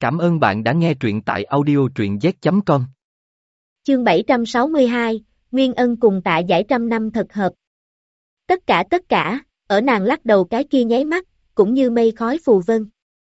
Cảm ơn bạn đã nghe truyện tại audio truyện z.com. Chương 762, Nguyên Ân cùng Tạ Giải trăm năm thật hợp. Tất cả, ở nàng lắc đầu cái kia nháy mắt, cũng như mây khói phù vân.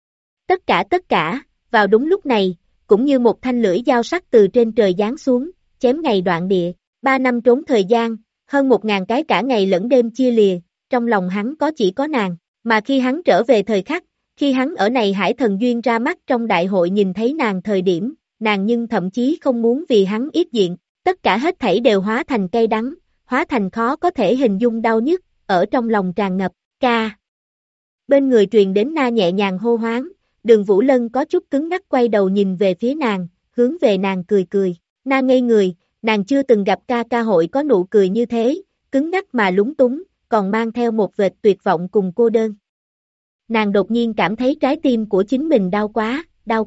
Tất cả, vào đúng lúc này, cũng như một thanh lưỡi dao sắc từ trên trời giáng xuống, chém ngày đoạn địa. 3 năm trốn thời gian, hơn 1000 cái cả ngày lẫn đêm chia lìa, trong lòng hắn có chỉ có nàng, mà khi hắn trở về thời khắc, khi hắn ở này Hải Thần Duyên ra mắt trong đại hội nhìn thấy nàng thời điểm, nàng nhưng thậm chí không muốn vì hắn yết diện, tất cả hết thảy đều hóa thành cay đắng, hóa thành khó có thể hình dung đau nhức, ở trong lòng tràn ngập, ca. Bên người truyền đến na nhẹ nhàng hô hoáng, Đường Vũ Lân có chút cứng ngắc quay đầu nhìn về phía nàng, hướng về nàng cười, na ngây người, nàng chưa từng gặp ca hội có nụ cười như thế, cứng ngắc mà lúng túng, còn mang theo một vệt tuyệt vọng cùng cô đơn. Nàng đột nhiên cảm thấy trái tim của chính mình đau quá,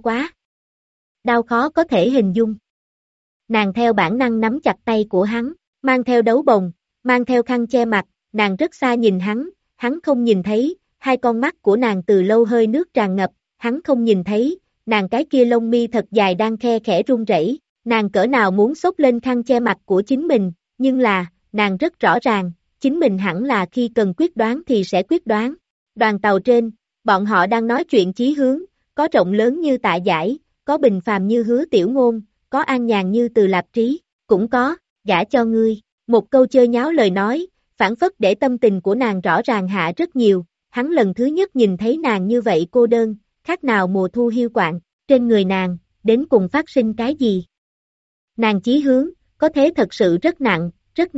đau khó có thể hình dung. Nàng theo bản năng nắm chặt tay của hắn, mang theo đấu bồng, mang theo khăn che mặt, nàng rất xa nhìn hắn không nhìn thấy, hai con mắt của nàng từ lâu hơi nước tràn ngập, hắn không nhìn thấy, nàng cái kia lông mi thật dài đang khe khẽ run rẩy, nàng cỡ nào muốn xốc lên khăn che mặt của chính mình, nhưng là, nàng rất rõ ràng, chính mình hẳn là khi cần quyết đoán thì sẽ quyết đoán. Đoàn tàu trên, bọn họ đang nói chuyện chí hướng, có rộng lớn như Tạ Giải, có bình phàm như Hứa Tiểu Ngôn, có an nhàn như Từ Lạp Trí, cũng có, gả cho ngươi, một câu chơi nháo lời nói, phản phất để tâm tình của nàng rõ ràng hạ rất nhiều, hắn lần thứ nhất nhìn thấy nàng như vậy cô đơn, khác nào mùa thu hiu quạnh, trên người nàng, đến cùng phát sinh cái gì? Nàng chí hướng, có thế thật sự rất nặng,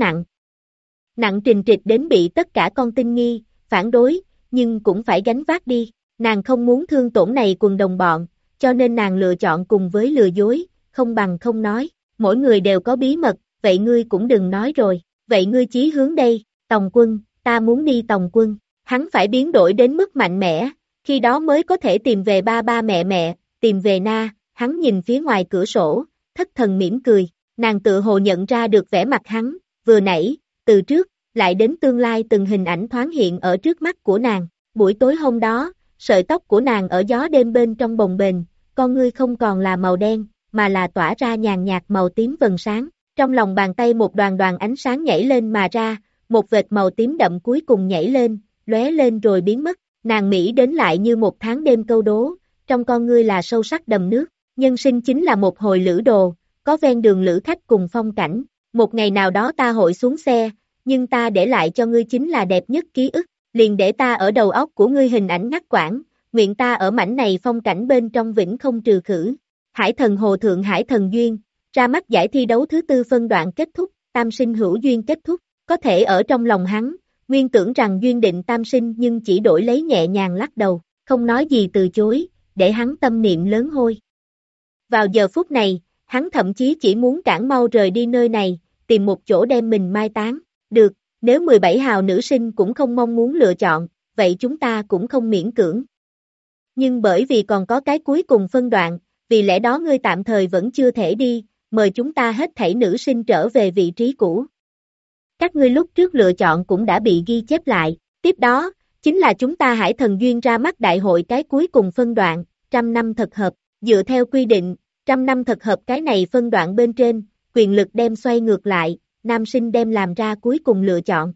nặng trình trịch đến bị tất cả con tin nghi, phản đối, nhưng cũng phải gánh vác đi, nàng không muốn thương tổn này quần đồng bọn, cho nên nàng lựa chọn cùng với lừa dối, không bằng không nói, mỗi người đều có bí mật, vậy ngươi cũng đừng nói rồi, vậy ngươi chí hướng đây, Tòng Quân, ta muốn đi Tòng Quân, hắn phải biến đổi đến mức mạnh mẽ, khi đó mới có thể tìm về ba mẹ, tìm về na, hắn nhìn phía ngoài cửa sổ, thất thần mỉm cười, nàng tự hồ nhận ra được vẻ mặt hắn, vừa nãy, từ trước, lại đến tương lai từng hình ảnh thoáng hiện ở trước mắt của nàng, buổi tối hôm đó, sợi tóc của nàng ở gió đêm bên trong bồng bềnh, con ngươi không còn là màu đen, mà là tỏa ra nhàn nhạt màu tím vầng sáng, trong lòng bàn tay một đoàn ánh sáng nhảy lên mà ra, một vệt màu tím đậm cuối cùng nhảy lên, lóe lên rồi biến mất, nàng mỹ đến lại như một tháng đêm câu đố, trong con ngươi là sâu sắc đầm nước, nhân sinh chính là một hồi lữ đồ, có ven đường lữ khách cùng phong cảnh, một ngày nào đó ta hội xuống xe, nhưng ta để lại cho ngươi chính là đẹp nhất ký ức, liền để ta ở đầu óc của ngươi hình ảnh ngắt quãng, nguyện ta ở mảnh này phong cảnh bên trong vĩnh không trừ khử. Hải Thần Hồ Thượng Hải Thần Duyên, ra mắt giải thi đấu thứ 4 phân đoạn kết thúc, tam sinh hữu duyên kết thúc, có thể ở trong lòng hắn, nguyên tưởng rằng duyên định tam sinh nhưng chỉ đổi lấy nhẹ nhàng lắc đầu, không nói gì từ chối, để hắn tâm niệm lớn hôi. Vào giờ phút này, hắn thậm chí chỉ muốn cản mau rời đi nơi này, tìm một chỗ đem mình mai táng. Được, nếu 17 hào nữ sinh cũng không mong muốn lựa chọn, vậy chúng ta cũng không miễn cưỡng. Nhưng bởi vì còn có cái cuối cùng phân đoạn, vì lẽ đó ngươi tạm thời vẫn chưa thể đi, mời chúng ta hết thảy nữ sinh trở về vị trí cũ. Các ngươi lúc trước lựa chọn cũng đã bị ghi chép lại, tiếp đó, chính là chúng ta Hải Thần Duyên ra mắt đại hội cái cuối cùng phân đoạn, 100 năm thật hợp, dựa theo quy định, 100 năm thật hợp cái này phân đoạn bên trên, quyền lực đem xoay ngược lại, nam sinh đem làm ra cuối cùng lựa chọn.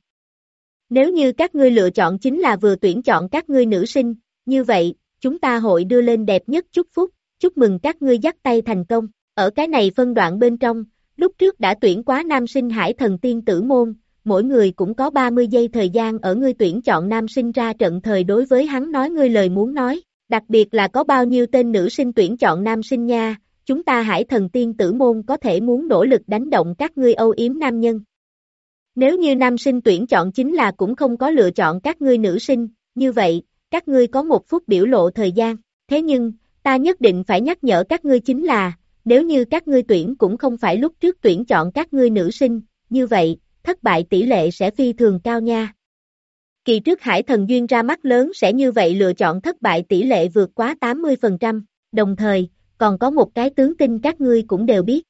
Nếu như các ngươi lựa chọn chính là vừa tuyển chọn các ngươi nữ sinh, như vậy, chúng ta hội đưa lên đẹp nhất chúc phúc, chúc mừng các ngươi dắt tay thành công. Ở cái này phân đoạn bên trong, lúc trước đã tuyển quá nam sinh Hải Thần Tiên Tử môn, mỗi người cũng có 30 giây thời gian ở ngươi tuyển chọn nam sinh ra trận thời đối với hắn nói ngươi lời muốn nói, đặc biệt là có bao nhiêu tên nữ sinh tuyển chọn nam sinh nha. Chúng ta Hải Thần Tiên Tử môn có thể muốn nỗ lực đánh động các ngươi âu yếm nam nhân. Nếu như nam sinh tuyển chọn chính là cũng không có lựa chọn các ngươi nữ sinh, như vậy, các ngươi có 1 phút biểu lộ thời gian. Thế nhưng, ta nhất định phải nhắc nhở các ngươi chính là, nếu như các ngươi tuyển cũng không phải lúc trước tuyển chọn các ngươi nữ sinh, như vậy, thất bại tỷ lệ sẽ phi thường cao nha. Kỳ trước Hải Thần Duyên ra mắt lớn sẽ như vậy lựa chọn thất bại tỷ lệ vượt quá 80%, đồng thời, còn có một cái tướng tin các ngươi cũng đều biết.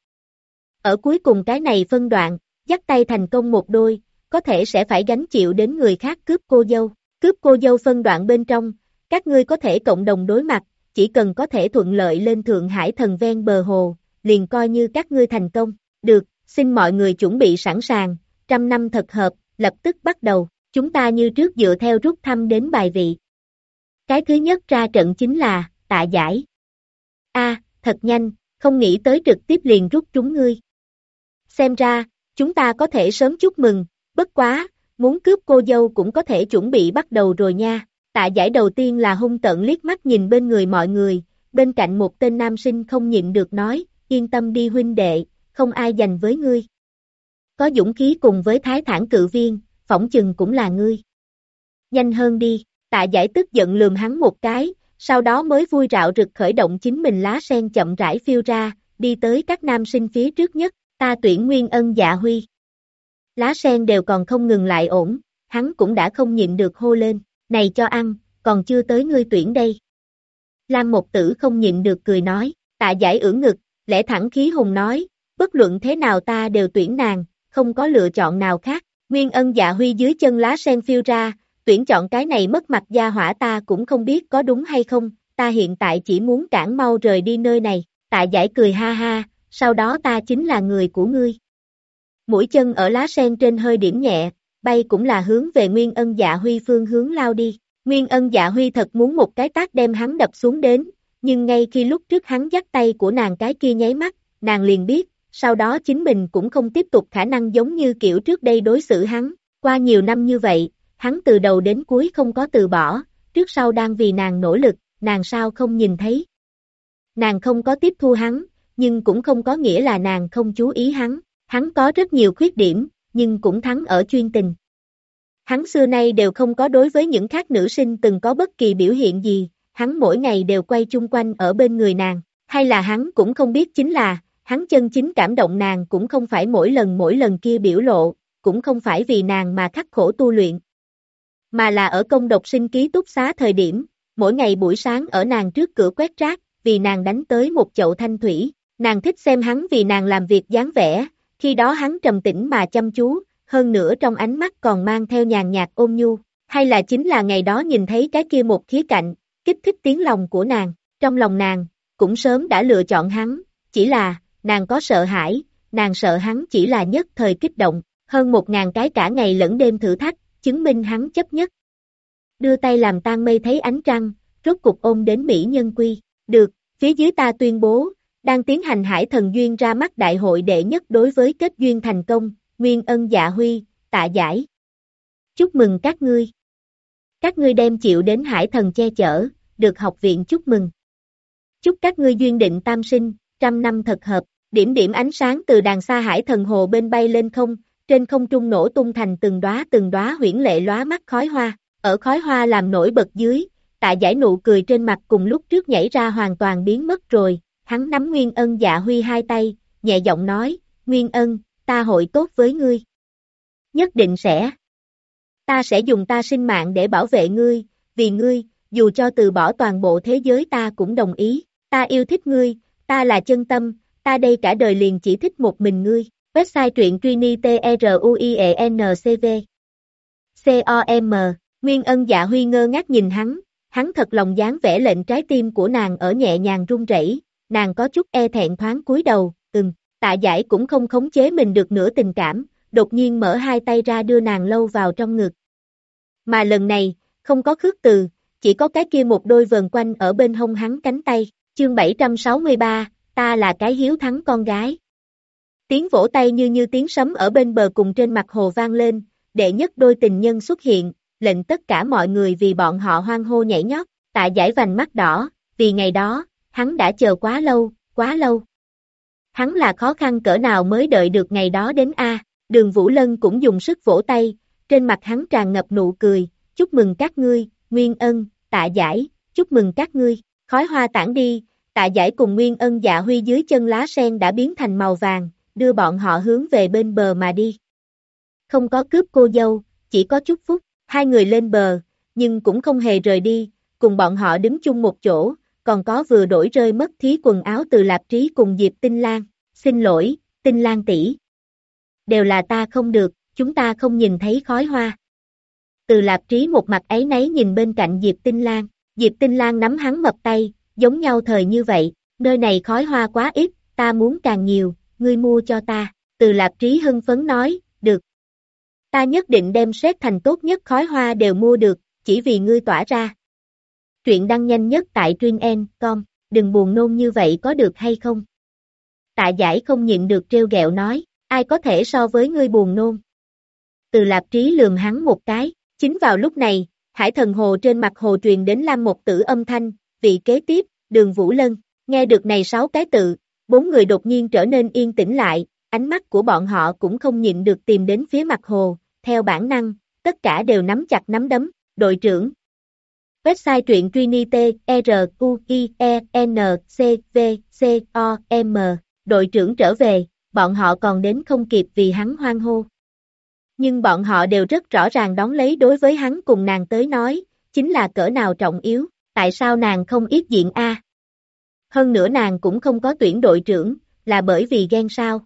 Ở cuối cùng cái này phân đoạn, dắt tay thành công một đôi, có thể sẽ phải gánh chịu đến người khác cướp cô dâu. Cướp cô dâu phân đoạn bên trong, các ngươi có thể cộng đồng đối mặt, chỉ cần có thể thuận lợi lên Thượng Hải Thần ven bờ hồ, liền coi như các ngươi thành công. Được, xin mọi người chuẩn bị sẵn sàng, 100 năm thật hợp, lập tức bắt đầu, chúng ta như trước dựa theo rút thăm đến bài vị. Cái thứ nhất ra trận chính là, Tạ Giải. Thật nhanh, không nghĩ tới trực tiếp liền rút trúng ngươi. Xem ra, chúng ta có thể sớm chúc mừng, bất quá, muốn cướp cô dâu cũng có thể chuẩn bị bắt đầu rồi nha. Tạ Giải đầu tiên là hung tợn liếc mắt nhìn bên người mọi người, bên cạnh một tên nam sinh không nhịn được nói, yên tâm đi huynh đệ, không ai giành với ngươi. Có dũng khí cùng với Thái Thản cự viên, phỏng chừng cũng là ngươi. Nhanh hơn đi, Tạ Giải tức giận lườm hắn một cái, sau đó mới vui rạo rực khởi động chính mình lá sen chậm rãi phiêu ra, đi tới các nam sinh phía trước nhất, ta tuyển Nguyên Ân Dạ Huy. Lá sen đều còn không ngừng lại ổn, hắn cũng đã không nhịn được hô lên, này cho ăn, còn chưa tới ngươi tuyển đây. Lam Một Tử không nhịn được cười nói, Tạ Giải ưỡn ngực, lẽ thẳng khí hùng nói, bất luận thế nào ta đều tuyển nàng, không có lựa chọn nào khác. Nguyên Ân Dạ Huy dưới chân lá sen phiêu ra, tuyển chọn cái này mất mặt gia hỏa ta cũng không biết có đúng hay không, ta hiện tại chỉ muốn cản mau rời đi nơi này. Tạ Giải cười ha ha, sau đó ta chính là người của ngươi. Mũi chân ở lá sen trên hơi điểm nhẹ, bay cũng là hướng về Nguyên Ân Dạ Huy phương hướng lao đi. Nguyên Ân Dạ Huy thật muốn một cái tát đem hắn đập xuống đến, nhưng ngay khi lúc trước hắn dắt tay của nàng cái kia nháy mắt, nàng liền biết, sau đó chính mình cũng không tiếp tục khả năng giống như kiểu trước đây đối xử hắn. Qua nhiều năm như vậy, hắn từ đầu đến cuối không có từ bỏ, trước sau đang vì nàng nỗ lực, nàng sao không nhìn thấy. Nàng không có tiếp thu hắn, nhưng cũng không có nghĩa là nàng không chú ý hắn. Hắn có rất nhiều khuyết điểm, nhưng cũng thắng ở chuyên tình. Hắn xưa nay đều không có đối với những khác nữ sinh từng có bất kỳ biểu hiện gì, hắn mỗi ngày đều quay chung quanh ở bên người nàng, hay là hắn cũng không biết chính là, hắn chân chính cảm động nàng cũng không phải mỗi lần kia biểu lộ, cũng không phải vì nàng mà khắc khổ tu luyện, mà là ở công độc sinh ký túc xá thời điểm, mỗi ngày buổi sáng ở nàng trước cửa quét rác, vì nàng đánh tới một chậu thanh thủy, nàng thích xem hắn vì nàng làm việc dáng vẻ, khi đó hắn trầm tĩnh mà chăm chú, hơn nữa trong ánh mắt còn mang theo nhàn nhạt ôn nhu, hay là chính là ngày đó nhìn thấy cái kia một khía cạnh, kích thích tiếng lòng của nàng, trong lòng nàng, cũng sớm đã lựa chọn hắn, chỉ là, nàng có sợ hãi, nàng sợ hắn chỉ là nhất thời kích động, hơn 1000 cái cả ngày lẫn đêm thử thách, chứng minh hắn chấp nhất. Đưa tay làm tan mây thấy ánh trăng, rốt cục ôm đến Mỹ Nhân Quy, được, phía dưới ta tuyên bố, đang tiến hành Hải Thần Duyên ra mắt đại hội đệ nhất đối với kết duyên thành công, Nguyên Ân Dạ Huy, Tạ Giải. Chúc mừng các ngươi. Các ngươi đem chịu đến Hải Thần che chở, được học viện chúc mừng. Chúc các ngươi duyên định tam sinh, 100 năm thật hợp, điểm điểm ánh sáng từ đàng xa Hải Thần Hồ bên bay lên không, trên không trung nổ tung thành từng đóa huyễn lệ lóa mắt khói hoa, ở khói hoa làm nổi bật dưới, Tạ Giải nụ cười trên mặt cùng lúc trước nhảy ra hoàn toàn biến mất rồi. Hắn nắm Nguyên Ân Dạ Huy hai tay, nhẹ giọng nói, Nguyên Ân, ta hội tốt với ngươi. Nhất định sẽ. Ta sẽ dùng ta sinh mạng để bảo vệ ngươi, vì ngươi, dù cho từ bỏ toàn bộ thế giới ta cũng đồng ý. Ta yêu thích ngươi, ta là chân tâm, ta đây cả đời liền chỉ thích một mình ngươi. Website truyện truyenCV. Com. Nguyên Ân Dạ Huy ngơ ngác nhìn hắn thật lòng dáng vẻ lệnh trái tim của nàng ở nhẹ nhàng run rẩy. Nàng có chút e thẹn thoáng cúi đầu, Tạ Giải cũng không khống chế mình được nửa tình cảm, đột nhiên mở hai tay ra đưa nàng lâu vào trong ngực. Mà lần này, không có khước từ, chỉ có cái kia một đôi vờn quanh ở bên hông hắn cánh tay, chương 763, ta là cái hiếu thắng con gái. Tiếng vỗ tay như tiếng sấm ở bên bờ cùng trên mặt hồ vang lên, đệ nhất đôi tình nhân xuất hiện, lệnh tất cả mọi người vì bọn họ hoan hô nhảy nhót, Tạ Giải vành mắt đỏ, vì ngày đó, hắn đã chờ quá lâu, quá lâu. Hắn là khó khăn cỡ nào mới đợi được ngày đó đến a. Đường Vũ Lân cũng dùng sức vỗ tay, trên mặt hắn tràn ngập nụ cười, chúc mừng các ngươi, Nguyên Ân, Tạ Giải, chúc mừng các ngươi. Khói hoa tản đi, Tạ Giải cùng Nguyên Ân Dạ Huy dưới chân lá sen đã biến thành màu vàng, đưa bọn họ hướng về bên bờ mà đi. Không có cướp cô dâu, chỉ có chúc phúc, hai người lên bờ, nhưng cũng không hề rời đi, cùng bọn họ đứng chung một chỗ, còn có vừa đổi rơi mất thí quần áo từ Lạp Trí cùng Diệp Tinh Lan, xin lỗi, Tinh Lan tỷ. Đều là ta không được, chúng ta không nhìn thấy khói hoa. Từ Lạp Trí một mặt áy náy nhìn bên cạnh Diệp Tinh Lan nắm hắn mập tay, giống nhau thời như vậy, nơi này khói hoa quá ít, ta muốn càng nhiều, ngươi mua cho ta. Từ Lạp Trí hưng phấn nói, được. Ta nhất định đem xét thành tốt nhất khói hoa đều mua được, chỉ vì ngươi tỏa ra. Truyện đăng nhanh nhất tại truyện.com, đừng buồn nôn như vậy có được hay không? Tạ Giải không nhịn được trêu ghẹo nói, ai có thể so với ngươi buồn nôn? Từ Lạp Trí lườm hắn một cái, chính vào lúc này, Hải Thần Hồ trên mặt hồ truyền đến Lam một tử âm thanh, vị kế tiếp, Đường Vũ Lân, nghe được này 6 cái tự, 4 người đột nhiên trở nên yên tĩnh lại, ánh mắt của bọn họ cũng không nhịn được tìm đến phía mặt hồ, theo bản năng, tất cả đều nắm chặt nắm đấm, đội trưởng. Website truyện Trinity, RUIENCVCOM, đội trưởng trở về, bọn họ còn đến không kịp vì hắn hoan hô. Nhưng bọn họ đều rất rõ ràng đón lấy đối với hắn cùng nàng tới nói, chính là cỡ nào trọng yếu, tại sao nàng không yết diện a? Hơn nữa nàng cũng không có tuyển đội trưởng, là bởi vì ghen sao?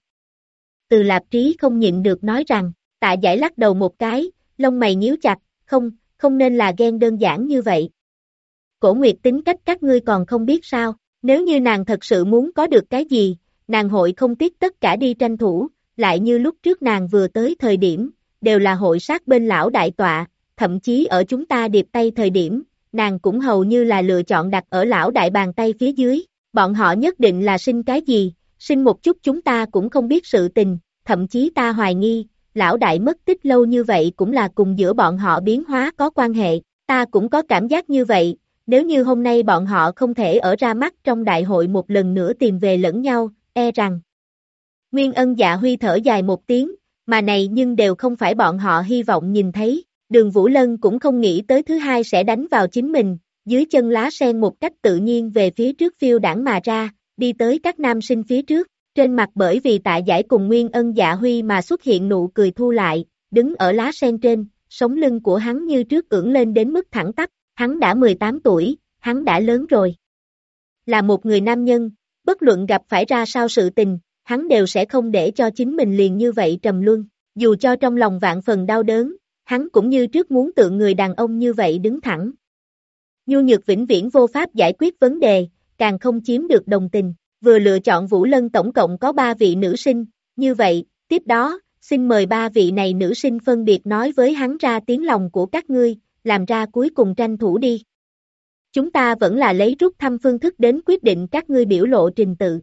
Từ Lạp Trí không nhịn được nói rằng, Tạ Giải lắc đầu một cái, lông mày nhíu chặt, không nên là ghen đơn giản như vậy. Cổ Nguyệt tính cách các ngươi còn không biết sao, nếu như nàng thật sự muốn có được cái gì, nàng hội không tiếc tất cả đi tranh thủ, lại như lúc trước nàng vừa tới thời điểm, đều là hội sát bên lão đại tọa, thậm chí ở chúng ta điệp tay thời điểm, nàng cũng hầu như là lựa chọn đặt ở lão đại bàn tay phía dưới, bọn họ nhất định là sinh cái gì, sinh một chút chúng ta cũng không biết sự tình, thậm chí ta hoài nghi, lão đại mất tích lâu như vậy cũng là cùng giữa bọn họ biến hóa có quan hệ, ta cũng có cảm giác như vậy, nếu như hôm nay bọn họ không thể ở ra mắt trong đại hội một lần nữa tìm về lẫn nhau, e rằng. Nguyên Ân Dạ Huy thở dài một tiếng, mà này nhưng đều không phải bọn họ hy vọng nhìn thấy, Đường Vũ Lân cũng không nghĩ tới thứ hai sẽ đánh vào chính mình, dưới chân lá sen một cách tự nhiên về phía trước phiêu đảng mà ra, đi tới các nam sinh phía trước, trên mặt bởi vì Tạ Giải cùng Nguyên Ân Dạ Huy mà xuất hiện nụ cười thu lại, đứng ở lá sen trên, sống lưng của hắn như trước ưỡn lên đến mức thẳng tắp, hắn đã 18 tuổi, hắn đã lớn rồi. Là một người nam nhân, bất luận gặp phải ra sao sự tình, hắn đều sẽ không để cho chính mình liền như vậy trầm luân, dù cho trong lòng vạn phần đau đớn, hắn cũng như trước muốn tượng người đàn ông như vậy đứng thẳng. Nhu nhược vĩnh viễn vô pháp giải quyết vấn đề, càng không chiếm được đồng tình, vừa lựa chọn Vũ Lân tổng cộng có 3 vị nữ sinh, như vậy, tiếp đó, xin mời 3 vị này nữ sinh phân biệt nói với hắn ra tiếng lòng của các ngươi, làm ra cuối cùng tranh thủ đi. Chúng ta vẫn là lấy rút thăm phương thức đến quyết định các ngươi biểu lộ trình tự.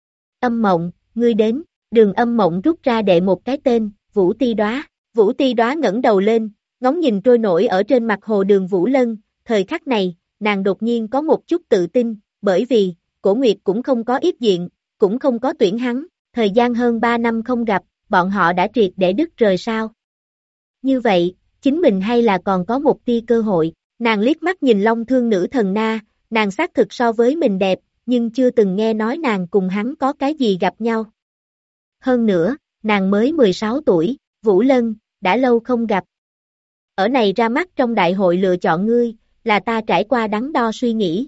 Âm Mộng, ngươi đến, Đường Âm Mộng rút ra đệ một cái tên, Vũ Ti Đóa. Vũ Ti Đóa ngẩng đầu lên, ngóng nhìn trôi nổi ở trên mặt hồ Đường Vũ Lân, thời khắc này, nàng đột nhiên có một chút tự tin, bởi vì, Cổ Nguyệt cũng không có yết diện, cũng không có tuyển hắn, thời gian hơn 3 năm không gặp, bọn họ đã triệt để đứt rời sao. Như vậy, chính mình hay là còn có một tia cơ hội, nàng liếc mắt nhìn Long Thương Nữ Thần Na, nàng xác thực so với mình đẹp, nhưng chưa từng nghe nói nàng cùng hắn có cái gì gặp nhau. Hơn nữa, nàng mới 16 tuổi, Vũ Lân, đã lâu không gặp. Ở này ra mắt trong đại hội lựa chọn ngươi, là ta trải qua đắn đo suy nghĩ.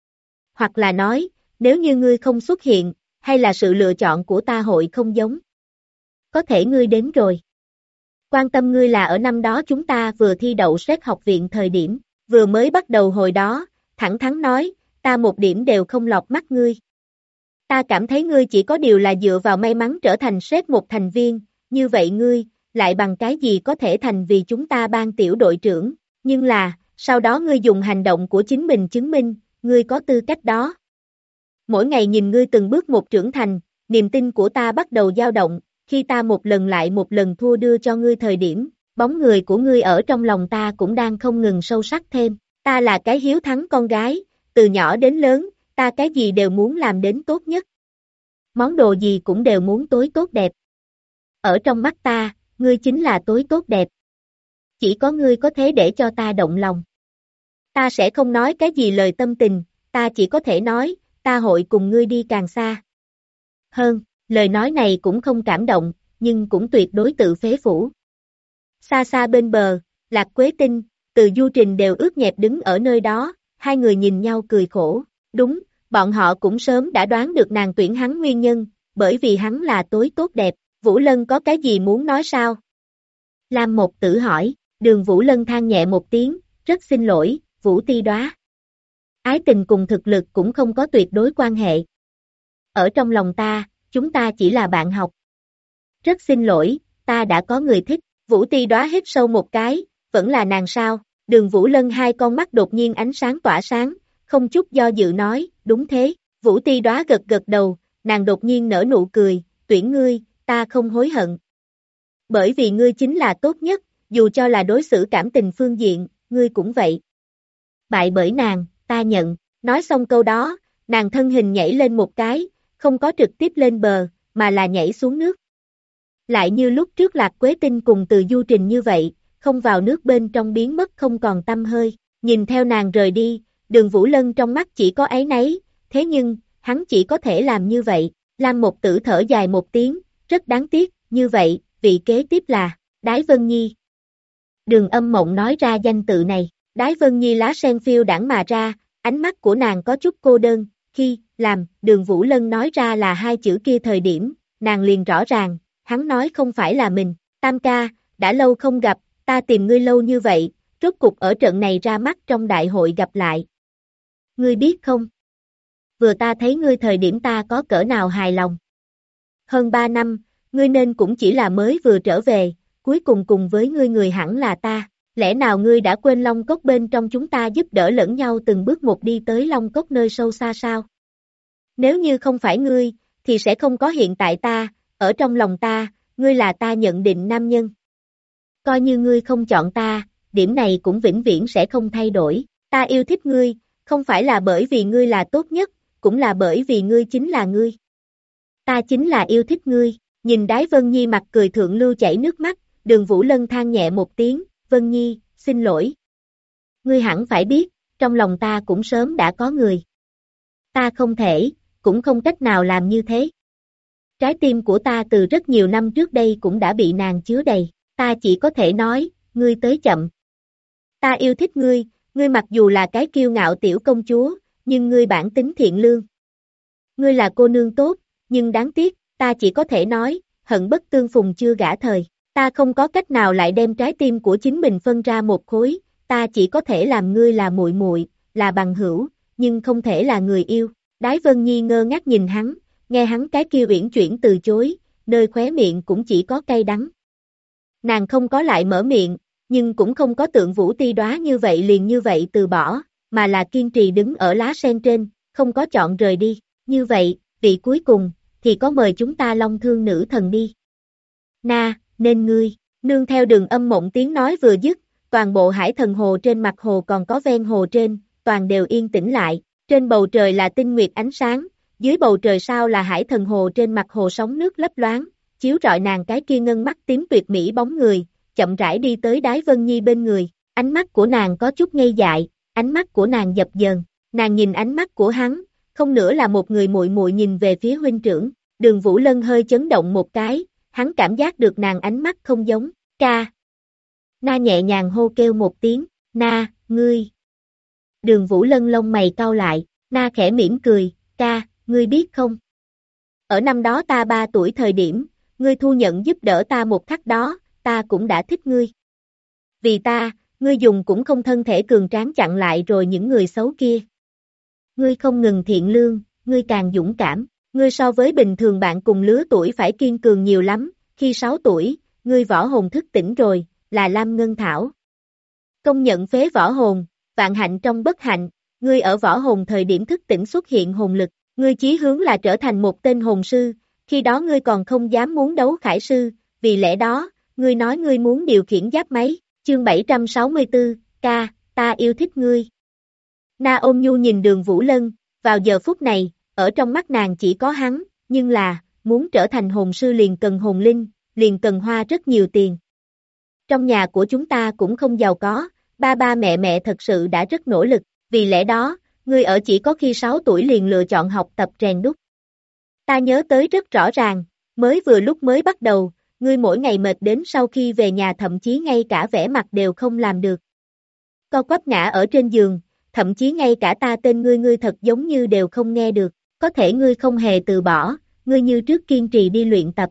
Hoặc là nói, nếu như ngươi không xuất hiện, hay là sự lựa chọn của ta hội không giống. Có thể ngươi đến rồi. Quan tâm ngươi là ở năm đó chúng ta vừa thi đậu xét học viện thời điểm, vừa mới bắt đầu hồi đó, thẳng thắn nói, ta một điểm đều không lọt mắt ngươi. Ta cảm thấy ngươi chỉ có điều là dựa vào may mắn trở thành xét một thành viên, như vậy ngươi, lại bằng cái gì có thể thành vì chúng ta ban tiểu đội trưởng, nhưng là, sau đó ngươi dùng hành động của chính mình chứng minh, ngươi có tư cách đó. Mỗi ngày nhìn ngươi từng bước một trưởng thành, niềm tin của ta bắt đầu dao động, khi ta một lần lại một lần thua đưa cho ngươi thời điểm, bóng người của ngươi ở trong lòng ta cũng đang không ngừng sâu sắc thêm, ta là cái hiếu thắng con gái, từ nhỏ đến lớn, ta cái gì đều muốn làm đến tốt nhất. Món đồ gì cũng đều muốn tối tốt đẹp. Ở trong mắt ta, ngươi chính là tối tốt đẹp. Chỉ có ngươi có thể để cho ta động lòng. Ta sẽ không nói cái gì lời tâm tình, ta chỉ có thể nói, ta hội cùng ngươi đi càng xa. Hơn, lời nói này cũng không cảm động, nhưng cũng tuyệt đối tự phế phủ. Xa xa bên bờ, Lạc Quế Tinh, Từ Du Trình đều ướt nhẹp đứng ở nơi đó, hai người nhìn nhau cười khổ. Đúng, bọn họ cũng sớm đã đoán được nàng tuyển hắn nguyên nhân, bởi vì hắn là tối tốt đẹp. Vũ Lân có cái gì muốn nói sao? Lam Một Tử hỏi, Đường Vũ Lân than nhẹ một tiếng, rất xin lỗi, Vũ Ti Đóa. Ái tình cùng thực lực cũng không có tuyệt đối quan hệ. Ở trong lòng ta, chúng ta chỉ là bạn học. Rất xin lỗi, ta đã có người thích. Vũ Ti Đóa hít sâu một cái, vẫn là nàng sao? Đường Vũ Lân hai con mắt đột nhiên ánh sáng tỏa sáng, không chút do dự nói, đúng thế. Vũ Ti Đóa gật gật đầu, nàng đột nhiên nở nụ cười, tuyển ngươi, ta không hối hận. Bởi vì ngươi chính là tốt nhất, dù cho là đối xử cảm tình phương diện, ngươi cũng vậy. Bại bởi nàng, ta nhận. Nói xong câu đó, nàng thân hình nhảy lên một cái, không có trực tiếp lên bờ, mà là nhảy xuống nước. Lại như lúc trước Lạc Quế Tinh cùng Từ Du Trình như vậy, không vào nước bên trong biến mất không còn tăm hơi, nhìn theo nàng rời đi, Đường Vũ Lân trong mắt chỉ có áy náy, thế nhưng, hắn chỉ có thể làm như vậy. Lam Một Tử thở dài một tiếng, rất đáng tiếc, như vậy, vị kế tiếp là, Đái Vân Nhi. Đường Âm Mộng nói ra danh tự này, Đái Vân Nhi lá sen phiêu đãng mà ra, ánh mắt của nàng có chút cô đơn, khi, làm, Đường Vũ Lân nói ra là hai chữ kia thời điểm, nàng liền rõ ràng, hắn nói không phải là mình, Tam ca, đã lâu không gặp, ta tìm ngươi lâu như vậy, rốt cục ở trận này ra mắt trong đại hội gặp lại. Ngươi biết không? Vừa ta thấy ngươi thời điểm ta có cỡ nào hài lòng. Hơn 3 năm, ngươi nên cũng chỉ là mới vừa trở về, cuối cùng cùng với ngươi người hẳn là ta. Lẽ nào ngươi đã quên Long Cốc bên trong chúng ta giúp đỡ lẫn nhau từng bước một đi tới Long Cốc nơi sâu xa sao? Nếu như không phải ngươi, thì sẽ không có hiện tại ta, ở trong lòng ta, ngươi là ta nhận định nam nhân. Coi như ngươi không chọn ta, điểm này cũng vĩnh viễn sẽ không thay đổi. Ta yêu thích ngươi, không phải là bởi vì ngươi là tốt nhất, cũng là bởi vì ngươi chính là ngươi. Ta chính là yêu thích ngươi. Nhìn Đái Vân Nhi mặt cười thượng lưu chảy nước mắt, Đường Vũ Lân than nhẹ một tiếng, Vân Nhi, xin lỗi. Ngươi hẳn phải biết, trong lòng ta cũng sớm đã có người. Ta không thể, cũng không cách nào làm như thế. Trái tim của ta từ rất nhiều năm trước đây cũng đã bị nàng chứa đầy, ta chỉ có thể nói, ngươi tới chậm. Ta yêu thích ngươi, ngươi mặc dù là cái kiêu ngạo tiểu công chúa, nhưng ngươi bản tính thiện lương. Ngươi là cô nương tốt, nhưng đáng tiếc, ta chỉ có thể nói, hận bất tương phùng chưa gả thời. Ta không có cách nào lại đem trái tim của chính mình phân ra một khối, ta chỉ có thể làm ngươi là muội muội, là bằng hữu, nhưng không thể là người yêu. Đái Vân Nhi ngơ ngác nhìn hắn, nghe hắn cái kia uyển chuyển từ chối, nơi khóe miệng cũng chỉ có cay đắng. Nàng không có lại mở miệng, nhưng cũng không có tượng Vũ Ti Đóa như vậy liền như vậy từ bỏ, mà là kiên trì đứng ở lá sen trên, không có chọn rời đi. Như vậy, vị cuối cùng, thì có mời chúng ta Long Thương nữ thần đi. Na, nên ngươi, nương theo Đường Âm Mộng tiếng nói vừa dứt, toàn bộ hải thần hồ trên mặt hồ còn có ven hồ trên, toàn đều yên tĩnh lại, trên bầu trời là tinh nguyệt ánh sáng, dưới bầu trời sao là hải thần hồ trên mặt hồ sóng nước lấp loáng, chiếu rọi nàng cái kia ngân mắt tím tuyệt mỹ bóng người, chậm rãi đi tới Đái Vân Nhi bên người, ánh mắt của nàng có chút ngây dại, ánh mắt của nàng dập dờn, nàng nhìn ánh mắt của hắn, không nữa là một người muội muội nhìn về phía huynh trưởng, Đường Vũ Lân hơi chấn động một cái, hắn cảm giác được nàng ánh mắt không giống, ca. Na nhẹ nhàng hô kêu một tiếng, Na, ngươi. Đường Vũ Lân lông mày cau lại, Na khẽ mỉm cười, ca, ngươi biết không? Ở năm đó ta 3 tuổi thời điểm, ngươi thu nhận giúp đỡ ta một khắc đó, ta cũng đã thích ngươi. Vì ta, ngươi dùng cũng không thân thể cường tráng chặn lại rồi những người xấu kia. Ngươi không ngừng thiện lương, ngươi càng dũng cảm, ngươi so với bình thường bạn cùng lứa tuổi phải kiên cường nhiều lắm, khi 6 tuổi, ngươi võ hồn thức tỉnh rồi, là Lam Ngân Thảo. Công nhận phế võ hồn, vạn hạnh trong bất hạnh, ngươi ở võ hồn thời điểm thức tỉnh xuất hiện hồn lực, ngươi chí hướng là trở thành một tên hồn sư, khi đó ngươi còn không dám muốn đấu khải sư, vì lẽ đó, ngươi nói ngươi muốn điều khiển giáp máy, chương 764, ca, ta yêu thích ngươi. Na ôm nhu nhìn Đường Vũ Lân, vào giờ phút này, ở trong mắt nàng chỉ có hắn, nhưng là, muốn trở thành hồn sư liền cần hồn linh, liền cần hoa rất nhiều tiền. Trong nhà của chúng ta cũng không giàu có, ba ba mẹ mẹ thật sự đã rất nỗ lực, vì lẽ đó, ngươi ở chỉ có khi 6 tuổi liền lựa chọn học tập rèn đúc. Ta nhớ tới rất rõ ràng, mới vừa lúc mới bắt đầu, ngươi mỗi ngày mệt đến sau khi về nhà thậm chí ngay cả vẻ mặt đều không làm được. Co quắp ngã ở trên giường, thậm chí ngay cả ta tên ngươi thật giống như đều không nghe được, có thể ngươi không hề từ bỏ, ngươi như trước kiên trì đi luyện tập.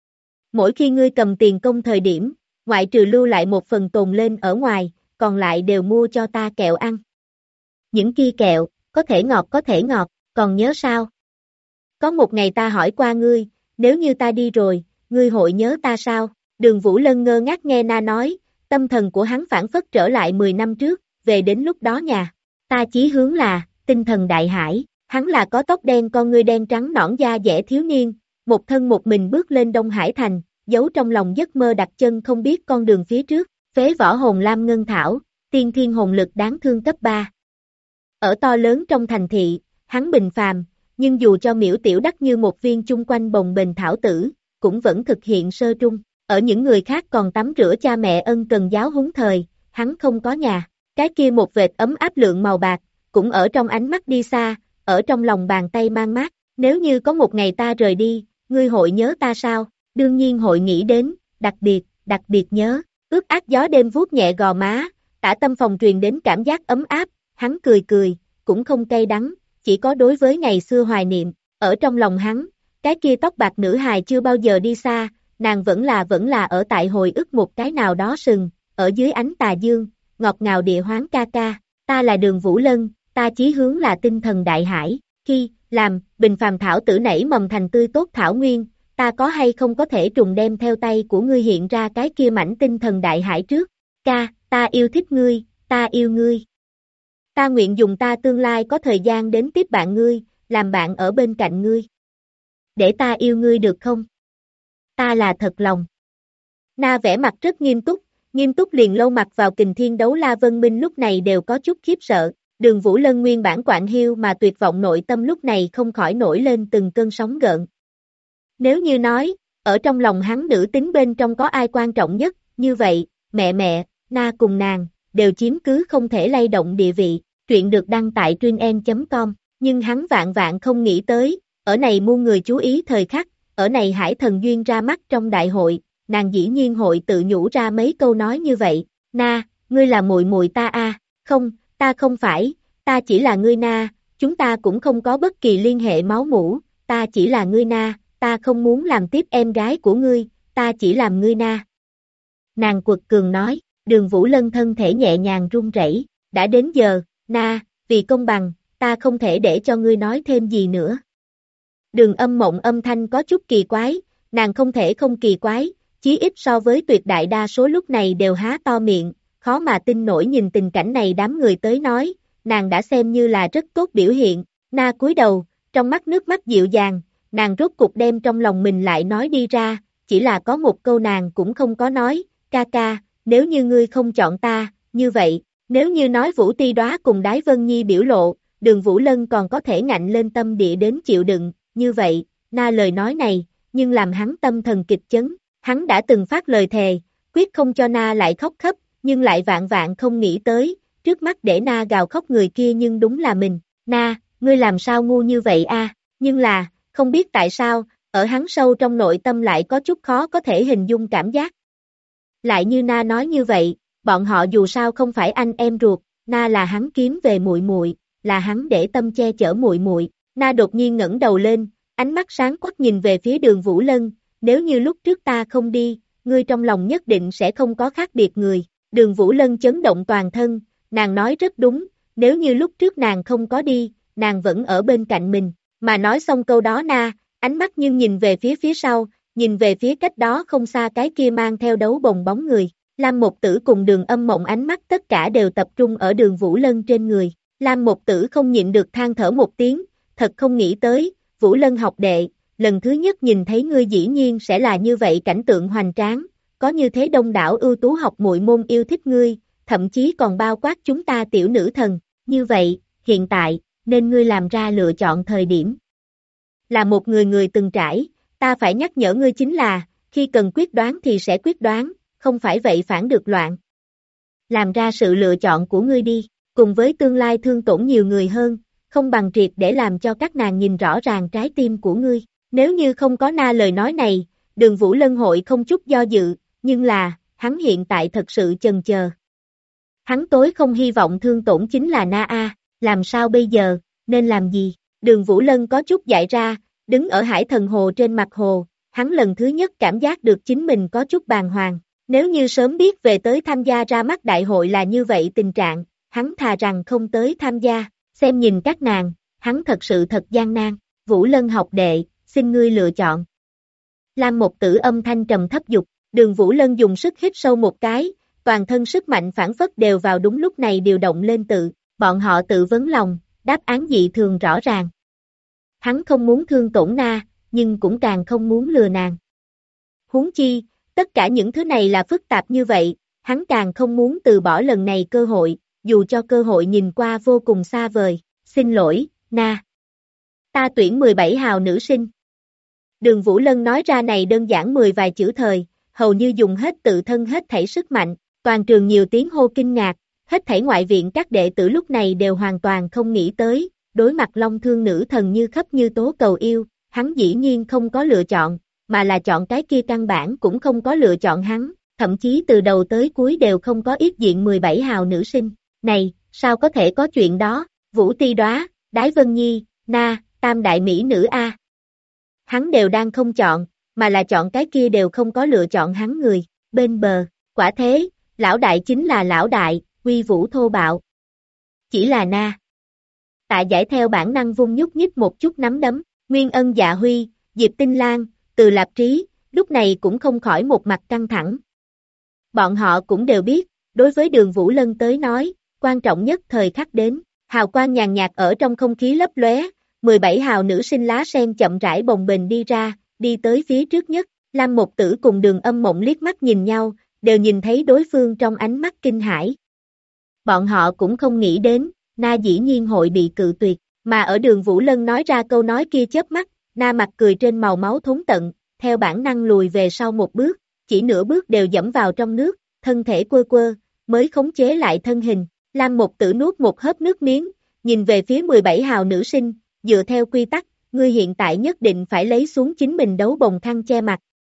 Mỗi khi ngươi cầm tiền công thời điểm, ngoại trừ lưu lại một phần tồn lên ở ngoài, còn lại đều mua cho ta kẹo ăn. Những kia kẹo, có thể ngọt, còn nhớ sao? Có một ngày ta hỏi qua ngươi, nếu như ta đi rồi, ngươi hội nhớ ta sao? Đường Vũ Lân ngơ ngác nghe Na nói, tâm thần của hắn phảng phất trở lại 10 năm trước, về đến lúc đó nhà. Ta chí hướng là, tinh thần đại hải, hắn là có tóc đen con ngươi đen trắng nõn da dẻ thiếu niên, một thân một mình bước lên Đông Hải Thành, giấu trong lòng giấc mơ đặt chân không biết con đường phía trước, phế võ hồn lam ngân thảo, tiên thiên hồn lực đáng thương cấp 3. Ở to lớn trong thành thị, hắn bình phàm, nhưng dù cho miễu tiểu đắc như một viên chung quanh bồng bềnh thảo tử, cũng vẫn thực hiện sơ trung. Ở những người khác còn tắm rửa cha mẹ ân cần giáo huấn thời, hắn không có nhà. Cái kia một vệt ấm áp lượng màu bạc, cũng ở trong ánh mắt đi xa, ở trong lòng bàn tay mang mát. Nếu như có một ngày ta rời đi, ngươi hội nhớ ta sao? Đương nhiên hội nghĩ đến, đặc biệt nhớ. Ướt át gió đêm vuốt nhẹ gò má, tả tâm phòng truyền đến cảm giác ấm áp, hắn cười, cũng không cay đắng, chỉ có đối với ngày xưa hoài niệm. Ở trong lòng hắn, cái kia tóc bạc nữ hài chưa bao giờ đi xa, nàng vẫn là ở tại hồi ức một cái nào đó sừng, ở dưới ánh tà dương, ngọt ngào địa hoáng ca ca. Ta là Đường Vũ Lân, ta chí hướng là tinh thần đại hải. Khi làm bình phàm thảo tử nảy mầm thành tươi tốt thảo nguyên, ta có hay không có thể trùng đem theo tay của ngươi hiện ra cái kia mảnh tinh thần đại hải trước? Ca, ta yêu thích ngươi, ta yêu ngươi. Ta nguyện dùng ta tương lai có thời gian đến tiếp bạn ngươi, làm bạn ở bên cạnh ngươi. Để ta yêu ngươi được không? Ta là thật lòng. Na vẻ mặt rất nghiêm túc liền lâu mặt vào Kình Thiên Đấu La Vân Minh lúc này đều có chút khiếp sợ. Đường Vũ Lân nguyên bản quạng hiu mà tuyệt vọng nội tâm lúc này không khỏi nổi lên từng cơn sóng gợn. Nếu như nói, ở trong lòng hắn nữ tính bên trong có ai quan trọng nhất, như vậy, mẹ, Na cùng nàng, đều chiếm cứ không thể lay động địa vị. Truyện được đăng tại truyện.com, nhưng hắn vạn không nghĩ tới, ở này muôn người chú ý thời khắc, ở này Hải Thần Duyên ra mắt trong đại hội, nàng dĩ nhiên hội tự nhủ ra mấy câu nói như vậy. Na, ngươi là muội muội ta à? Không, ta không phải, ta chỉ là ngươi Na, chúng ta cũng không có bất kỳ liên hệ máu mủ, ta chỉ là ngươi Na, ta không muốn làm tiếp em gái của ngươi, ta chỉ làm ngươi Na. Nàng quật cường nói. Đường Vũ Lân thân thể nhẹ nhàng run rẩy, đã đến giờ, Na, vì công bằng, ta không thể để cho ngươi nói thêm gì nữa. Đường Âm Mộng âm thanh có chút kỳ quái, nàng không thể không kỳ quái, chí ít so với tuyệt đại đa số lúc này đều há to miệng, khó mà tin nổi nhìn tình cảnh này đám người tới nói, nàng đã xem như là rất tốt biểu hiện. Na cúi đầu, trong mắt nước mắt dịu dàng, nàng rốt cục đem trong lòng mình lại nói đi ra, chỉ là có một câu nàng cũng không có nói, ca ca. Nếu như ngươi không chọn ta, như vậy, nếu như nói Vũ Ti Đóa cùng Đái Vân Nhi biểu lộ, Đường Vũ Lân còn có thể ngạnh lên tâm địa đến chịu đựng, như vậy, Na lời nói này, nhưng làm hắn tâm thần kịch chấn, hắn đã từng phát lời thề, quyết không cho Na lại khóc khắp, nhưng lại vạn không nghĩ tới, trước mắt để Na gào khóc người kia nhưng đúng là mình. Na, ngươi làm sao ngu như vậy a? Nhưng là, không biết tại sao, ở hắn sâu trong nội tâm lại có chút khó có thể hình dung cảm giác. Lại như Na nói như vậy, bọn họ dù sao không phải anh em ruột, Na là hắn kiếm về muội muội, là hắn để tâm che chở muội muội. Na đột nhiên ngẩng đầu lên, ánh mắt sáng quắc nhìn về phía Đường Vũ Lân, nếu như lúc trước ta không đi, ngươi trong lòng nhất định sẽ không có khác biệt người. Đường Vũ Lân chấn động toàn thân, nàng nói rất đúng, nếu như lúc trước nàng không có đi, nàng vẫn ở bên cạnh mình. Mà nói xong câu đó Na, ánh mắt nhưng nhìn về phía sau, nhìn về phía cách đó không xa cái kia mang theo đấu bồng bóng người. Lam Một Tử cùng Đường Âm Mộng ánh mắt tất cả đều tập trung ở Đường Vũ Lân trên người. Lam Một Tử không nhịn được than thở một tiếng, thật không nghĩ tới, Vũ Lân học đệ, lần thứ nhất nhìn thấy ngươi dĩ nhiên sẽ là như vậy cảnh tượng hoành tráng, có như thế đông đảo ưu tú học muội môn yêu thích ngươi, thậm chí còn bao quát chúng ta tiểu nữ thần, như vậy, hiện tại, nên ngươi làm ra lựa chọn thời điểm. Là một người từng trải, ta phải nhắc nhở ngươi chính là, khi cần quyết đoán thì sẽ quyết đoán, không phải vậy phản được loạn. Làm ra sự lựa chọn của ngươi đi, cùng với tương lai thương tổn nhiều người hơn, không bằng triệt để làm cho các nàng nhìn rõ ràng trái tim của ngươi. Nếu như không có Na lời nói này, Đường Vũ Lân hội không chút do dự, nhưng là, hắn hiện tại thật sự chần chờ. Hắn tối không hy vọng thương tổn chính là Na A, làm sao bây giờ, nên làm gì? Đường Vũ Lân có chút dại ra, đứng ở Hải Thần Hồ trên mặt hồ, hắn lần thứ nhất cảm giác được chính mình có chút bàng hoàng. Nếu như sớm biết về tới tham gia ra mắt đại hội là như vậy tình trạng, hắn thà rằng không tới tham gia. Xem nhìn các nàng, hắn thật sự thật gian nan. Vũ Lân học đệ, xin ngươi lựa chọn. Lam Một Tử âm thanh trầm thấp dục, Đường Vũ Lân dùng sức hít sâu một cái, toàn thân sức mạnh phản phất đều vào đúng lúc này điều động lên bọn họ tự vấn lòng, đáp án dị thường rõ ràng. Hắn không muốn thương tổn Na, nhưng cũng càng không muốn lừa nàng. Huống chi, tất cả những thứ này là phức tạp như vậy, hắn càng không muốn từ bỏ lần này cơ hội, dù cho cơ hội nhìn qua vô cùng xa vời. Xin lỗi, Na. Ta tuyển 17 hào nữ sinh. Đường Vũ Lân nói ra này đơn giản 10 vài chữ thời, hầu như dùng hết tự thân hết thảy sức mạnh, toàn trường nhiều tiếng hô kinh ngạc, hết thảy ngoại viện các đệ tử lúc này đều hoàn toàn không nghĩ tới, đối mặt Long Thương nữ thần như khắp như tố cầu yêu, hắn dĩ nhiên không có lựa chọn, mà là chọn cái kia căn bản cũng không có lựa chọn hắn, thậm chí từ đầu tới cuối đều không có yết diện 17 hào nữ sinh. Này, sao có thể có chuyện đó? Vũ Ti Đóa, Đái Vân Nhi, Na, tam đại mỹ nữ A. Hắn đều đang không chọn, mà là chọn cái kia đều không có lựa chọn hắn người, bên bờ, quả thế, lão đại chính là lão đại, uy vũ thô bạo. Chỉ là Na. Tạ Giải theo bản năng vung nhúc nhích một chút nắm đấm, Nguyên Ân Dạ Huy, Diệp Tinh Lan, Từ Lạp Trí, lúc này cũng không khỏi một mặt căng thẳng. Bọn họ cũng đều biết, đối với Đường Vũ Lân tới nói, quan trọng nhất thời khắc đến, hào quang nhàn nhạt ở trong không khí lấp lóe, 17 hào nữ sinh lá sen chậm rãi bồng bềnh đi ra, đi tới phía trước nhất, Lam Một Tử cùng Đường Âm Mộng liếc mắt nhìn nhau, đều nhìn thấy đối phương trong ánh mắt kinh hãi. Bọn họ cũng không nghĩ đến, Na dĩ nhiên hội bị cự tuyệt, mà ở Đường Vũ Lân nói ra câu nói kia chớp mắt, Na mặt cười trên màu máu thốn tận, theo bản năng lùi về sau một bước, chỉ nửa bước đều dẫm vào trong nước, thân thể quơ quơ, mới khống chế lại thân hình. Lam Một Tử nuốt một hớp nước miếng, nhìn về phía 17 hào nữ sinh, dựa theo quy tắc, ngươi hiện tại nhất định phải lấy xuống chính mình đấu bồng khăn che mặt.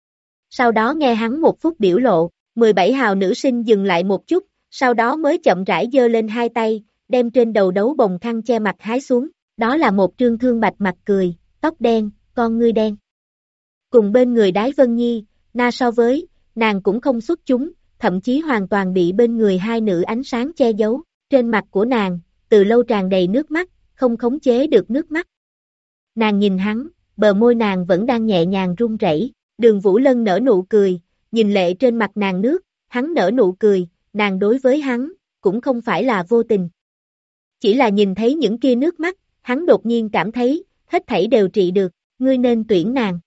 Sau đó nghe hắn một phút biểu lộ, 17 hào nữ sinh dừng lại một chút, sau đó mới chậm rãi giơ lên hai tay, đem trên đầu đấu bồng khăn che mặt hái xuống, đó là một trương thương bạch mặt cười, tóc đen, con ngươi đen. Cùng bên người Đái Vân Nhi, Na so với, nàng cũng không xuất chúng, thậm chí hoàn toàn bị bên người hai nữ ánh sáng che giấu, trên mặt của nàng, từ lâu tràn đầy nước mắt, không khống chế được nước mắt. Nàng nhìn hắn, bờ môi nàng vẫn đang nhẹ nhàng run rẩy. Đường Vũ Lân nở nụ cười, nhìn lệ trên mặt nàng nước, hắn nở nụ cười, nàng đối với hắn, cũng không phải là vô tình. Chỉ là nhìn thấy những kia nước mắt, hắn đột nhiên cảm thấy, hết thảy đều trị được, ngươi nên tuyển nàng.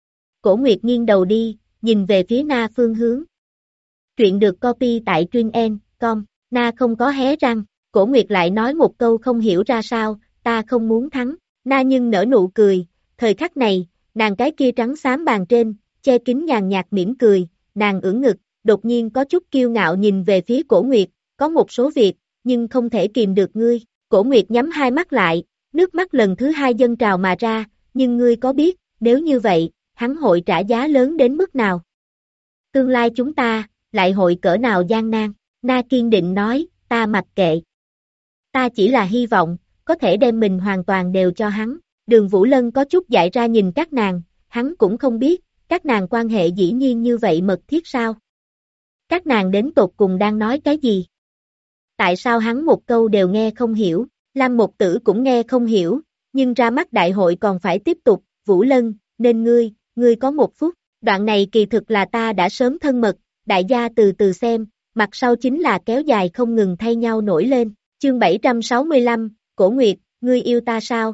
Cổ Nguyệt nghiêng đầu đi, nhìn về phía Na phương hướng. Truyện được copy tại truyện.com, Na không có hé răng, Cổ Nguyệt lại nói một câu không hiểu ra sao, ta không muốn thắng, Na nhưng nở nụ cười, thời khắc này, nàng cái kia trắng xám bàn trên, che kín nhàn nhạt mỉm cười, nàng ưỡn ngực, đột nhiên có chút kiêu ngạo nhìn về phía Cổ Nguyệt, có một số việc, nhưng không thể kìm được ngươi. Cổ Nguyệt nhắm hai mắt lại, nước mắt lần thứ hai dâng trào mà ra, nhưng ngươi có biết, nếu như vậy, hắn hội trả giá lớn đến mức nào? Tương lai chúng ta, lại hội cỡ nào gian nan? Na kiên định nói, ta mặc kệ. Ta chỉ là hy vọng, có thể đem mình hoàn toàn đều cho hắn. Đường Vũ Lân có chút dại ra nhìn các nàng, hắn cũng không biết, các nàng quan hệ dĩ nhiên như vậy mật thiết sao? Các nàng đến tột cùng đang nói cái gì? Tại sao hắn một câu đều nghe không hiểu? Lam Một Tử cũng nghe không hiểu, nhưng ra mắt đại hội còn phải tiếp tục. Vũ Lân, nên ngươi có một phút. Đoạn này kỳ thực là ta đã sớm thân mật, đại gia từ từ xem, mặt sau chính là kéo dài không ngừng thay nhau nổi lên. Chương 765, Cổ Nguyệt, ngươi yêu ta sao?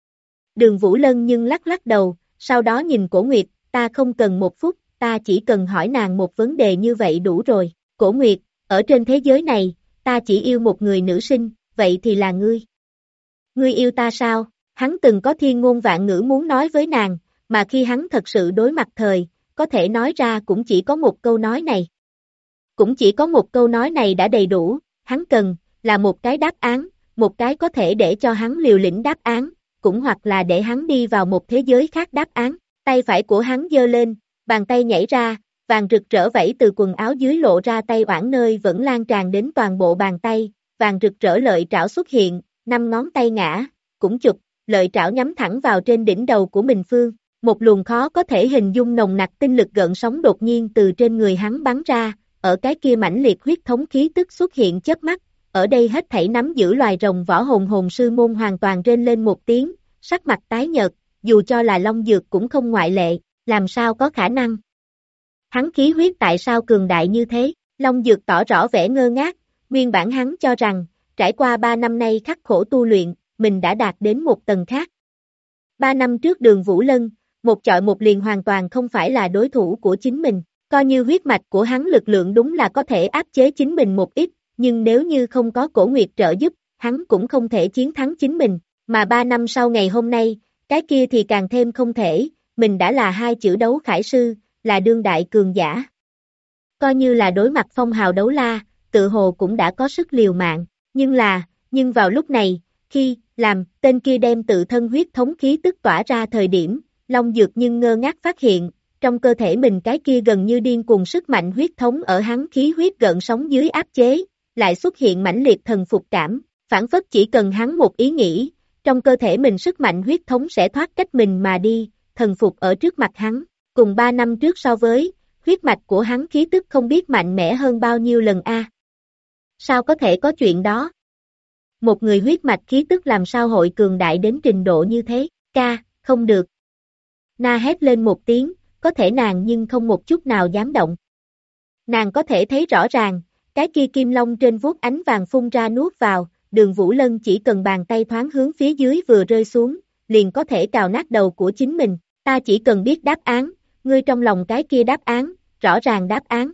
Đường Vũ Lân nhưng lắc lắc đầu, sau đó nhìn Cổ Nguyệt, ta không cần một phút, ta chỉ cần hỏi nàng một vấn đề như vậy đủ rồi. Cổ Nguyệt, ở trên thế giới này, ta chỉ yêu một người nữ sinh, vậy thì là ngươi. Ngươi yêu ta sao? Hắn từng có thiên ngôn vạn ngữ muốn nói với nàng, mà khi hắn thật sự đối mặt thời, có thể nói ra cũng chỉ có một câu nói này. Cũng chỉ có một câu nói này đã đầy đủ, hắn cần, là một cái đáp án, một cái có thể để cho hắn liều lĩnh đáp án, cũng hoặc là để hắn đi vào một thế giới khác đáp án. Tay phải của hắn giơ lên, bàn tay nhảy ra, vàng rực rỡ vẫy từ quần áo dưới lộ ra tay oản nơi vẫn lan tràn đến toàn bộ bàn tay, vàng rực rỡ lợi trảo xuất hiện, 5 ngón tay ngã, cũng chụp, lợi trảo nhắm thẳng vào trên đỉnh đầu của mình phương. Một luồng khó có thể hình dung nồng nặc tinh lực gợn sóng đột nhiên từ trên người hắn bắn ra, ở cái kia mãnh liệt huyết thống khí tức xuất hiện chớp mắt, ở đây hết thảy nắm giữ loài rồng võ hồn sư môn hoàn toàn rên lên một tiếng, sắc mặt tái nhợt, dù cho là Long Dược cũng không ngoại lệ, làm sao có khả năng. Hắn khí huyết tại sao cường đại như thế, Long Dược tỏ rõ vẻ ngơ ngác, nguyên bản hắn cho rằng, trải qua 3 năm nay khắc khổ tu luyện, mình đã đạt đến một tầng khác. 3 năm trước Đường Vũ Lân, một chọi một liền hoàn toàn không phải là đối thủ của chính mình, coi như huyết mạch của hắn lực lượng đúng là có thể áp chế chính mình một ít, nhưng nếu như không có Cổ Nguyệt trợ giúp, hắn cũng không thể chiến thắng chính mình, mà 3 năm sau ngày hôm nay, cái kia thì càng thêm không thể, mình đã là 2 chữ đấu khải sư, là đương đại cường giả. Coi như là đối mặt phong hào đấu la, tự hồ cũng đã có sức liều mạng, nhưng vào lúc này, khi, tên kia đem tự thân huyết thống khí tức tỏa ra thời điểm, Long Dược nhưng ngơ ngác phát hiện, trong cơ thể mình cái kia gần như điên cuồng sức mạnh huyết thống ở hắn khí huyết gợn sóng dưới áp chế, lại xuất hiện mãnh liệt thần phục cảm, phản phất chỉ cần hắn một ý nghĩ, trong cơ thể mình sức mạnh huyết thống sẽ thoát cách mình mà đi, thần phục ở trước mặt hắn, cùng 3 năm trước so với, huyết mạch của hắn khí tức không biết mạnh mẽ hơn bao nhiêu lần a. Sao có thể có chuyện đó? Một người huyết mạch khí tức làm sao hội cường đại đến trình độ như thế, không được. Na hét lên một tiếng, có thể nàng nhưng không một chút nào dám động. Nàng có thể thấy rõ ràng, cái kia kim long trên vuốt ánh vàng phun ra nuốt vào, Đường Vũ Lân chỉ cần bàn tay thoáng hướng phía dưới vừa rơi xuống, liền có thể cào nát đầu của chính mình, ta chỉ cần biết đáp án, ngươi trong lòng cái kia đáp án, rõ ràng đáp án.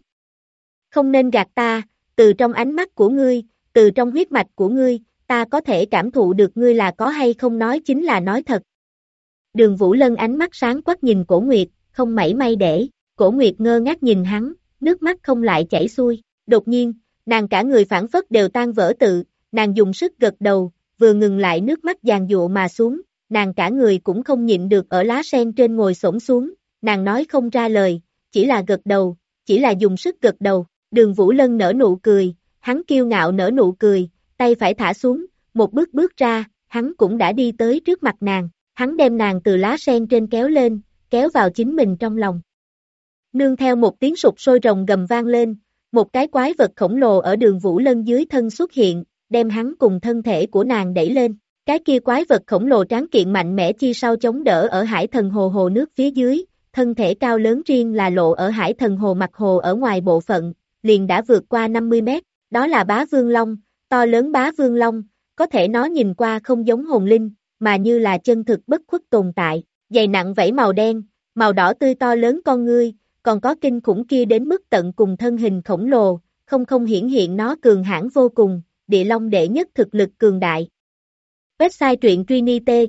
Không nên gạt ta, từ trong ánh mắt của ngươi, từ trong huyết mạch của ngươi, ta có thể cảm thụ được ngươi là có hay không nói chính là nói thật. Đường Vũ Lân ánh mắt sáng quắc nhìn Cổ Nguyệt, không mảy may để, Cổ Nguyệt ngơ ngác nhìn hắn, nước mắt không lại chảy xuôi, đột nhiên, nàng cả người phản phất đều tan vỡ tự, nàng dùng sức gật đầu, vừa ngừng lại nước mắt giàn giụa mà xuống, nàng cả người cũng không nhịn được ở lá sen trên ngồi xổm xuống, nàng nói không ra lời, chỉ là gật đầu, chỉ là dùng sức gật đầu, Đường Vũ Lân nở nụ cười, hắn kiêu ngạo nở nụ cười, tay phải thả xuống, một bước bước ra, hắn cũng đã đi tới trước mặt nàng, hắn đem nàng từ lá sen trên kéo lên, kéo vào chính mình trong lòng. Nương theo một tiếng sục sôi rồng gầm vang lên, một cái quái vật khổng lồ ở Đường Vũ Lân dưới thân xuất hiện, đem hắn cùng thân thể của nàng đẩy lên. Cái kia quái vật khổng lồ tráng kiện mạnh mẽ chi sau chống đỡ ở hải thần hồ nước phía dưới, thân thể cao lớn riêng là lộ ở hải thần hồ mặt hồ ở ngoài bộ phận, liền đã vượt qua 50 mét, đó là Bá Vương Long, to lớn Bá Vương Long, có thể nó nhìn qua không giống hồn linh, mà như là chân thực bất khuất tồn tại, dày nặng vảy màu đen, màu đỏ tươi to lớn con ngươi, còn có kinh khủng kia đến mức tận cùng thân hình khổng lồ, không hiển hiện nó cường hãn vô cùng, địa long đệ nhất thực lực cường đại. Website truyện Trinity,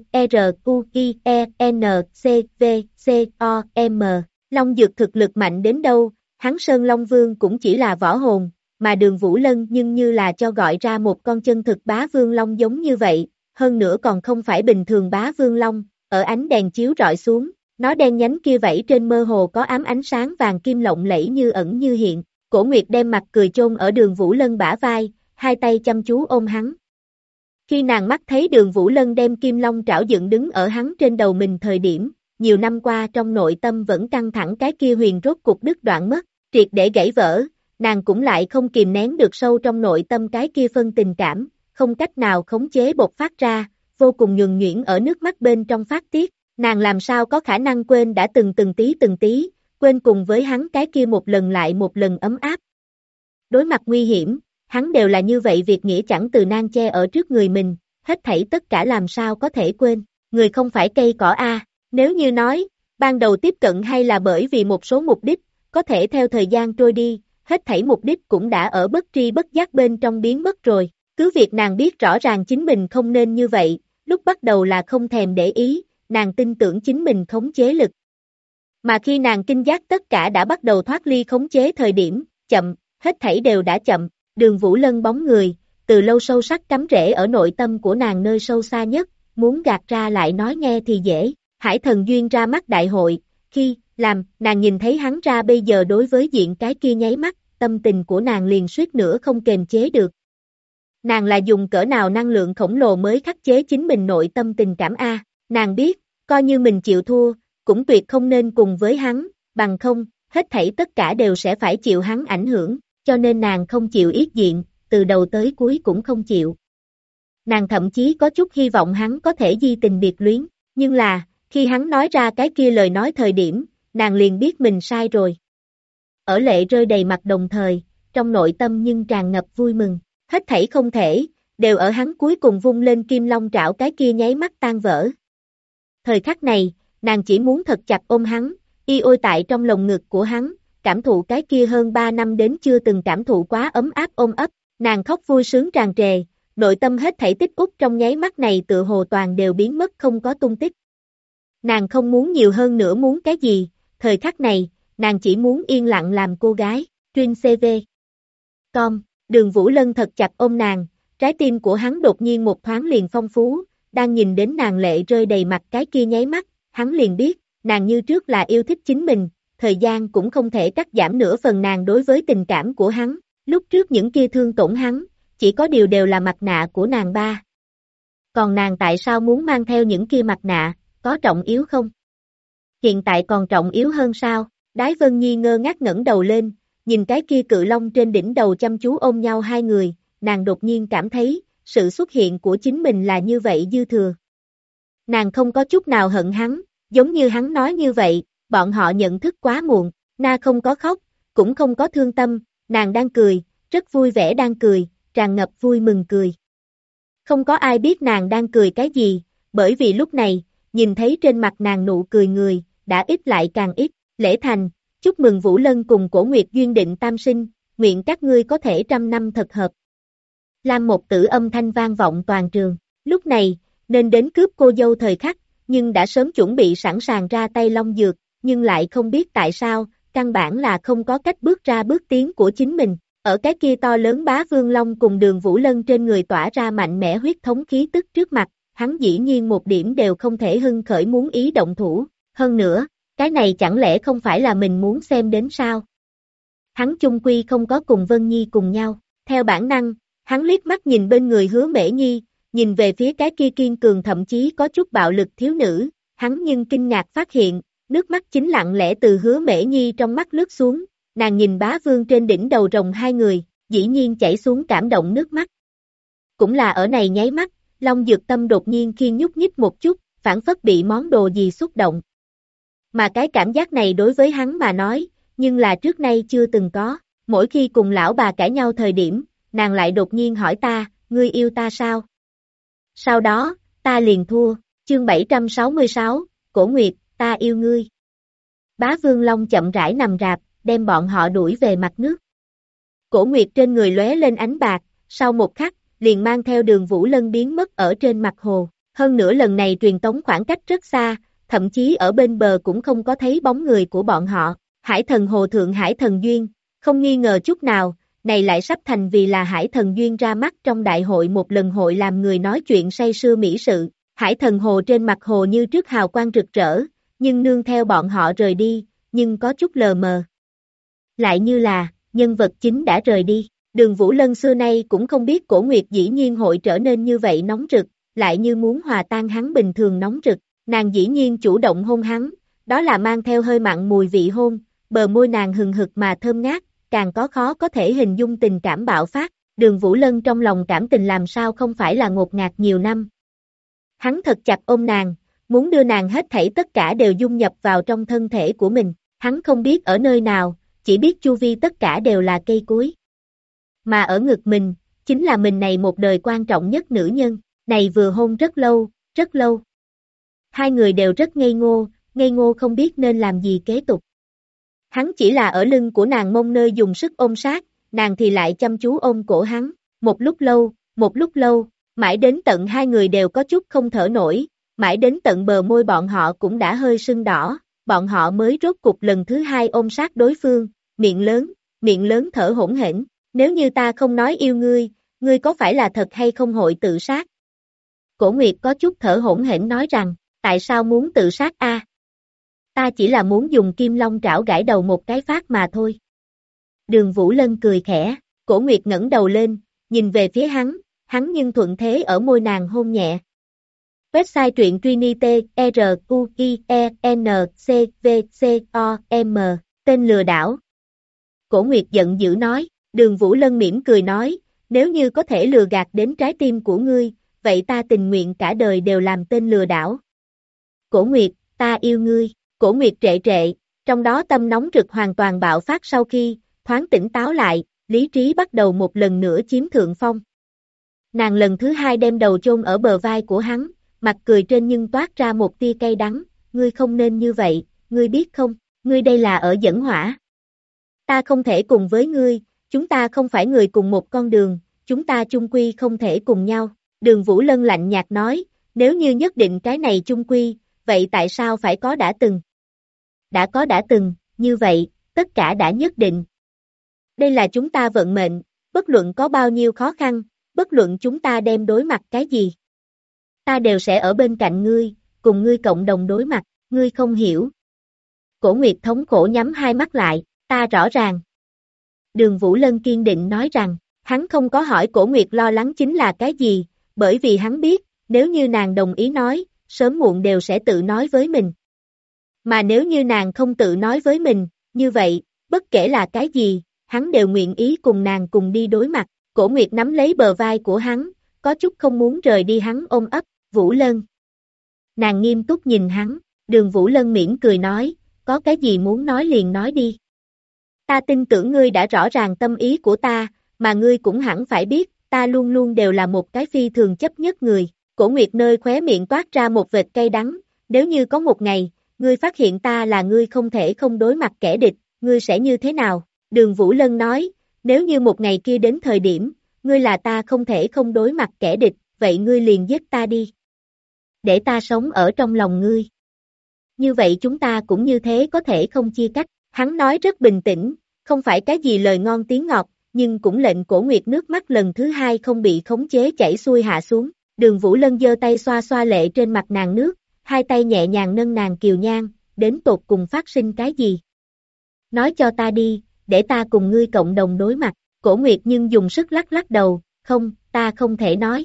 RUIENCVCOM, Long Dược thực lực mạnh đến đâu, hắn Sơn Long Vương cũng chỉ là võ hồn, mà Đường Vũ Lân nhưng như là cho gọi ra một con chân thực Bá Vương Long giống như vậy, hơn nữa còn không phải bình thường Bá Vương Long, ở ánh đèn chiếu rọi xuống, nó đen nhánh kia vẫy trên mơ hồ có ám ánh sáng vàng kim lộng lẫy như ẩn như hiện, Cổ Nguyệt đem mặt cười chôn ở Đường Vũ Lân bả vai, hai tay chăm chú ôm hắn. Khi nàng mắt thấy Đường Vũ Lân đem kim long trảo dựng đứng ở hắn trên đầu mình thời điểm, nhiều năm qua trong nội tâm vẫn căng thẳng cái kia huyền rốt cục đứt đoạn mất, triệt để gãy vỡ, nàng cũng lại không kìm nén được sâu trong nội tâm cái kia phân tình cảm, không cách nào khống chế bộc phát ra, vô cùng nhuần nhuyễn ở nước mắt bên trong phát tiết, nàng làm sao có khả năng quên đã từng từng tí, quên cùng với hắn cái kia một lần lại một lần ấm áp. Đối mặt nguy hiểm, hắn đều là như vậy việc nghĩa chẳng từ nan che ở trước người mình, hết thảy tất cả làm sao có thể quên, người không phải cây cỏ a, nếu như nói, ban đầu tiếp cận hay là bởi vì một số mục đích, có thể theo thời gian trôi đi, hết thảy mục đích cũng đã ở bất tri bất giác bên trong biến mất rồi, cứ việc nàng biết rõ ràng chính mình không nên như vậy, lúc bắt đầu là không thèm để ý, nàng tin tưởng chính mình khống chế lực. Mà khi nàng kinh giác tất cả đã bắt đầu thoát ly khống chế thời điểm, chậm, hết thảy đều đã chậm, Đường Vũ Lân bóng người, từ lâu sâu sắc cắm rễ ở nội tâm của nàng nơi sâu xa nhất, muốn gạt ra lại nói nghe thì dễ, Hải Thần Duyên ra mắt đại hội, khi, nàng nhìn thấy hắn ra bây giờ đối với diện cái kia nháy mắt, tâm tình của nàng liền suýt nữa không kềm chế được. Nàng là dùng cỡ nào năng lượng khổng lồ mới khắc chế chính mình nội tâm tình cảm a, nàng biết, coi như mình chịu thua, cũng tuyệt không nên cùng với hắn, bằng không, hết thảy tất cả đều sẽ phải chịu hắn ảnh hưởng, cho nên nàng không chịu yết diện, từ đầu tới cuối cũng không chịu. Nàng thậm chí có chút hy vọng hắn có thể di tình biệt luyến, nhưng là, khi hắn nói ra cái kia lời nói thời điểm, nàng liền biết mình sai rồi. Ở lệ rơi đầy mặt đồng thời, trong nội tâm nhưng tràn ngập vui mừng, hết thảy không thể, đều ở hắn cuối cùng vung lên kim long trảo cái kia nháy mắt tan vỡ. Thời khắc này, nàng chỉ muốn thật chặt ôm hắn, y ôi tại trong lồng ngực của hắn, cảm thụ cái kia hơn 3 năm đến chưa từng cảm thụ quá ấm áp ôm ấp, nàng khóc vui sướng tràn trề, nội tâm hết thảy tích út trong nháy mắt này tựa hồ toàn đều biến mất không có tung tích. Nàng không muốn nhiều hơn nữa muốn cái gì, thời khắc này, nàng chỉ muốn yên lặng làm cô gái, Truyên CV. Đường Vũ Lân thật chặt ôm nàng, trái tim của hắn đột nhiên một thoáng liền phong phú, đang nhìn đến nàng lệ rơi đầy mặt cái kia nháy mắt, hắn liền biết, nàng như trước là yêu thích chính mình, thời gian cũng không thể cắt giảm nửa phần nàng đối với tình cảm của hắn, lúc trước những kia thương tổn hắn, chỉ có điều đều là mặt nạ của nàng ba. Còn nàng tại sao muốn mang theo những kia mặt nạ, có trọng yếu không? Hiện tại còn trọng yếu hơn sao? Đái Vân Nhi ngơ ngác ngẩng đầu lên, nhìn cái kia cự long trên đỉnh đầu chăm chú ôm nhau hai người, nàng đột nhiên cảm thấy, sự xuất hiện của chính mình là như vậy dư thừa. Nàng không có chút nào hận hắn, giống như hắn nói như vậy, bọn họ nhận thức quá muộn, Na không có khóc, cũng không có thương tâm, nàng đang cười, rất vui vẻ đang cười, tràn ngập vui mừng cười. Không có ai biết nàng đang cười cái gì, bởi vì lúc này, nhìn thấy trên mặt nàng nụ cười người, đã ít lại càng ít, Lễ Thành, chúc mừng Vũ Lân cùng Cổ Nguyệt duyên định tam sinh, nguyện các ngươi có thể 100 năm thật hợp. Lam một tử âm thanh vang vọng toàn trường, lúc này, nên đến cướp cô dâu thời khắc, nhưng đã sớm chuẩn bị sẵn sàng ra tay long dược, nhưng lại không biết tại sao, căn bản là không có cách bước ra bước tiến của chính mình. Ở cái kia to lớn bá vương long cùng Đường Vũ Lân trên người tỏa ra mạnh mẽ huyết thống khí tức trước mặt, hắn dĩ nhiên một điểm đều không thể hưng khởi muốn ý động thủ, hơn nữa, cái này chẳng lẽ không phải là mình muốn xem đến sao? Hắn chung quy không có cùng Vân Nhi cùng nhau, theo bản năng, hắn liếc mắt nhìn bên người Hứa Mễ Nhi, nhìn về phía cái kia kiên cường thậm chí có chút bạo lực thiếu nữ, hắn nhưng kinh ngạc phát hiện, nước mắt chính lặng lẽ từ Hứa Mễ Nhi trong mắt lướt xuống, nàng nhìn bá vương trên đỉnh đầu rồng hai người, dĩ nhiên chảy xuống cảm động nước mắt. Cũng là ở này nháy mắt, Long Dược Tâm đột nhiên khiên nhúc nhích một chút, phản phất bị món đồ gì xúc động. Mà cái cảm giác này đối với hắn mà nói, nhưng là trước nay chưa từng có, mỗi khi cùng lão bà cãi nhau thời điểm, nàng lại đột nhiên hỏi ta, ngươi yêu ta sao? Sau đó, ta liền thua, chương 766, Cổ Nguyệt, ta yêu ngươi. Bá Vương Long chậm rãi nằm rạp, đem bọn họ đuổi về mặt nước. Cổ Nguyệt trên người lóe lên ánh bạc, sau một khắc, liền mang theo Đường Vũ Lân biến mất ở trên mặt hồ. Hơn nữa lần này truyền tống khoảng cách rất xa, thậm chí ở bên bờ cũng không có thấy bóng người của bọn họ. Hải Thần Hồ Thượng Hải Thần Duyên, không nghi ngờ chút nào, này lại sắp thành vì là Hải Thần Duyên ra mắt trong đại hội một lần hội làm người nói chuyện say sưa mỹ sự. Hải Thần Hồ trên mặt hồ như trước hào quang rực rỡ, nhưng nương theo bọn họ rời đi, nhưng có chút lờ mờ. Lại như là, nhân vật chính đã rời đi. Đường Vũ Lân xưa nay cũng không biết Cổ Nguyệt dĩ nhiên hội trở nên như vậy nóng rực, lại như muốn hòa tan hắn bình thường nóng rực. Nàng dĩ nhiên chủ động hôn hắn, đó là mang theo hơi mặn mùi vị hôn, bờ môi nàng hừng hực mà thơm ngát, càng có khó có thể hình dung tình cảm bạo phát. Đường Vũ Lân trong lòng cảm tình làm sao không phải là ngột ngạt nhiều năm. Hắn thật chặt ôm nàng, muốn đưa nàng hết thảy tất cả đều dung nhập vào trong thân thể của mình. Hắn không biết ở nơi nào, chỉ biết chu vi tất cả đều là cây cối. Mà ở ngực mình, chính là mình này một đời quan trọng nhất nữ nhân, này vừa hôn rất lâu, rất lâu. Hai người đều rất ngây ngô không biết nên làm gì kế tục. Hắn chỉ là ở lưng của nàng mông nơi dùng sức ôm sát, nàng thì lại chăm chú ôm cổ hắn, một lúc lâu, mãi đến tận hai người đều có chút không thở nổi, mãi đến tận bờ môi bọn họ cũng đã hơi sưng đỏ, bọn họ mới rốt cục lần thứ hai ôm sát đối phương, miệng lớn thở hổn hển, nếu như ta không nói yêu ngươi, ngươi có phải là thật hay không hội tự sát? Cổ Nguyệt có chút thở hổn hển nói rằng, tại sao muốn tự sát a? Ta chỉ là muốn dùng kim long trảo gãi đầu một cái phát mà thôi. Đường Vũ Lân cười khẽ, Cổ Nguyệt ngẩng đầu lên, nhìn về phía hắn nhưng thuận thế ở môi nàng hôn nhẹ. Website truyện Trinity, RUIENCVCOM, tên lừa đảo. Cổ Nguyệt giận dữ nói, Đường Vũ Lân mỉm cười nói, nếu như có thể lừa gạt đến trái tim của ngươi, vậy ta tình nguyện cả đời đều làm tên lừa đảo. Cổ Nguyệt, ta yêu ngươi, Cổ Nguyệt trệ trệ, trong đó tâm nóng rực hoàn toàn bạo phát sau khi, thoáng tỉnh táo lại, lý trí bắt đầu một lần nữa chiếm thượng phong. Nàng lần thứ hai đem đầu chôn ở bờ vai của hắn, mặt cười trên nhưng toát ra một tia cay đắng, ngươi không nên như vậy, ngươi biết không, ngươi đây là ở dẫn hỏa. Ta không thể cùng với ngươi, chúng ta không phải người cùng một con đường, chúng ta chung quy không thể cùng nhau. Đường Vũ Lân lạnh nhạt nói, nếu như nhất định cái này chung quy, vậy tại sao phải có đã từng? Đã có đã từng, như vậy, tất cả đã nhất định. Đây là chúng ta vận mệnh, bất luận có bao nhiêu khó khăn, bất luận chúng ta đem đối mặt cái gì. Ta đều sẽ ở bên cạnh ngươi, cùng ngươi cộng đồng đối mặt, ngươi không hiểu. Cổ Nguyệt thống khổ nhắm hai mắt lại, ta rõ ràng. Đường Vũ Lân kiên định nói rằng, hắn không có hỏi Cổ Nguyệt lo lắng chính là cái gì, bởi vì hắn biết, nếu như nàng đồng ý nói, sớm muộn đều sẽ tự nói với mình. Mà nếu như nàng không tự nói với mình, như vậy, bất kể là cái gì, hắn đều nguyện ý cùng nàng cùng đi đối mặt. Cổ Nguyệt nắm lấy bờ vai của hắn, có chút không muốn rời đi hắn ôm ấp, Vũ Lân. Nàng nghiêm túc nhìn hắn, Đường Vũ Lân mỉm cười nói, có cái gì muốn nói liền nói đi. Ta tin tưởng ngươi đã rõ ràng tâm ý của ta, mà ngươi cũng hẳn phải biết, ta luôn luôn đều là một cái phi thường chấp nhất người. Cổ Nguyệt nơi khóe miệng toát ra một vệt cay đắng, nếu như có một ngày, ngươi phát hiện ta là ngươi không thể không đối mặt kẻ địch, ngươi sẽ như thế nào? Đường Vũ Lân nói, nếu như một ngày kia đến thời điểm, ngươi là ta không thể không đối mặt kẻ địch, vậy ngươi liền giết ta đi. Để ta sống ở trong lòng ngươi. Như vậy chúng ta cũng như thế có thể không chia cách. Hắn nói rất bình tĩnh, không phải cái gì lời ngon tiếng ngọt, nhưng cũng lệnh Cổ Nguyệt nước mắt lần thứ hai không bị khống chế chảy xuôi hạ xuống. Đường Vũ Lân giơ tay xoa xoa lệ trên mặt nàng nước, hai tay nhẹ nhàng nâng nàng kiều nhan, đến tột cùng phát sinh cái gì? Nói cho ta đi, để ta cùng ngươi cộng đồng đối mặt. Cổ Nguyệt nhưng dùng sức lắc lắc đầu, không, ta không thể nói.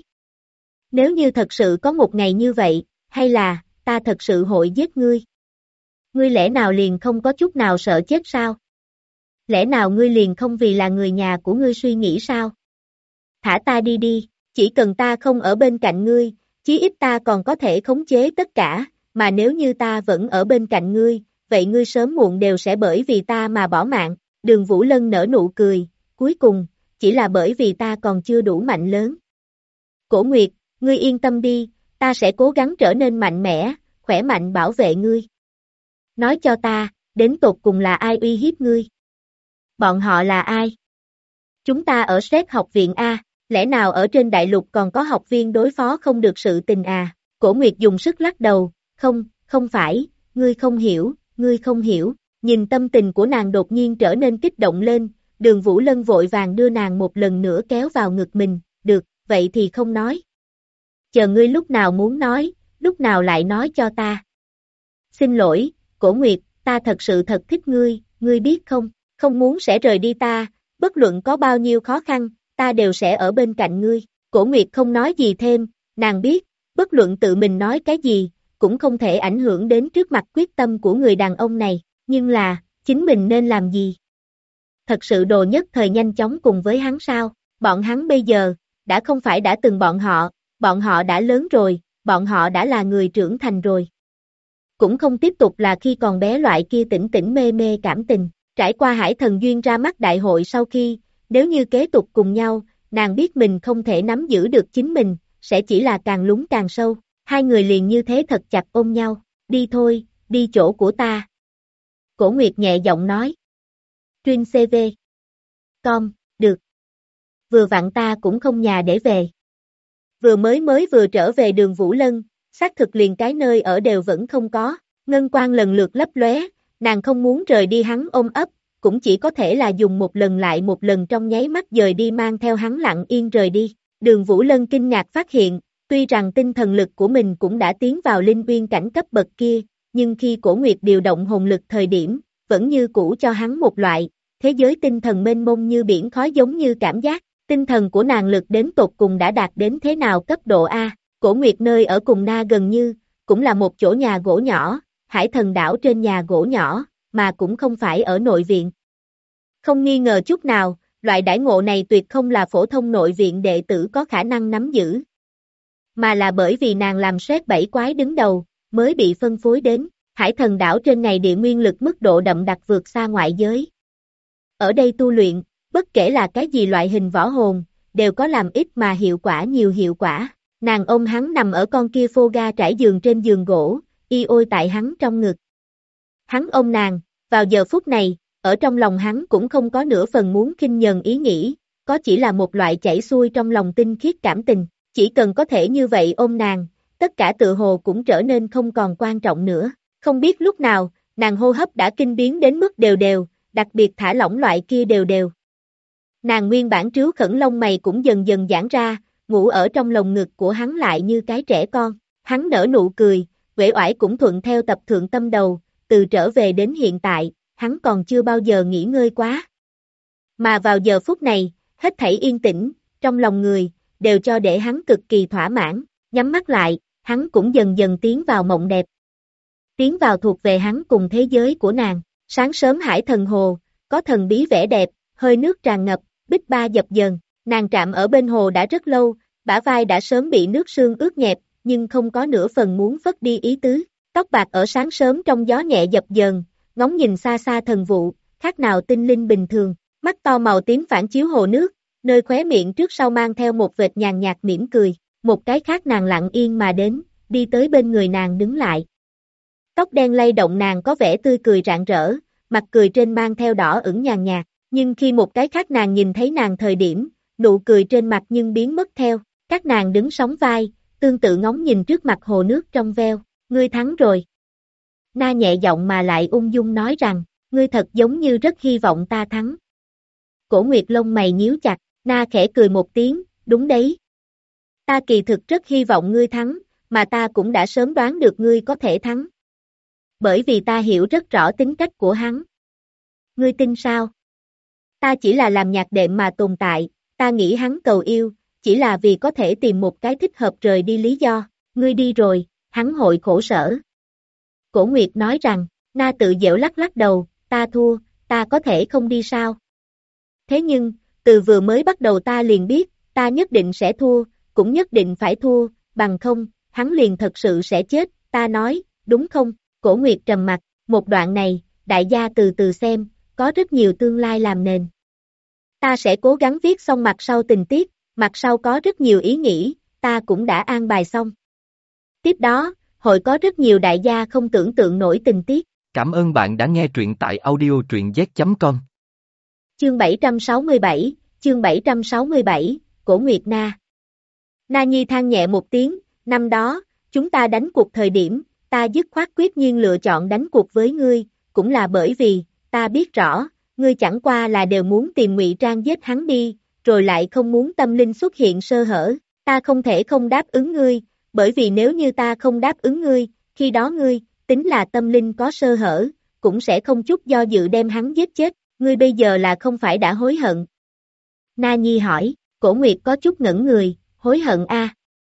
Nếu như thật sự có một ngày như vậy, hay là, ta thật sự hội giết ngươi. Ngươi lẽ nào liền không có chút nào sợ chết sao? Lẽ nào ngươi liền không vì là người nhà của ngươi suy nghĩ sao? Thả ta đi đi, chỉ cần ta không ở bên cạnh ngươi, chí ít ta còn có thể khống chế tất cả, mà nếu như ta vẫn ở bên cạnh ngươi, vậy ngươi sớm muộn đều sẽ bởi vì ta mà bỏ mạng. Đường Vũ Lân nở nụ cười, cuối cùng, chỉ là bởi vì ta còn chưa đủ mạnh lớn. Cổ Nguyệt, ngươi yên tâm đi, ta sẽ cố gắng trở nên mạnh mẽ, khỏe mạnh bảo vệ ngươi. Nói cho ta, đến tột cùng là ai uy hiếp ngươi? Bọn họ là ai? Chúng ta ở Sét học viện A, lẽ nào ở trên đại lục còn có học viên đối phó không được sự tình à? Cổ Nguyệt dùng sức lắc đầu, không, không phải, ngươi không hiểu, ngươi không hiểu. Nhìn tâm tình của nàng đột nhiên trở nên kích động lên, Đường Vũ Lân vội vàng đưa nàng một lần nữa kéo vào ngực mình, được, vậy thì không nói. Chờ ngươi lúc nào muốn nói, lúc nào lại nói cho ta. Xin lỗi, Cổ Nguyệt, ta thật sự thật thích ngươi, ngươi biết không, không muốn sẽ rời đi ta, bất luận có bao nhiêu khó khăn, ta đều sẽ ở bên cạnh ngươi. Cổ Nguyệt không nói gì thêm, nàng biết, bất luận tự mình nói cái gì, cũng không thể ảnh hưởng đến trước mặt quyết tâm của người đàn ông này, nhưng là, chính mình nên làm gì? Thật sự đồ nhất thời nhanh chóng cùng với hắn sao? Bọn hắn bây giờ, đã không phải đã từng bọn họ đã lớn rồi, bọn họ đã là người trưởng thành rồi. Cũng không tiếp tục là khi còn bé loại kia tỉnh tỉnh mê mê cảm tình. Trải qua Hải Thần Duyên ra mắt đại hội sau khi, nếu như kế tục cùng nhau, nàng biết mình không thể nắm giữ được chính mình, sẽ chỉ là càng lún càng sâu. Hai người liền như thế thật chặt ôm nhau, đi thôi, đi chỗ của ta. Cổ Nguyệt nhẹ giọng nói. Truyên CV. Com, được. Vừa vặn ta cũng không nhà để về. Vừa trở về Đường Vũ Lân, xác thực liền cái nơi ở đều vẫn không có, ngân quang lần lượt lấp lóe, nàng không muốn rời đi hắn ôm ấp, cũng chỉ có thể là dùng một lần lại một lần trong nháy mắt dời đi mang theo hắn lặng yên rời đi. Đường Vũ Lân kinh ngạc phát hiện, tuy rằng tinh thần lực của mình cũng đã tiến vào linh uyên cảnh cấp bậc kia, nhưng khi Cổ Nguyệt điều động hồn lực thời điểm, vẫn như cũ cho hắn một loại, thế giới tinh thần mênh mông như biển khói giống như cảm giác, tinh thần của nàng lực đến tột cùng đã đạt đến thế nào cấp độ A. Cổ Nguyệt nơi ở cùng Na gần như, cũng là một chỗ nhà gỗ nhỏ, Hải Thần đảo trên nhà gỗ nhỏ, mà cũng không phải ở nội viện. Không nghi ngờ chút nào, loại đãi ngộ này tuyệt không là phổ thông nội viện đệ tử có khả năng nắm giữ. Mà là bởi vì nàng làm soét bảy quái đứng đầu, mới bị phân phối đến. Hải Thần đảo trên ngày địa nguyên lực mức độ đậm đặc vượt xa ngoại giới. Ở đây tu luyện, bất kể là cái gì loại hình võ hồn, đều có làm ít mà hiệu quả nhiều hiệu quả. Nàng ôm hắn nằm ở con kia phô ga trải giường trên giường gỗ, y ôi tại hắn trong ngực. Hắn ôm nàng, vào giờ phút này, ở trong lòng hắn cũng không có nửa phần muốn khinh nhờn ý nghĩ, có chỉ là một loại chảy xuôi trong lòng tinh khiết cảm tình, chỉ cần có thể như vậy ôm nàng, tất cả tự hồ cũng trở nên không còn quan trọng nữa. Không biết lúc nào, nàng hô hấp đã kinh biến đến mức đều đều, đặc biệt thả lỏng loại kia đều đều. Nàng nguyên bản trứu khẩn lông mày cũng dần dần giãn ra, ngủ ở trong lồng ngực của hắn lại như cái trẻ con. Hắn nở nụ cười, uể oải cũng thuận theo tập thượng tâm đầu, từ trở về đến hiện tại, hắn còn chưa bao giờ nghỉ ngơi quá. Mà vào giờ phút này, hết thảy yên tĩnh, trong lòng người, đều cho để hắn cực kỳ thỏa mãn, nhắm mắt lại, hắn cũng dần dần tiến vào mộng đẹp. Tiến vào thuộc về hắn cùng thế giới của nàng. Sáng sớm Hải Thần hồ, có thần bí vẻ đẹp, hơi nước tràn ngập, bích ba dập dờn, nàng trạm ở bên hồ đã rất lâu, bả vai đã sớm bị nước sương ướt nhẹp, nhưng không có nửa phần muốn phất đi ý tứ. Tóc bạc ở sáng sớm trong gió nhẹ dập dờn, ngóng nhìn xa xa thần vụ, khác nào tinh linh bình thường, mắt to màu tím phản chiếu hồ nước, nơi khóe miệng trước sau mang theo một vệt nhàn nhạt mỉm cười, một cái khác nàng lặng yên mà đến, đi tới bên người nàng đứng lại. Tóc đen lay động nàng có vẻ tươi cười rạng rỡ, mặt cười trên mang theo đỏ ửng nhàn nhạt, nhưng khi một cái khác nàng nhìn thấy nàng thời điểm, nụ cười trên mặt nhưng biến mất theo, các nàng đứng sóng vai, tương tự ngóng nhìn trước mặt hồ nước trong veo, ngươi thắng rồi. Na nhẹ giọng mà lại ung dung nói rằng, ngươi thật giống như rất hy vọng ta thắng. Cổ Nguyệt lông mày nhíu chặt, Na khẽ cười một tiếng, đúng đấy. Ta kỳ thực rất hy vọng ngươi thắng, mà ta cũng đã sớm đoán được ngươi có thể thắng. Bởi vì ta hiểu rất rõ tính cách của hắn. Ngươi tin sao? Ta chỉ là làm nhạc đệm mà tồn tại, ta nghĩ hắn cầu yêu, chỉ là vì có thể tìm một cái thích hợp rời đi lý do, ngươi đi rồi, hắn hội khổ sở. Cổ Nguyệt nói rằng, Na tự dễu lắc lắc đầu, ta thua, ta có thể không đi sao? Thế nhưng, từ vừa mới bắt đầu ta liền biết, ta nhất định sẽ thua, cũng nhất định phải thua, bằng không, hắn liền thật sự sẽ chết, ta nói, đúng không? Cổ Nguyệt trầm mặt, một đoạn này, đại gia từ từ xem, có rất nhiều tương lai làm nền. Ta sẽ cố gắng viết xong mặt sau tình tiết, mặt sau có rất nhiều ý nghĩ, ta cũng đã an bài xong. Tiếp đó, hội có rất nhiều đại gia không tưởng tượng nổi tình tiết. Cảm ơn bạn đã nghe truyện tại audio truyện z.com. Chương 767, Cổ Nguyệt Na. Na Nhi than nhẹ một tiếng, năm đó, chúng ta đánh cuộc thời điểm, ta dứt khoát quyết nhiên lựa chọn đánh cuộc với ngươi, cũng là bởi vì, ta biết rõ, ngươi chẳng qua là đều muốn tìm ngụy trang giết hắn đi, rồi lại không muốn tâm linh xuất hiện sơ hở, ta không thể không đáp ứng ngươi, bởi vì nếu như ta không đáp ứng ngươi, khi đó ngươi, tính là tâm linh có sơ hở, cũng sẽ không chút do dự đem hắn giết chết, ngươi bây giờ là không phải đã hối hận. Na Nhi hỏi, Cổ Nguyệt có chút ngẩn người, hối hận a?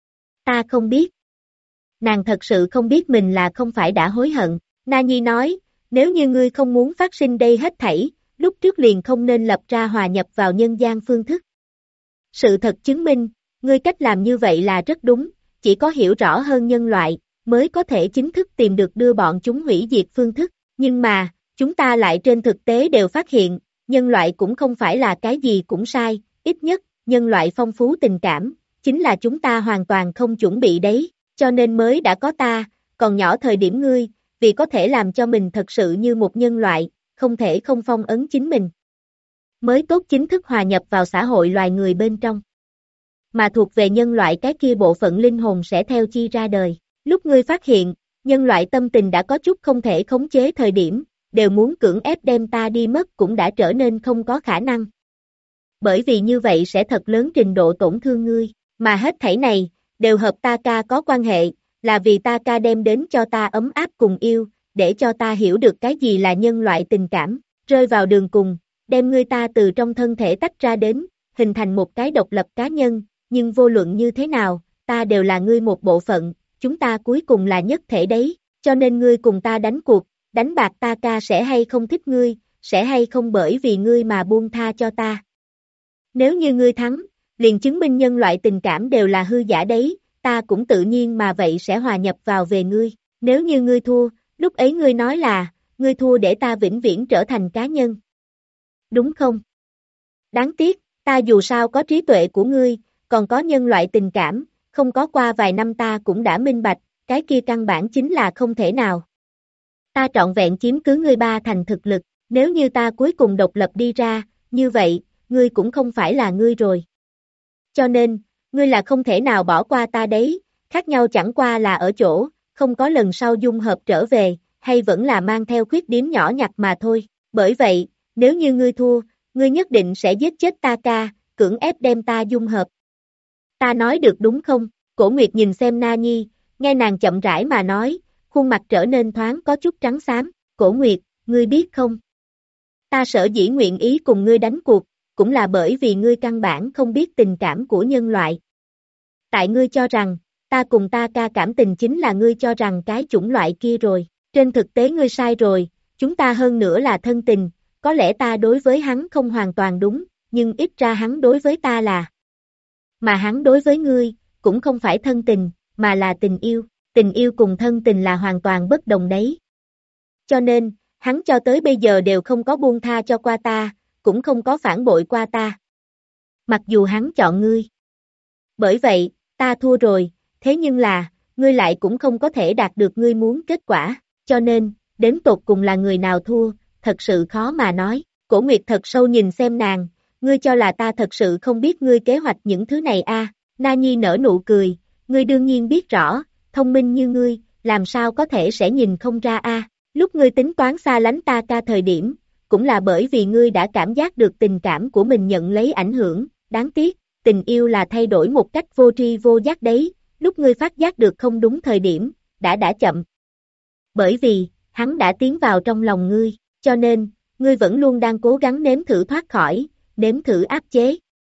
Ta không biết. Nàng thật sự không biết mình là không phải đã hối hận. Na Nhi nói, nếu như ngươi không muốn phát sinh đây hết thảy, lúc trước liền không nên lập ra hòa nhập vào nhân gian phương thức. Sự thật chứng minh, ngươi cách làm như vậy là rất đúng, chỉ có hiểu rõ hơn nhân loại, mới có thể chính thức tìm được đưa bọn chúng hủy diệt phương thức. Nhưng mà, chúng ta lại trên thực tế đều phát hiện, nhân loại cũng không phải là cái gì cũng sai, ít nhất, nhân loại phong phú tình cảm, chính là chúng ta hoàn toàn không chuẩn bị đấy, cho nên mới đã có ta, còn nhỏ thời điểm ngươi, vì có thể làm cho mình thật sự như một nhân loại, không thể không phong ấn chính mình. Mới tốt chính thức hòa nhập vào xã hội loài người bên trong. Mà thuộc về nhân loại cái kia bộ phận linh hồn sẽ theo chi ra đời. Lúc ngươi phát hiện, nhân loại tâm tình đã có chút không thể khống chế thời điểm, đều muốn cưỡng ép đem ta đi mất cũng đã trở nên không có khả năng. Bởi vì như vậy sẽ thật lớn trình độ tổn thương ngươi, mà hết thảy này, đều hợp ta ca có quan hệ, là vì ta ca đem đến cho ta ấm áp cùng yêu, để cho ta hiểu được cái gì là nhân loại tình cảm, rơi vào đường cùng, đem ngươi ta từ trong thân thể tách ra đến, hình thành một cái độc lập cá nhân, nhưng vô luận như thế nào, ta đều là ngươi một bộ phận, chúng ta cuối cùng là nhất thể đấy, cho nên ngươi cùng ta đánh cuộc, đánh bạc ta ca sẽ hay không thích ngươi, sẽ hay không bởi vì ngươi mà buông tha cho ta. Nếu như ngươi thắng, liền chứng minh nhân loại tình cảm đều là hư giả đấy, ta cũng tự nhiên mà vậy sẽ hòa nhập vào về ngươi. Nếu như ngươi thua, lúc ấy ngươi nói là, ngươi thua để ta vĩnh viễn trở thành cá nhân. Đúng không? Đáng tiếc, ta dù sao có trí tuệ của ngươi, còn có nhân loại tình cảm, không có qua vài năm ta cũng đã minh bạch, cái kia căn bản chính là không thể nào. Ta trọn vẹn chiếm cứ ngươi ba thành thực lực, nếu như ta cuối cùng độc lập đi ra, như vậy, ngươi cũng không phải là ngươi rồi. Cho nên, ngươi là không thể nào bỏ qua ta đấy, khác nhau chẳng qua là ở chỗ, không có lần sau dung hợp trở về, hay vẫn là mang theo khuyết điểm nhỏ nhặt mà thôi. Bởi vậy, nếu như ngươi thua, ngươi nhất định sẽ giết chết ta ca, cưỡng ép đem ta dung hợp. Ta nói được đúng không? Cổ Nguyệt nhìn xem Na Nhi, nghe nàng chậm rãi mà nói, khuôn mặt trở nên thoáng có chút trắng xám. Cổ Nguyệt, ngươi biết không? Ta sở dĩ nguyện ý cùng ngươi đánh cuộc, cũng là bởi vì ngươi căn bản không biết tình cảm của nhân loại. Tại ngươi cho rằng, ta cùng ta ca cảm tình chính là ngươi cho rằng cái chủng loại kia rồi. Trên thực tế ngươi sai rồi, chúng ta hơn nữa là thân tình, có lẽ ta đối với hắn không hoàn toàn đúng, nhưng ít ra hắn đối với ta là. Mà hắn đối với ngươi, cũng không phải thân tình, mà là tình yêu. Tình yêu cùng thân tình là hoàn toàn bất đồng đấy. Cho nên, hắn cho tới bây giờ đều không có buông tha cho qua ta, cũng không có phản bội qua ta. Mặc dù hắn chọn ngươi. Bởi vậy, ta thua rồi, thế nhưng là, ngươi lại cũng không có thể đạt được ngươi muốn kết quả, cho nên, đến tột cùng là người nào thua, thật sự khó mà nói. Cổ Nguyệt thật sâu nhìn xem nàng, ngươi cho là ta thật sự không biết ngươi kế hoạch những thứ này a? Na Nhi nở nụ cười, ngươi đương nhiên biết rõ, thông minh như ngươi, làm sao có thể sẽ nhìn không ra a? Lúc ngươi tính toán xa lánh ta ca thời điểm, cũng là bởi vì ngươi đã cảm giác được tình cảm của mình nhận lấy ảnh hưởng, đáng tiếc, tình yêu là thay đổi một cách vô tri vô giác đấy, lúc ngươi phát giác được không đúng thời điểm, đã chậm. Bởi vì, hắn đã tiến vào trong lòng ngươi, cho nên, ngươi vẫn luôn đang cố gắng nếm thử thoát khỏi, nếm thử áp chế.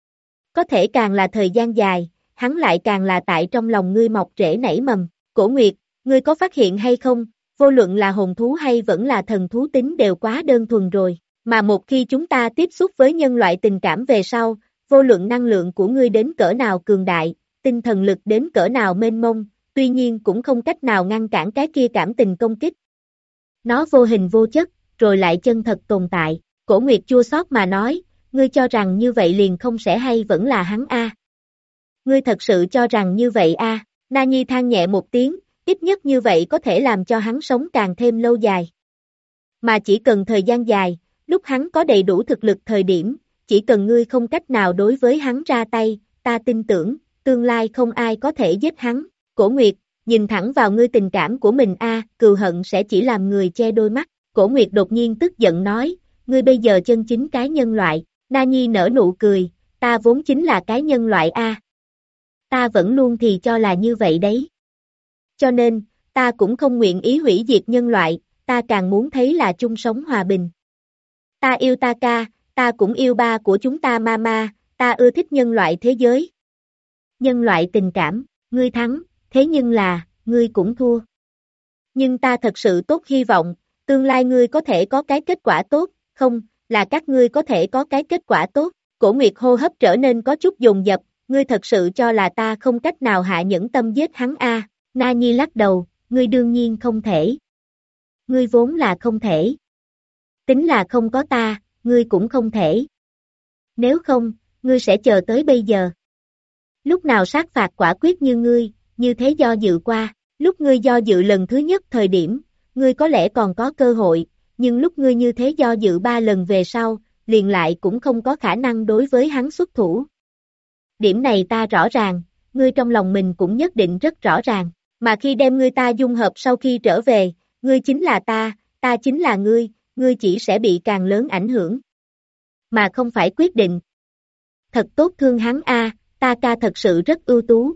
Có thể càng là thời gian dài, hắn lại càng là tại trong lòng ngươi mọc rễ nảy mầm. Cổ Nguyệt, ngươi có phát hiện hay không, vô luận là hồn thú hay vẫn là thần thú tính đều quá đơn thuần rồi, mà một khi chúng ta tiếp xúc với nhân loại tình cảm về sau, vô luận năng lượng của ngươi đến cỡ nào cường đại, tinh thần lực đến cỡ nào mênh mông, tuy nhiên cũng không cách nào ngăn cản cái kia cảm tình công kích. Nó vô hình vô chất, rồi lại chân thật tồn tại. Cổ Nguyệt chua xót mà nói, ngươi cho rằng như vậy liền không sẽ hay vẫn là hắn a? Ngươi thật sự cho rằng như vậy a? Na Nhi than nhẹ một tiếng, ít nhất như vậy có thể làm cho hắn sống càng thêm lâu dài. Mà chỉ cần thời gian dài, lúc hắn có đầy đủ thực lực thời điểm, chỉ cần ngươi không cách nào đối với hắn ra tay, ta tin tưởng, tương lai không ai có thể giết hắn. Cổ Nguyệt, nhìn thẳng vào ngươi tình cảm của mình a, cừu hận sẽ chỉ làm người che đôi mắt. Cổ Nguyệt đột nhiên tức giận nói, ngươi bây giờ chân chính cái nhân loại. Na Nhi nở nụ cười, ta vốn chính là cái nhân loại a. Ta vẫn luôn thì cho là như vậy đấy. Cho nên, ta cũng không nguyện ý hủy diệt nhân loại, ta càng muốn thấy là chung sống hòa bình. Ta yêu ta ca, ta cũng yêu ba của chúng ta mama, ta ưa thích nhân loại thế giới. Nhân loại tình cảm, ngươi thắng, thế nhưng là, ngươi cũng thua. Nhưng ta thật sự tốt hy vọng, tương lai ngươi có thể có cái kết quả tốt, không, là các ngươi có thể có cái kết quả tốt. Cổ Nguyệt hô hấp trở nên có chút dồn dập, ngươi thật sự cho là ta không cách nào hạ nhẫn tâm giết hắn a? Na Nhi lắc đầu, ngươi đương nhiên không thể. Ngươi vốn là không thể. Tính là không có ta, ngươi cũng không thể. Nếu không, ngươi sẽ chờ tới bây giờ. Lúc nào sát phạt quả quyết như ngươi, như thế do dự qua, lúc ngươi do dự lần thứ nhất thời điểm, ngươi có lẽ còn có cơ hội, nhưng lúc ngươi như thế do dự 3 lần về sau, liền lại cũng không có khả năng đối với hắn xuất thủ. Điểm này ta rõ ràng, ngươi trong lòng mình cũng nhất định rất rõ ràng, mà khi đem ngươi ta dung hợp sau khi trở về, ngươi chính là ta chính là ngươi chỉ sẽ bị càng lớn ảnh hưởng, mà không phải quyết định. Thật tốt thương hắn a, ta ca thật sự rất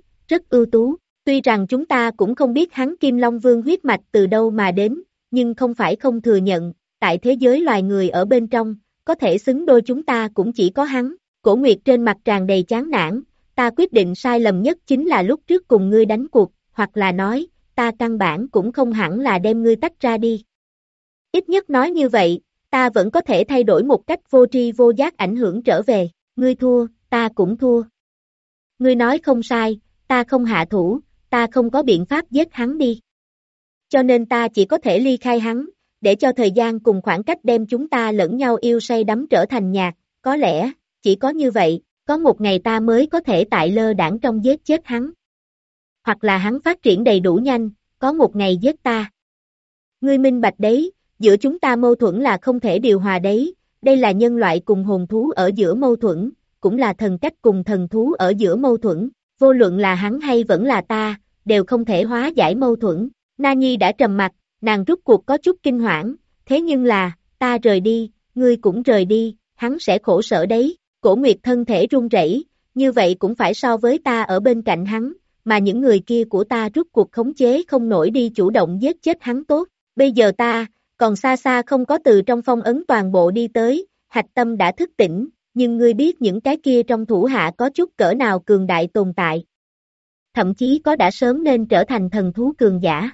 ưu tú, tuy rằng chúng ta cũng không biết hắn Kim Long Vương huyết mạch từ đâu mà đến, nhưng không phải không thừa nhận, tại thế giới loài người ở bên trong, có thể xứng đôi chúng ta cũng chỉ có hắn. Cổ Nguyệt trên mặt tràn đầy chán nản, ta quyết định sai lầm nhất chính là lúc trước cùng ngươi đánh cuộc, hoặc là nói, ta căn bản cũng không hẳn là đem ngươi tách ra đi. Ít nhất nói như vậy, ta vẫn có thể thay đổi một cách vô tri vô giác ảnh hưởng trở về, Ngươi thua, ta cũng thua. Ngươi nói không sai, ta không hạ thủ, ta không có biện pháp giết hắn đi. Cho nên ta chỉ có thể ly khai hắn, để cho thời gian cùng khoảng cách đem chúng ta lẫn nhau yêu say đắm trở thành nhạt, có lẽ, chỉ có như vậy, có một ngày ta mới có thể tại lơ đãng trong giết chết hắn. Hoặc là hắn phát triển đầy đủ nhanh, có một ngày giết ta. Ngươi minh bạch đấy, giữa chúng ta mâu thuẫn là không thể điều hòa đấy, đây là nhân loại cùng hồn thú ở giữa mâu thuẫn, cũng là thần cách cùng thần thú ở giữa mâu thuẫn, vô luận là hắn hay vẫn là ta, đều không thể hóa giải mâu thuẫn. Na Nhi đã trầm mặt, nàng rút cuộc có chút kinh hoảng, thế nhưng là, ta rời đi, ngươi cũng rời đi, hắn sẽ khổ sở đấy. Cổ Nguyệt thân thể run rẩy, như vậy cũng phải so với ta ở bên cạnh hắn, mà những người kia của ta rút cuộc khống chế không nổi đi chủ động giết chết hắn tốt. Bây giờ ta, còn xa xa không có từ trong phong ấn toàn bộ đi tới, hạch tâm đã thức tỉnh, nhưng ngươi biết những cái kia trong thủ hạ có chút cỡ nào cường đại tồn tại. Thậm chí có đã sớm nên trở thành thần thú cường giả.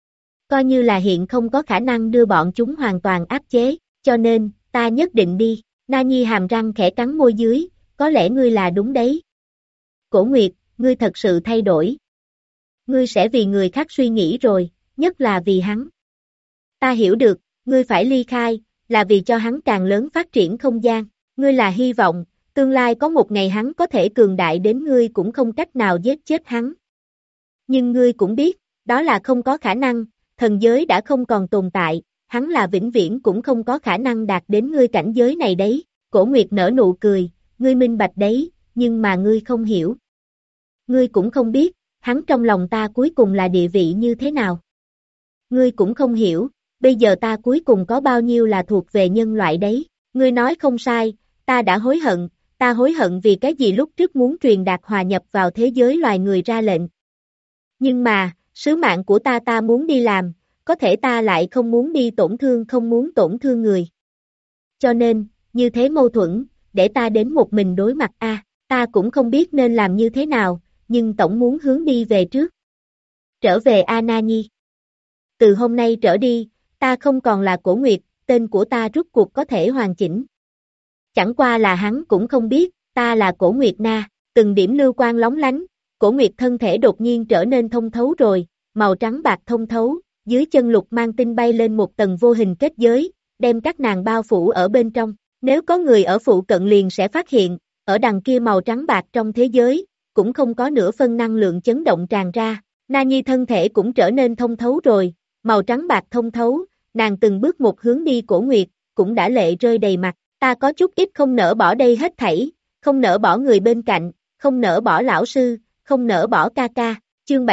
Coi như là hiện không có khả năng đưa bọn chúng hoàn toàn áp chế, cho nên, ta nhất định đi. Na Nhi hàm răng khẽ cắn môi dưới, có lẽ ngươi là đúng đấy. Cổ Nguyệt, ngươi thật sự thay đổi. Ngươi sẽ vì người khác suy nghĩ rồi, nhất là vì hắn. Ta hiểu được, ngươi phải ly khai, là vì cho hắn càng lớn phát triển không gian. Ngươi là hy vọng, tương lai có một ngày hắn có thể cường đại đến ngươi cũng không cách nào giết chết hắn. Nhưng ngươi cũng biết, đó là không có khả năng, thần giới đã không còn tồn tại, hắn là vĩnh viễn cũng không có khả năng đạt đến ngươi cảnh giới này đấy. Cổ Nguyệt nở nụ cười, ngươi minh bạch đấy, nhưng mà ngươi không hiểu. Ngươi cũng không biết, hắn trong lòng ta cuối cùng là địa vị như thế nào. Ngươi cũng không hiểu, bây giờ ta cuối cùng có bao nhiêu là thuộc về nhân loại đấy. Ngươi nói không sai, ta đã ta hối hận vì cái gì lúc trước muốn truyền đạt hòa nhập vào thế giới loài người ra lệnh. Nhưng mà, sứ mạng của ta muốn đi làm, có thể ta lại không muốn đi không muốn tổn thương người. Cho nên, như thế mâu thuẫn, để ta đến một mình đối mặt ta cũng không biết nên làm như thế nào, nhưng tổng muốn hướng đi về trước. Trở về Na Nhi. Từ hôm nay trở đi, ta không còn là Cổ Nguyệt, tên của ta rút cuộc có thể hoàn chỉnh. Chẳng qua là hắn cũng không biết, ta là Cổ Nguyệt Na, từng điểm lưu quang lóng lánh, Cổ Nguyệt thân thể đột nhiên trở nên thông thấu rồi, màu trắng bạc thông thấu, dưới chân Lục Mang Tinh bay lên một tầng vô hình kết giới, đem các nàng bao phủ ở bên trong. Nếu có người ở phụ cận liền sẽ phát hiện, ở đằng kia màu trắng bạc trong thế giới, cũng không có nửa phân năng lượng chấn động tràn ra. Na Nhi thân thể cũng trở nên thông thấu rồi, màu trắng bạc thông thấu, nàng từng bước một hướng đi Cổ Nguyệt, cũng đã lệ rơi đầy mặt. Ta có chút ít không nỡ bỏ đây hết thảy, không nỡ bỏ người bên cạnh, không nỡ bỏ lão sư, không nỡ bỏ ca ca. Chương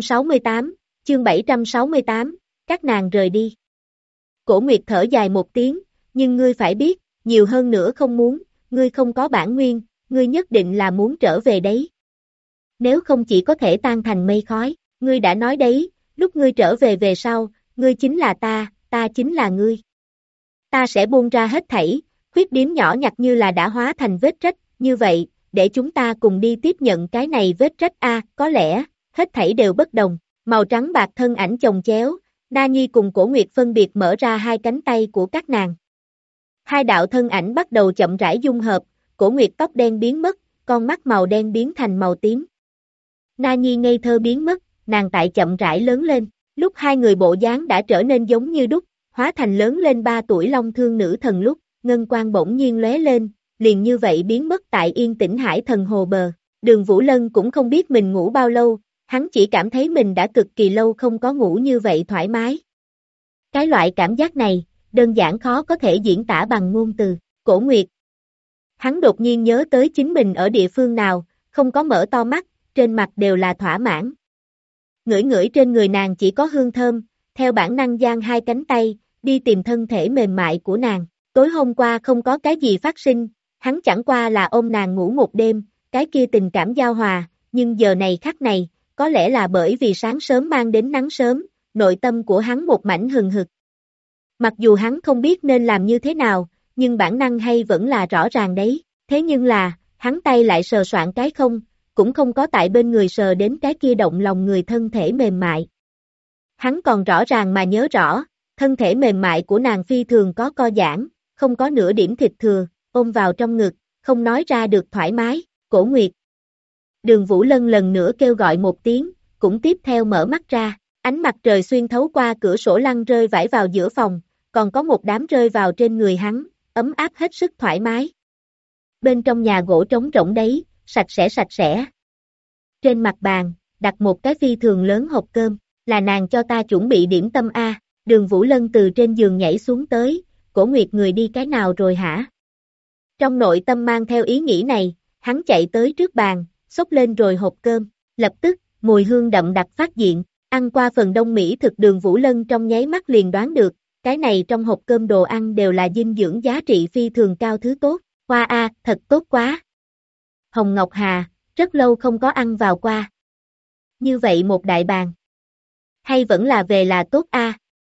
768, các nàng rời đi. Cổ Nguyệt thở dài một tiếng, nhưng ngươi phải biết, nhiều hơn nữa không muốn, ngươi không có bản nguyên, ngươi nhất định là muốn trở về đấy. Nếu không chỉ có thể tan thành mây khói, ngươi đã nói đấy, lúc ngươi trở về về sau, ngươi chính là ta chính là ngươi. Ta sẽ buông ra hết thảy, khuyết điểm nhỏ nhặt như là đã hóa thành vết rách, như vậy, để chúng ta cùng đi tiếp nhận cái này vết rách có lẽ, hết thảy đều bất đồng. Màu trắng bạc thân ảnh chồng chéo, Na Nhi cùng Cổ Nguyệt phân biệt mở ra hai cánh tay của các nàng. Hai đạo thân ảnh bắt đầu chậm rãi dung hợp, Cổ Nguyệt tóc đen biến mất, con mắt màu đen biến thành màu tím. Na Nhi ngây thơ biến mất, nàng tại chậm rãi lớn lên, lúc hai người bộ dáng đã trở nên giống như đúc, hóa thành lớn lên 3 tuổi Long Thương nữ thần lúc, ngân quang bỗng nhiên lóe lên, liền như vậy biến mất tại yên tĩnh hải thần hồ bờ. Đường Vũ Lân cũng không biết mình ngủ bao lâu, hắn chỉ cảm thấy mình đã cực kỳ lâu không có ngủ như vậy thoải mái. Cái loại cảm giác này, đơn giản khó có thể diễn tả bằng ngôn từ. Cổ Nguyệt. Hắn đột nhiên nhớ tới chính mình ở địa phương nào, không có mở to mắt, trên mặt đều là thỏa mãn. Ngửi ngửi trên người nàng chỉ có hương thơm, theo bản năng giang hai cánh tay, đi tìm thân thể mềm mại của nàng. Tối hôm qua không có cái gì phát sinh, hắn chẳng qua là ôm nàng ngủ một đêm, cái kia tình cảm giao hòa, nhưng giờ này khắc này, có lẽ là bởi vì sáng sớm mang đến nắng sớm, nội tâm của hắn một mảnh hừng hực. Mặc dù hắn không biết nên làm như thế nào, nhưng bản năng hay vẫn là rõ ràng đấy, thế nhưng là, hắn tay lại sờ soạn cái không, cũng không có tại bên người sờ đến cái kia động lòng người thân thể mềm mại. Hắn còn rõ ràng mà nhớ rõ, thân thể mềm mại của nàng phi thường có co giãn, không có nửa điểm thịt thừa, ôm vào trong ngực, không nói ra được thoải mái, Cổ Nguyệt. Đường Vũ Lân lần nữa kêu gọi một tiếng, cũng tiếp theo mở mắt ra, ánh mặt trời xuyên thấu qua cửa sổ lăn rơi vãi vào giữa phòng, còn có một đám rơi vào trên người hắn, ấm áp hết sức thoải mái. Bên trong nhà gỗ trống rỗng đấy, sạch sẽ. Trên mặt bàn, đặt một cái phi thường lớn hộp cơm, là nàng cho ta chuẩn bị điểm tâm a. Đường Vũ Lân từ trên giường nhảy xuống tới, Cổ Nguyệt người đi cái nào rồi hả? Trong nội tâm mang theo ý nghĩ này, hắn chạy tới trước bàn, xốc lên rồi hộp cơm, lập tức, mùi hương đậm đặc phát hiện, ăn qua phần đông mỹ thực Đường Vũ Lân trong nháy mắt liền đoán được, cái này trong hộp cơm đồ ăn đều là dinh dưỡng giá trị phi thường cao thứ tốt, hoa a, thật tốt quá. Hồng Ngọc Hà, rất lâu không có ăn vào qua. Như vậy một đại bàn. Hay vẫn là về là tốt a.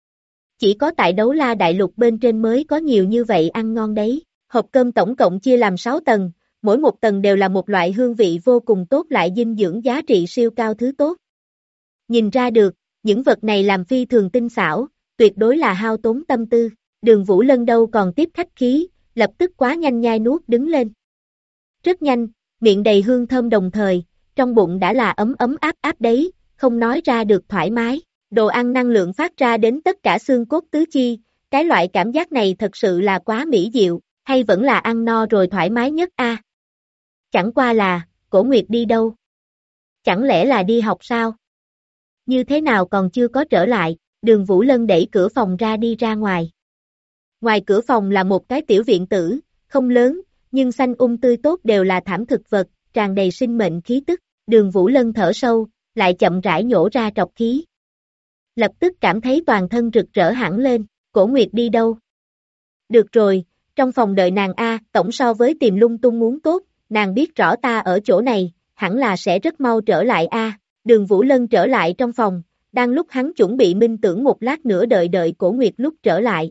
Chỉ có tại Đấu La Đại Lục bên trên mới có nhiều như vậy ăn ngon đấy. Hộp cơm tổng cộng chia làm 6 tầng, mỗi một tầng đều là một loại hương vị vô cùng tốt lại dinh dưỡng giá trị siêu cao thứ tốt. Nhìn ra được, những vật này làm phi thường tinh xảo, tuyệt đối là hao tốn tâm tư. Đường Vũ Lân đâu còn tiếp khách khí, lập tức quá nhanh nhai nuốt đứng lên. Rất nhanh, miệng đầy hương thơm đồng thời, trong bụng đã là ấm áp đấy, không nói ra được thoải mái. Đồ ăn năng lượng phát ra đến tất cả xương cốt tứ chi, cái loại cảm giác này thật sự là quá mỹ diệu, hay vẫn là ăn no rồi thoải mái nhất a. Chẳng qua là, Cổ Nguyệt đi đâu? Chẳng lẽ là đi học sao? Như thế nào còn chưa có trở lại? Đường Vũ Lân đẩy cửa phòng ra đi ra ngoài. Ngoài cửa phòng là một cái tiểu viện tử, không lớn, nhưng xanh tươi tốt đều là thảm thực vật, tràn đầy sinh mệnh khí tức. Đường Vũ Lân thở sâu, lại chậm rãi nhổ ra trọc khí. Lập tức cảm thấy toàn thân rực rỡ hẳn lên, Cổ Nguyệt đi đâu? Được rồi, trong phòng đợi nàng a, tổng so với tìm lung tung muốn tốt, nàng biết rõ ta ở chỗ này, hẳn là sẽ rất mau trở lại a. Đường Vũ Lân trở lại trong phòng, đang lúc hắn chuẩn bị minh tưởng một lát nữa đợi Cổ Nguyệt lúc trở lại.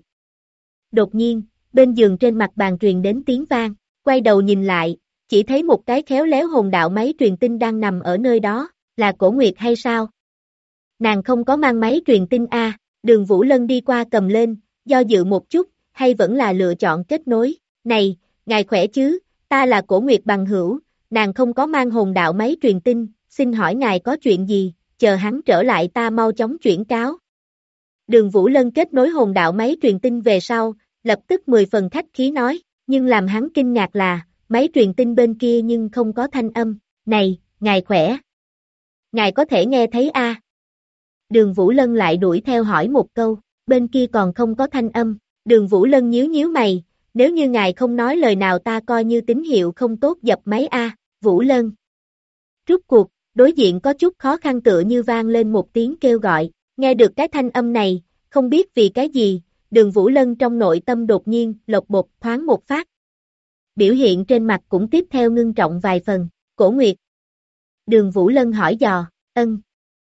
Đột nhiên, bên giường trên mặt bàn truyền đến tiếng vang, quay đầu nhìn lại, chỉ thấy một cái khéo léo hồn đạo máy truyền tin đang nằm ở nơi đó, là Cổ Nguyệt hay sao? Nàng không có mang máy truyền tin a. Đường Vũ Lân đi qua cầm lên, do dự một chút, hay vẫn là lựa chọn kết nối. Này, ngài khỏe chứ, ta là Cổ Nguyệt bằng hữu, nàng không có mang hồn đạo máy truyền tin, xin hỏi ngài có chuyện gì, chờ hắn trở lại ta mau chóng chuyển cáo. Đường Vũ Lân kết nối hồn đạo máy truyền tin về sau, lập tức 10 phần khách khí nói, nhưng làm hắn kinh ngạc là, máy truyền tin bên kia nhưng không có thanh âm, này, ngài khỏe. Ngài có thể nghe thấy a? Đường Vũ Lân lại đuổi theo hỏi một câu, bên kia còn không có thanh âm. Đường Vũ Lân nhíu mày, nếu như ngài không nói lời nào ta coi như tín hiệu không tốt dập máy a. Vũ Lân. Rút cuộc, đối diện có chút khó khăn tựa như vang lên một tiếng kêu gọi, nghe được cái thanh âm này, không biết vì cái gì, Đường Vũ Lân trong nội tâm đột nhiên, lộc bột thoáng một phát. Biểu hiện trên mặt cũng tiếp theo ngưng trọng vài phần, Cổ Nguyệt. Đường Vũ Lân hỏi dò, ân.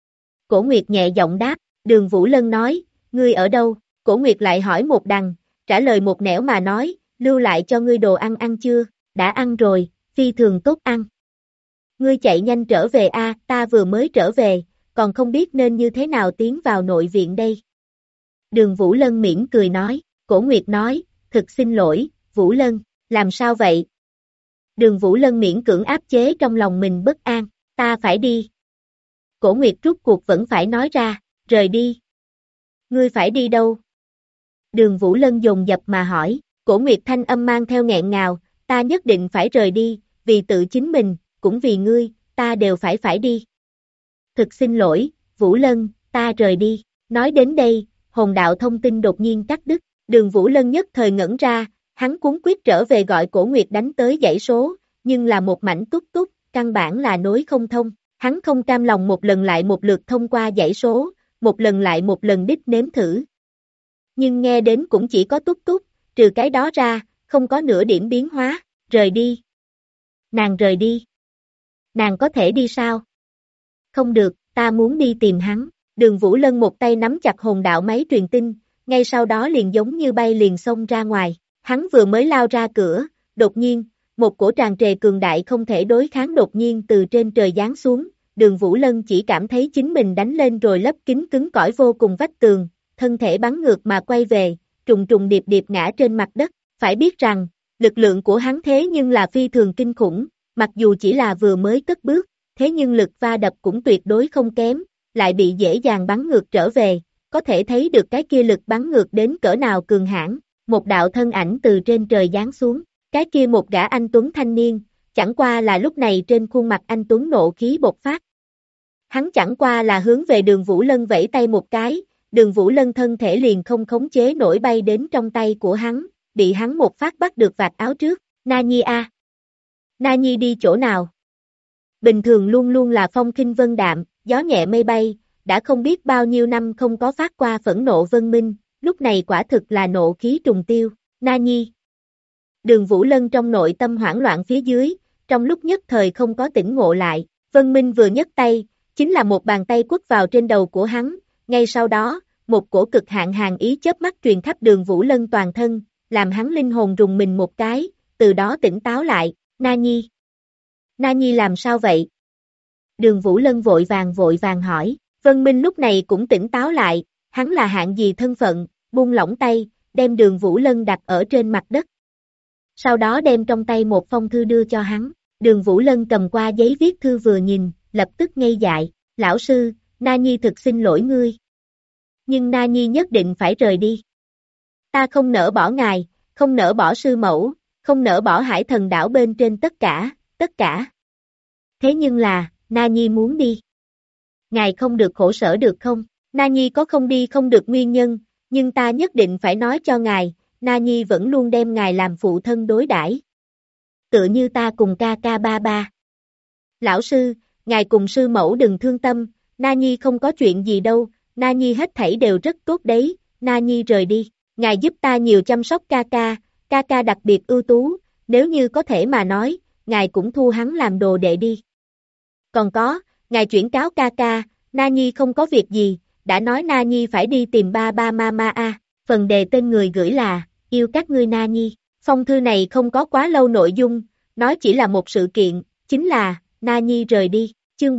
Cổ Nguyệt nhẹ giọng đáp, Đường Vũ Lân nói, ngươi ở đâu? Cổ Nguyệt lại hỏi một đằng, trả lời một nẻo mà nói, lưu lại cho ngươi đồ ăn ăn chưa? Đã ăn rồi, phi thường tốt ăn. Ngươi chạy nhanh trở về a, ta vừa mới trở về, còn không biết nên như thế nào tiến vào nội viện đây. Đường Vũ Lân mỉm cười nói, Cổ Nguyệt nói, thực xin lỗi, Vũ Lân, làm sao vậy? Đường Vũ Lân miễn cưỡng áp chế trong lòng mình bất an, ta phải đi. Cổ Nguyệt rút cuộc vẫn phải nói ra, rời đi. Ngươi phải đi đâu? Đường Vũ Lân dồn dập mà hỏi, Cổ Nguyệt thanh âm mang theo nghẹn ngào, ta nhất định phải rời đi, vì tự chính mình, cũng vì ngươi, ta đều phải đi. Thực xin lỗi, Vũ Lân, ta rời đi. Nói đến đây, hồn đạo thông tin đột nhiên cắt đứt, Đường Vũ Lân nhất thời ngẩn ra, hắn cuống quyết trở về gọi Cổ Nguyệt đánh tới dãy số, nhưng là một mảnh túc, căn bản là nối không thông. Hắn không cam lòng một lần lại một lượt thông qua dãy số, một lần lại một lần đích nếm thử. Nhưng nghe đến cũng chỉ có túc, trừ cái đó ra, không có nửa điểm biến hóa, rời đi. Nàng rời đi. Nàng có thể đi sao? Không được, ta muốn đi tìm hắn. Đường Vũ Lân một tay nắm chặt hồn đạo máy truyền tin, ngay sau đó liền giống như bay liền xông ra ngoài. Hắn vừa mới lao ra cửa, đột nhiên, một cổ tràn trề cường đại không thể đối kháng đột nhiên từ trên trời giáng xuống, Đường Vũ Lân chỉ cảm thấy chính mình đánh lên rồi lấp kín cứng cỏi vô cùng vách tường, thân thể bắn ngược mà quay về, trùng điệp ngã trên mặt đất, phải biết rằng, Lực lượng của hắn thế nhưng là phi thường kinh khủng, mặc dù chỉ là vừa mới cất bước, thế nhưng lực va đập cũng tuyệt đối không kém, lại bị dễ dàng bắn ngược trở về, có thể thấy được cái kia lực bắn ngược đến cỡ nào cường hãn. Một đạo thân ảnh từ trên trời giáng xuống, cái kia một gã anh tuấn thanh niên, chẳng qua là lúc này trên khuôn mặt anh tuấn nộ khí bộc phát. Hắn chẳng qua là hướng về Đường Vũ Lân vẫy tay một cái, Đường Vũ Lân thân thể liền không khống chế nổi bay đến trong tay của hắn, bị hắn một phát bắt được vạt áo trước. Na Nhi a, Na Nhi đi chỗ nào? Bình thường luôn luôn là phong khinh vân đạm, gió nhẹ mây bay, đã không biết bao nhiêu năm không có phát qua phẫn nộ vân minh, lúc này quả thực là nộ khí trùng tiêu. Na Nhi. Đường Vũ Lân trong nội tâm hoảng loạn phía dưới, trong lúc nhất thời không có tỉnh ngộ lại, Vân Minh vừa nhấc tay, chính là một bàn tay quất vào trên đầu của hắn, ngay sau đó, một cổ cực hạn hàn ý chớp mắt truyền khắp Đường Vũ Lân toàn thân, làm hắn linh hồn rùng mình một cái, từ đó tỉnh táo lại. Na Nhi. Na Nhi làm sao vậy? Đường Vũ Lân vội vàng hỏi. Vân Minh lúc này cũng tỉnh táo lại, hắn là hạng gì thân phận, buông lỏng tay, đem Đường Vũ Lân đặt ở trên mặt đất. Sau đó đem trong tay một phong thư đưa cho hắn. Đường Vũ Lân cầm qua giấy viết thư vừa nhìn, lập tức ngây dại. Lão sư, Na Nhi thực xin lỗi ngươi. Nhưng Na Nhi nhất định phải rời đi. Ta không nỡ bỏ ngài, không nỡ bỏ sư mẫu, không nỡ bỏ Hải Thần đảo bên trên tất cả. Thế nhưng là, Na Nhi muốn đi. Ngài không được khổ sở được không? Na Nhi có không đi không được nguyên nhân, nhưng ta nhất định phải nói cho ngài, Na Nhi vẫn luôn đem ngài làm phụ thân đối đãi. Tựa như ta cùng ca ca ba ba. Lão sư, ngài cùng sư mẫu đừng thương tâm, Na Nhi không có chuyện gì đâu, Na Nhi hết thảy đều rất tốt đấy, Na Nhi rời đi, ngài giúp ta nhiều chăm sóc ca ca đặc biệt ưu tú, nếu như có thể mà nói, ngài cũng thu hắn làm đồ đệ đi. Còn có, ngài chuyển cáo ca ca, Na Nhi không có việc gì, đã nói Na Nhi phải đi tìm ba ba mama a. Phần đề tên người gửi là, yêu các ngươi Na Nhi. Phong thư này không có quá lâu nội dung, nói chỉ là một sự kiện, chính là, Na Nhi rời đi. Chương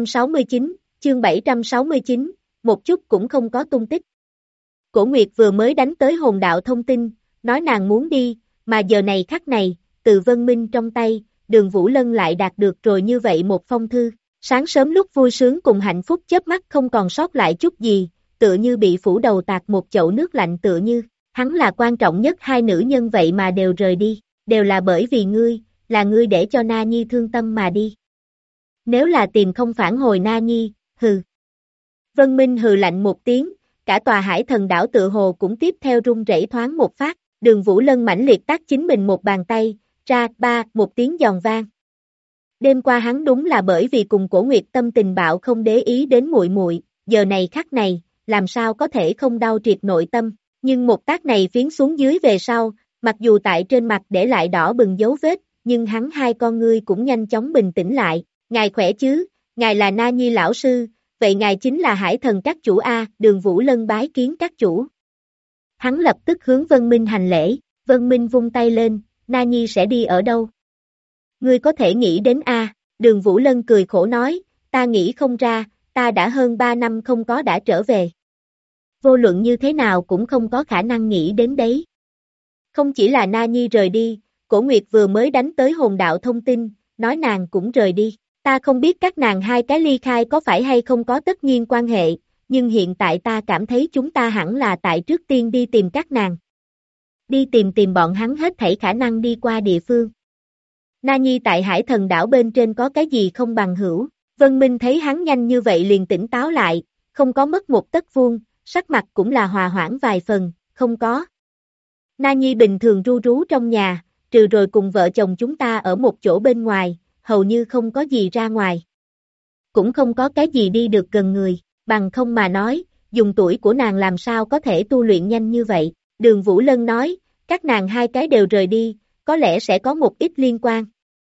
769, một chút cũng không có tung tích. Cổ Nguyệt vừa mới đánh tới hồn đạo thông tin, nói nàng muốn đi, mà giờ này khắc này, từ Vân Minh trong tay, Đường Vũ Lân lại đạt được rồi như vậy một phong thư. Sáng sớm lúc vui sướng cùng hạnh phúc chớp mắt không còn sót lại chút gì, tựa như bị phủ đầu tạt một chậu nước lạnh tựa như, hắn là quan trọng nhất hai nữ nhân vậy mà đều rời đi, đều là bởi vì ngươi, là ngươi để cho Na Nhi thương tâm mà đi. Nếu là tìm không phản hồi Na Nhi, hừ. Vân Minh hừ lạnh một tiếng, cả tòa Hải Thần đảo tựa hồ cũng tiếp theo rung rẩy thoáng một phát, Đường Vũ Lân mãnh liệt tác chính mình một bàn tay, ra ba một tiếng giòn vang. Đêm qua hắn đúng là bởi vì cùng Cổ Nguyệt tâm tình bạo không để ý đến muội muội, giờ này khắc này, làm sao có thể không đau triệt nội tâm, nhưng một tác này phiến xuống dưới về sau, mặc dù tại trên mặt để lại đỏ bừng dấu vết, nhưng hắn hai con ngươi cũng nhanh chóng bình tĩnh lại. Ngài khỏe chứ, ngài là Na Nhi lão sư, vậy ngài chính là Hải Thần các chủ a. Đường Vũ Lân bái kiến các chủ. Hắn lập tức hướng Vân Minh hành lễ, Vân Minh vung tay lên, Na Nhi sẽ đi ở đâu? Ngươi có thể nghĩ đến a. Đường Vũ Lân cười khổ nói, ta nghĩ không ra, ta đã hơn 3 năm không có đã trở về. Vô luận như thế nào cũng không có khả năng nghĩ đến đấy. Không chỉ là Na Nhi rời đi, Cổ Nguyệt vừa mới đánh tới hồn đạo thông tin, nói nàng cũng rời đi. Ta không biết các nàng hai cái ly khai có phải hay không có tất nhiên quan hệ, nhưng hiện tại ta cảm thấy chúng ta hẳn là tại trước tiên đi tìm các nàng. Đi tìm bọn hắn hết thảy khả năng đi qua địa phương. Na Nhi tại Hải Thần đảo bên trên có cái gì không bằng hữu, Vân Minh thấy hắn nhanh như vậy liền tỉnh táo lại, không có mất một tấc vuông, sắc mặt cũng là hòa hoãn vài phần, không có. Na Nhi bình thường ru rú trong nhà, trừ rồi cùng vợ chồng chúng ta ở một chỗ bên ngoài, hầu như không có gì ra ngoài. Cũng không có cái gì đi được gần người, bằng không mà nói, dùng tuổi của nàng làm sao có thể tu luyện nhanh như vậy. Đường Vũ Lân nói, các nàng hai cái đều rời đi, có lẽ sẽ có một ít liên quan.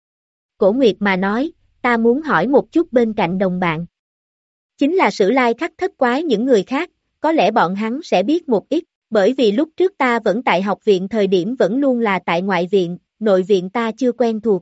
Cổ Nguyệt mà nói, ta muốn hỏi một chút bên cạnh đồng bạn. Chính là Sử Lai Khắc Thất Quái những người khác, có lẽ bọn hắn sẽ biết một ít, bởi vì lúc trước ta vẫn tại học viện thời điểm vẫn luôn là tại ngoại viện, nội viện ta chưa quen thuộc.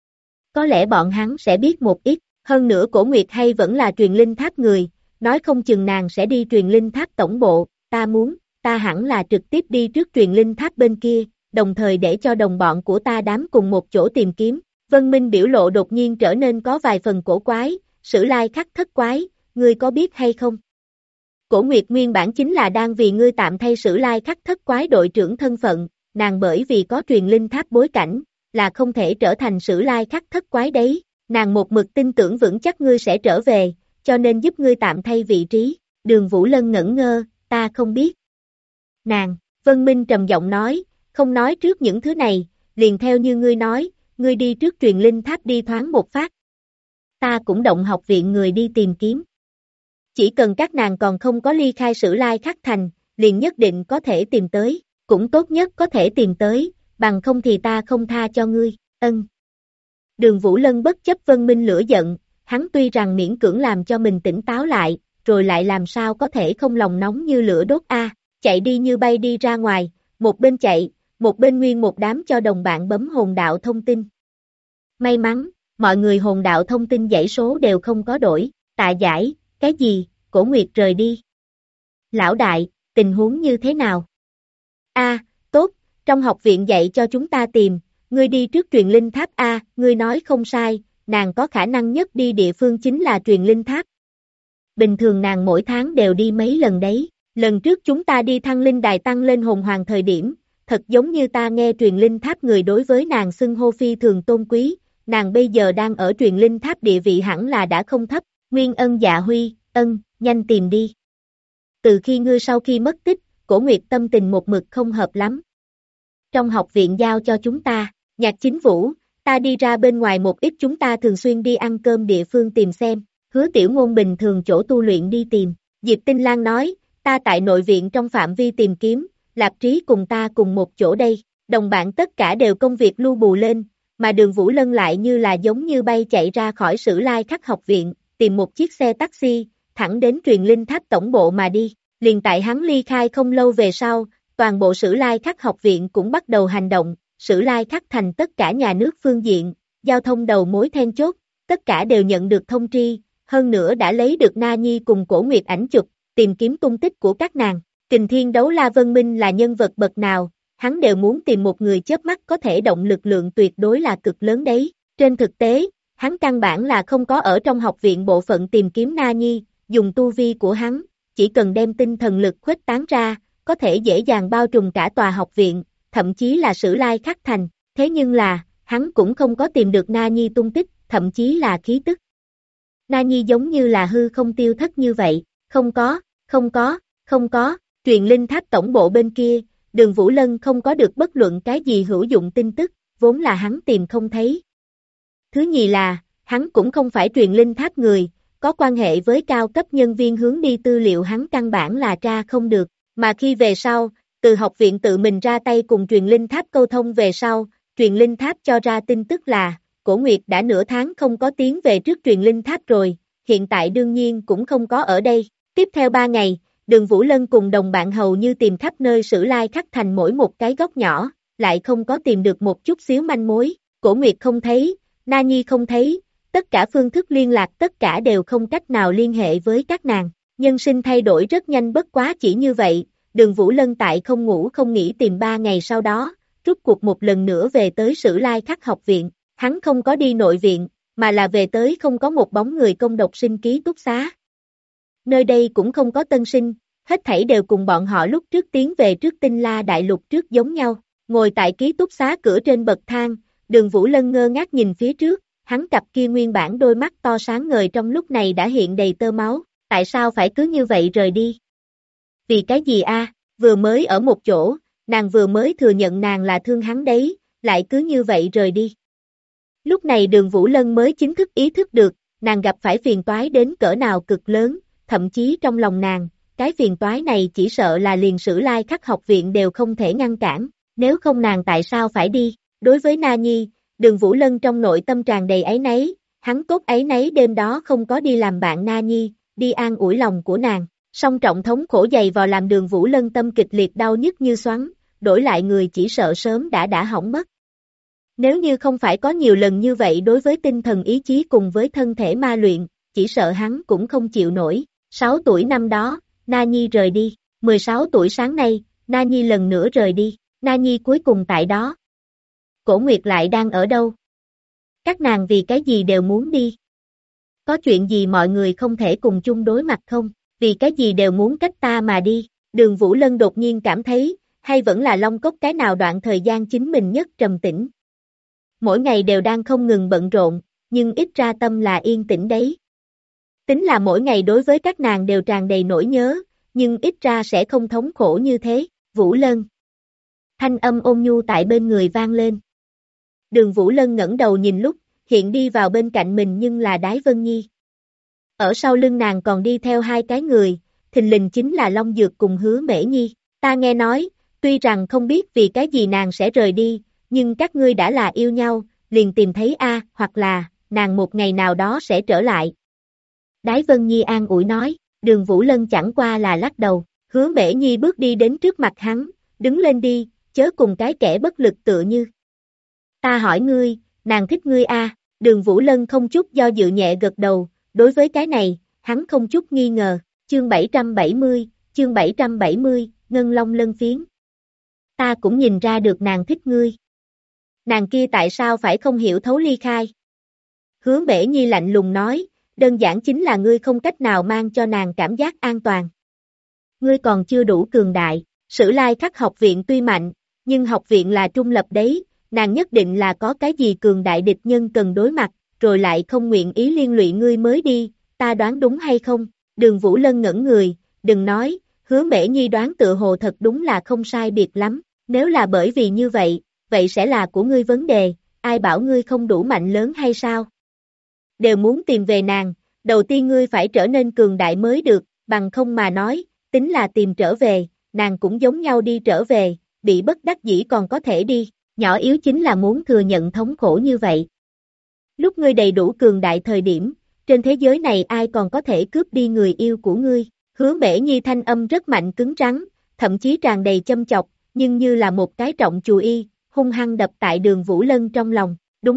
Có lẽ bọn hắn sẽ biết một ít, hơn nữa Cổ Nguyệt hay vẫn là truyền linh tháp người, nói không chừng nàng sẽ đi truyền linh tháp tổng bộ, ta hẳn là trực tiếp đi trước truyền linh tháp bên kia, đồng thời để cho đồng bọn của ta đám cùng một chỗ tìm kiếm. Vân Minh biểu lộ đột nhiên trở nên có vài phần cổ quái, Sử Lai Khắc thất quái, ngươi có biết hay không? Cổ Nguyệt nguyên bản chính là đang vì ngươi tạm thay Sử Lai Khắc thất quái đội trưởng thân phận, nàng bởi vì có truyền linh tháp bối cảnh, là không thể trở thành Sử Lai Khắc thất quái đấy, nàng một mực tin tưởng vững chắc ngươi sẽ trở về, cho nên giúp ngươi tạm thay vị trí. Đường Vũ Lân ngẩn ngơ, ta không biết. Nàng, Vân Minh trầm giọng nói, không nói trước những thứ này, liền theo như ngươi nói, ngươi đi trước truyền linh tháp đi thoáng một phát. Ta cũng động học viện người đi tìm kiếm. Chỉ cần các nàng còn không có ly khai Sử Lai Khắc thành, liền nhất định có thể tìm tới, cũng tốt nhất có thể tìm tới, bằng không thì ta không tha cho ngươi, ân. Đường Vũ Lân bất chấp Vân Minh lửa giận, hắn tuy rằng miễn cưỡng làm cho mình tỉnh táo lại, rồi lại làm sao có thể không lòng nóng như lửa đốt chạy đi như bay đi ra ngoài, một bên chạy, một bên nguyên một đám cho đồng bạn bấm hồn đạo thông tin. May mắn, mọi người hồn đạo thông tin dãy số đều không có đổi, Tạ Giải, cái gì, Cổ Nguyệt rời đi. Lão đại, tình huống như thế nào? Tốt, trong học viện dạy cho chúng ta tìm, ngươi đi trước truyền linh tháp ngươi nói không sai, nàng có khả năng nhất đi địa phương chính là truyền linh tháp. Bình thường nàng mỗi tháng đều đi mấy lần đấy, lần trước chúng ta đi thăng linh đài tăng lên hồn hoàng thời điểm, thật giống như ta nghe truyền linh tháp người đối với nàng xưng hô phi thường tôn quý, nàng bây giờ đang ở truyền linh tháp địa vị hẳn là đã không thấp, Nguyên Ân Dạ Huy, nhanh tìm đi. Từ khi ngươi sau khi mất tích, Cổ Nguyệt tâm tình một mực không hợp lắm. Trong học viện giao cho chúng ta, Nhạc Chính Vũ, ta đi ra bên ngoài một ít chúng ta thường xuyên đi ăn cơm địa phương tìm xem, Hứa Tiểu Ngôn bình thường chỗ tu luyện đi tìm. Diệp Tinh Lan nói, ta tại nội viện trong phạm vi tìm kiếm, Lạp Trí cùng ta cùng một chỗ đây, đồng bạn tất cả đều công việc lưu bù lên, mà Đường Vũ Lân lại như là giống như bay chạy ra khỏi Sử Lai Khắc học viện, tìm một chiếc xe taxi, thẳng đến truyền linh tháp tổng bộ mà đi. Liền tại hắn ly khai không lâu về sau, toàn bộ Sử Lai Khắc học viện cũng bắt đầu hành động, Sử Lai Khắc thành tất cả nhà nước phương diện, giao thông đầu mối then chốt, tất cả đều nhận được thông tri, hơn nữa đã lấy được Na Nhi cùng Cổ Nguyệt ảnh chụp, tìm kiếm tung tích của các nàng. Kình Thiên Đấu La Vân Minh là nhân vật bậc nào, hắn đều muốn tìm một người chớp mắt có thể động lực lượng tuyệt đối là cực lớn đấy. Trên thực tế, hắn căn bản là không có ở trong học viện bộ phận tìm kiếm Na Nhi, dùng tu vi của hắn, chỉ cần đem tinh thần lực khuếch tán ra, có thể dễ dàng bao trùm cả tòa học viện, thậm chí là Sử Lai Khắc thành, thế nhưng là, hắn cũng không có tìm được Na Nhi tung tích, thậm chí là khí tức. Na Nhi giống như là hư không tiêu thất như vậy, không có, truyền linh tháp tổng bộ bên kia, Đường Vũ Lân không có được bất luận cái gì hữu dụng tin tức, vốn là hắn tìm không thấy. Thứ nhì là, hắn cũng không phải truyền linh tháp người, có quan hệ với cao cấp nhân viên hướng đi tư liệu hắn căn bản là tra không được, mà khi về sau, từ học viện tự mình ra tay cùng truyền linh tháp câu thông về sau, truyền linh tháp cho ra tin tức là, Cổ Nguyệt đã nửa tháng không có tiến về trước truyền linh tháp rồi, hiện tại đương nhiên cũng không có ở đây. Tiếp theo 3 ngày, Đường Vũ Lân cùng đồng bạn hầu như tìm khắp nơi Sử Lai Khắc thành mỗi một cái góc nhỏ, lại không có tìm được một chút xíu manh mối, Cổ Nguyệt không thấy, Na Nhi không thấy, tất cả phương thức liên lạc tất cả đều không cách nào liên hệ với các nàng. Nhân sinh thay đổi rất nhanh bất quá chỉ như vậy, Đường Vũ Lân tại không ngủ không nghỉ tìm 3 ngày sau đó, rút cuộc một lần nữa về tới Sử Lai Khắc học viện, hắn không có đi nội viện, mà là về tới không có một bóng người công độc sinh ký túc xá. Nơi đây cũng không có tân sinh, hết thảy đều cùng bọn họ lúc trước tiến về trước Tinh La Đại Lục trước giống nhau, ngồi tại ký túc xá cửa trên bậc thang, Đường Vũ Lân ngơ ngác nhìn phía trước, hắn cặp kia nguyên bản đôi mắt to sáng ngời trong lúc này đã hiện đầy tơ máu, tại sao phải cứ như vậy rời đi? Vì cái gì vừa mới ở một chỗ, nàng vừa mới thừa nhận nàng là thương hắn đấy, lại cứ như vậy rời đi. Lúc này Đường Vũ Lân mới chính thức ý thức được, nàng gặp phải phiền toái đến cỡ nào cực lớn, thậm chí trong lòng nàng, cái phiền toái này chỉ sợ là liền Sử Lai Khắc học viện đều không thể ngăn cản, nếu không nàng tại sao phải đi? Đối với Na Nhi, Đường Vũ Lân trong nội tâm tràn đầy áy náy, hắn cốt áy náy đêm đó không có đi làm bạn Na Nhi, đi an ủi lòng của nàng, song trọng thống khổ dày vò làm Đường Vũ Lân tâm kịch liệt đau nhức như xoắn, đổi lại người chỉ sợ sớm đã hỏng mất. Nếu như không phải có nhiều lần như vậy đối với tinh thần ý chí cùng với thân thể ma luyện, chỉ sợ hắn cũng không chịu nổi. 6 tuổi năm đó, Na Nhi rời đi, 16 tuổi sáng nay, Na Nhi lần nữa rời đi, Na Nhi cuối cùng tại đó. Cổ Nguyệt lại đang ở đâu? Các nàng vì cái gì đều muốn đi? Có chuyện gì mọi người không thể cùng chung đối mặt không? Vì cái gì đều muốn cách ta mà đi? Đường Vũ Lân đột nhiên cảm thấy, hay vẫn là Long Cốc cái nào đoạn thời gian chính mình nhất trầm tĩnh. Mỗi ngày đều đang không ngừng bận rộn, nhưng ít ra tâm là yên tĩnh đấy. Tính là mỗi ngày đối với các nàng đều tràn đầy nỗi nhớ, nhưng ít ra sẽ không thống khổ như thế. Vũ Lân. Thanh âm ôn nhu tại bên người vang lên. Đường Vũ Lân ngẩng đầu nhìn lúc, hiện đi vào bên cạnh mình nhưng là Đái Vân Nhi. Ở sau lưng nàng còn đi theo hai cái người, thình lình chính là Long Dược cùng Hứa Mễ Nhi. Ta nghe nói, tuy rằng không biết vì cái gì nàng sẽ rời đi, nhưng các ngươi đã là yêu nhau, liền tìm thấy hoặc là, nàng một ngày nào đó sẽ trở lại. Đái Vân Nhi an ủi nói, Đường Vũ Lân chẳng qua là lắc đầu, Hứa Mễ Nhi bước đi đến trước mặt hắn, đứng lên đi, chớ cùng cái kẻ bất lực tựa như. Ta hỏi ngươi, nàng thích ngươi Đường Vũ Lân không chút do dự nhẹ gật đầu, đối với cái này, hắn không chút nghi ngờ, chương 770, Ngân Long Lân Phiến. Ta cũng nhìn ra được nàng thích ngươi. Nàng kia tại sao phải không hiểu thấu ly khai? Hứa Mễ Nhi lạnh lùng nói, đơn giản chính là ngươi không cách nào mang cho nàng cảm giác an toàn. Ngươi còn chưa đủ cường đại, Sử Lai Khắc học viện tuy mạnh, nhưng học viện là trung lập đấy, nàng nhất định là có cái gì cường đại địch nhân cần đối mặt, rồi lại không nguyện ý liên lụy ngươi mới đi, ta đoán đúng hay không? Đường Vũ Lân ngẩn người, đừng nói, Hứa Mễ Nhi đoán tựa hồ thật đúng là không sai biệt lắm, nếu là bởi vì như vậy, vậy sẽ là của ngươi vấn đề, ai bảo ngươi không đủ mạnh lớn hay sao? Đều muốn tìm về nàng, đầu tiên ngươi phải trở nên cường đại mới được, bằng không mà nói, tính là tìm trở về, nàng cũng giống nhau đi trở về, bị bất đắc dĩ còn có thể đi, nhỏ yếu chính là muốn thừa nhận thống khổ như vậy. Lúc ngươi đầy đủ cường đại thời điểm, trên thế giới này ai còn có thể cướp đi người yêu của ngươi? Hứa Mễ Nhi thanh âm rất mạnh cứng rắn, thậm chí tràn đầy châm chọc, nhưng như là một cái trọng chùy y, hung hăng đập tại Đường Vũ Lân trong lòng, đúng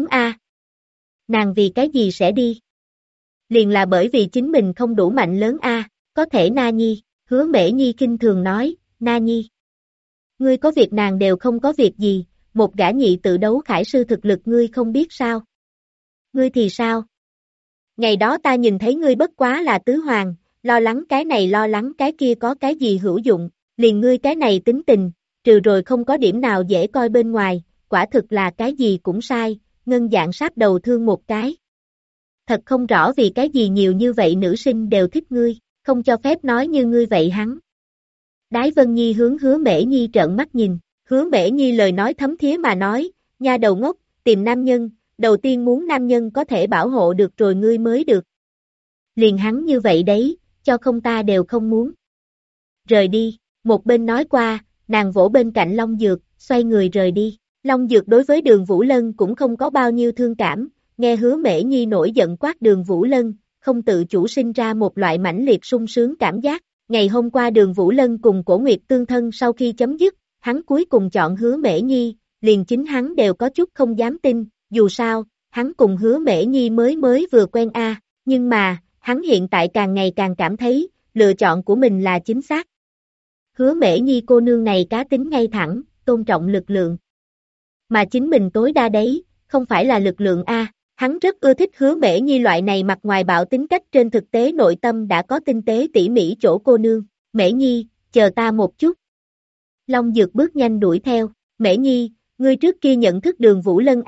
Nàng vì cái gì sẽ đi? Liền là bởi vì chính mình không đủ mạnh lớn có thể Na Nhi, Hứa Mễ Nhi kinh thường nói, Na Nhi. Ngươi có việc nàng đều không có việc gì, một gã nhị tự đấu khải sư thực lực ngươi không biết sao? Ngươi thì sao? Ngày đó ta nhìn thấy ngươi bất quá là tứ hoàng, lo lắng cái này lo lắng cái kia có cái gì hữu dụng, liền ngươi cái này tính tình, trừ rồi không có điểm nào dễ coi bên ngoài, quả thực là cái gì cũng sai, Ngân Dạng sáp đầu thương một cái. Thật không rõ vì cái gì nhiều như vậy nữ sinh đều thích ngươi, không cho phép nói như ngươi vậy hắn. Đái Vân Nhi hướng Hứa Mễ Nhi trợn mắt nhìn, Hứa Mễ Nhi lời nói thấm thía mà nói, nha đầu ngốc, tìm nam nhân, đầu tiên muốn nam nhân có thể bảo hộ được rồi ngươi mới được. Liền hắn như vậy đấy, cho không ta đều không muốn. Rời đi, một bên nói qua, nàng vỗ bên cạnh Long Dược, xoay người rời đi. Long Dược đối với Đường Vũ Lân cũng không có bao nhiêu thương cảm, nghe Hứa Mễ Nhi nổi giận quát Đường Vũ Lân, không tự chủ sinh ra một loại mãnh liệt sung sướng cảm giác. Ngày hôm qua Đường Vũ Lân cùng Cổ Nguyệt tương thân sau khi chấm dứt, hắn cuối cùng chọn Hứa Mễ Nhi, liền chính hắn đều có chút không dám tin, dù sao, hắn cùng Hứa Mễ Nhi mới vừa quen nhưng mà, hắn hiện tại càng ngày càng cảm thấy, lựa chọn của mình là chính xác. Hứa Mễ Nhi cô nương này cá tính ngay thẳng, tôn trọng lực lượng. Mà chính mình tối đa đấy, không phải là lực lượng hắn rất ưa thích Hứa Mễ Nhi loại này mặt ngoài bạo tính cách trên thực tế nội tâm đã có tinh tế tỉ mỉ chỗ cô nương. Mễ Nhi, chờ ta một chút. Long Dược bước nhanh đuổi theo, Mễ Nhi, ngươi trước kia nhận thức Đường Vũ Lân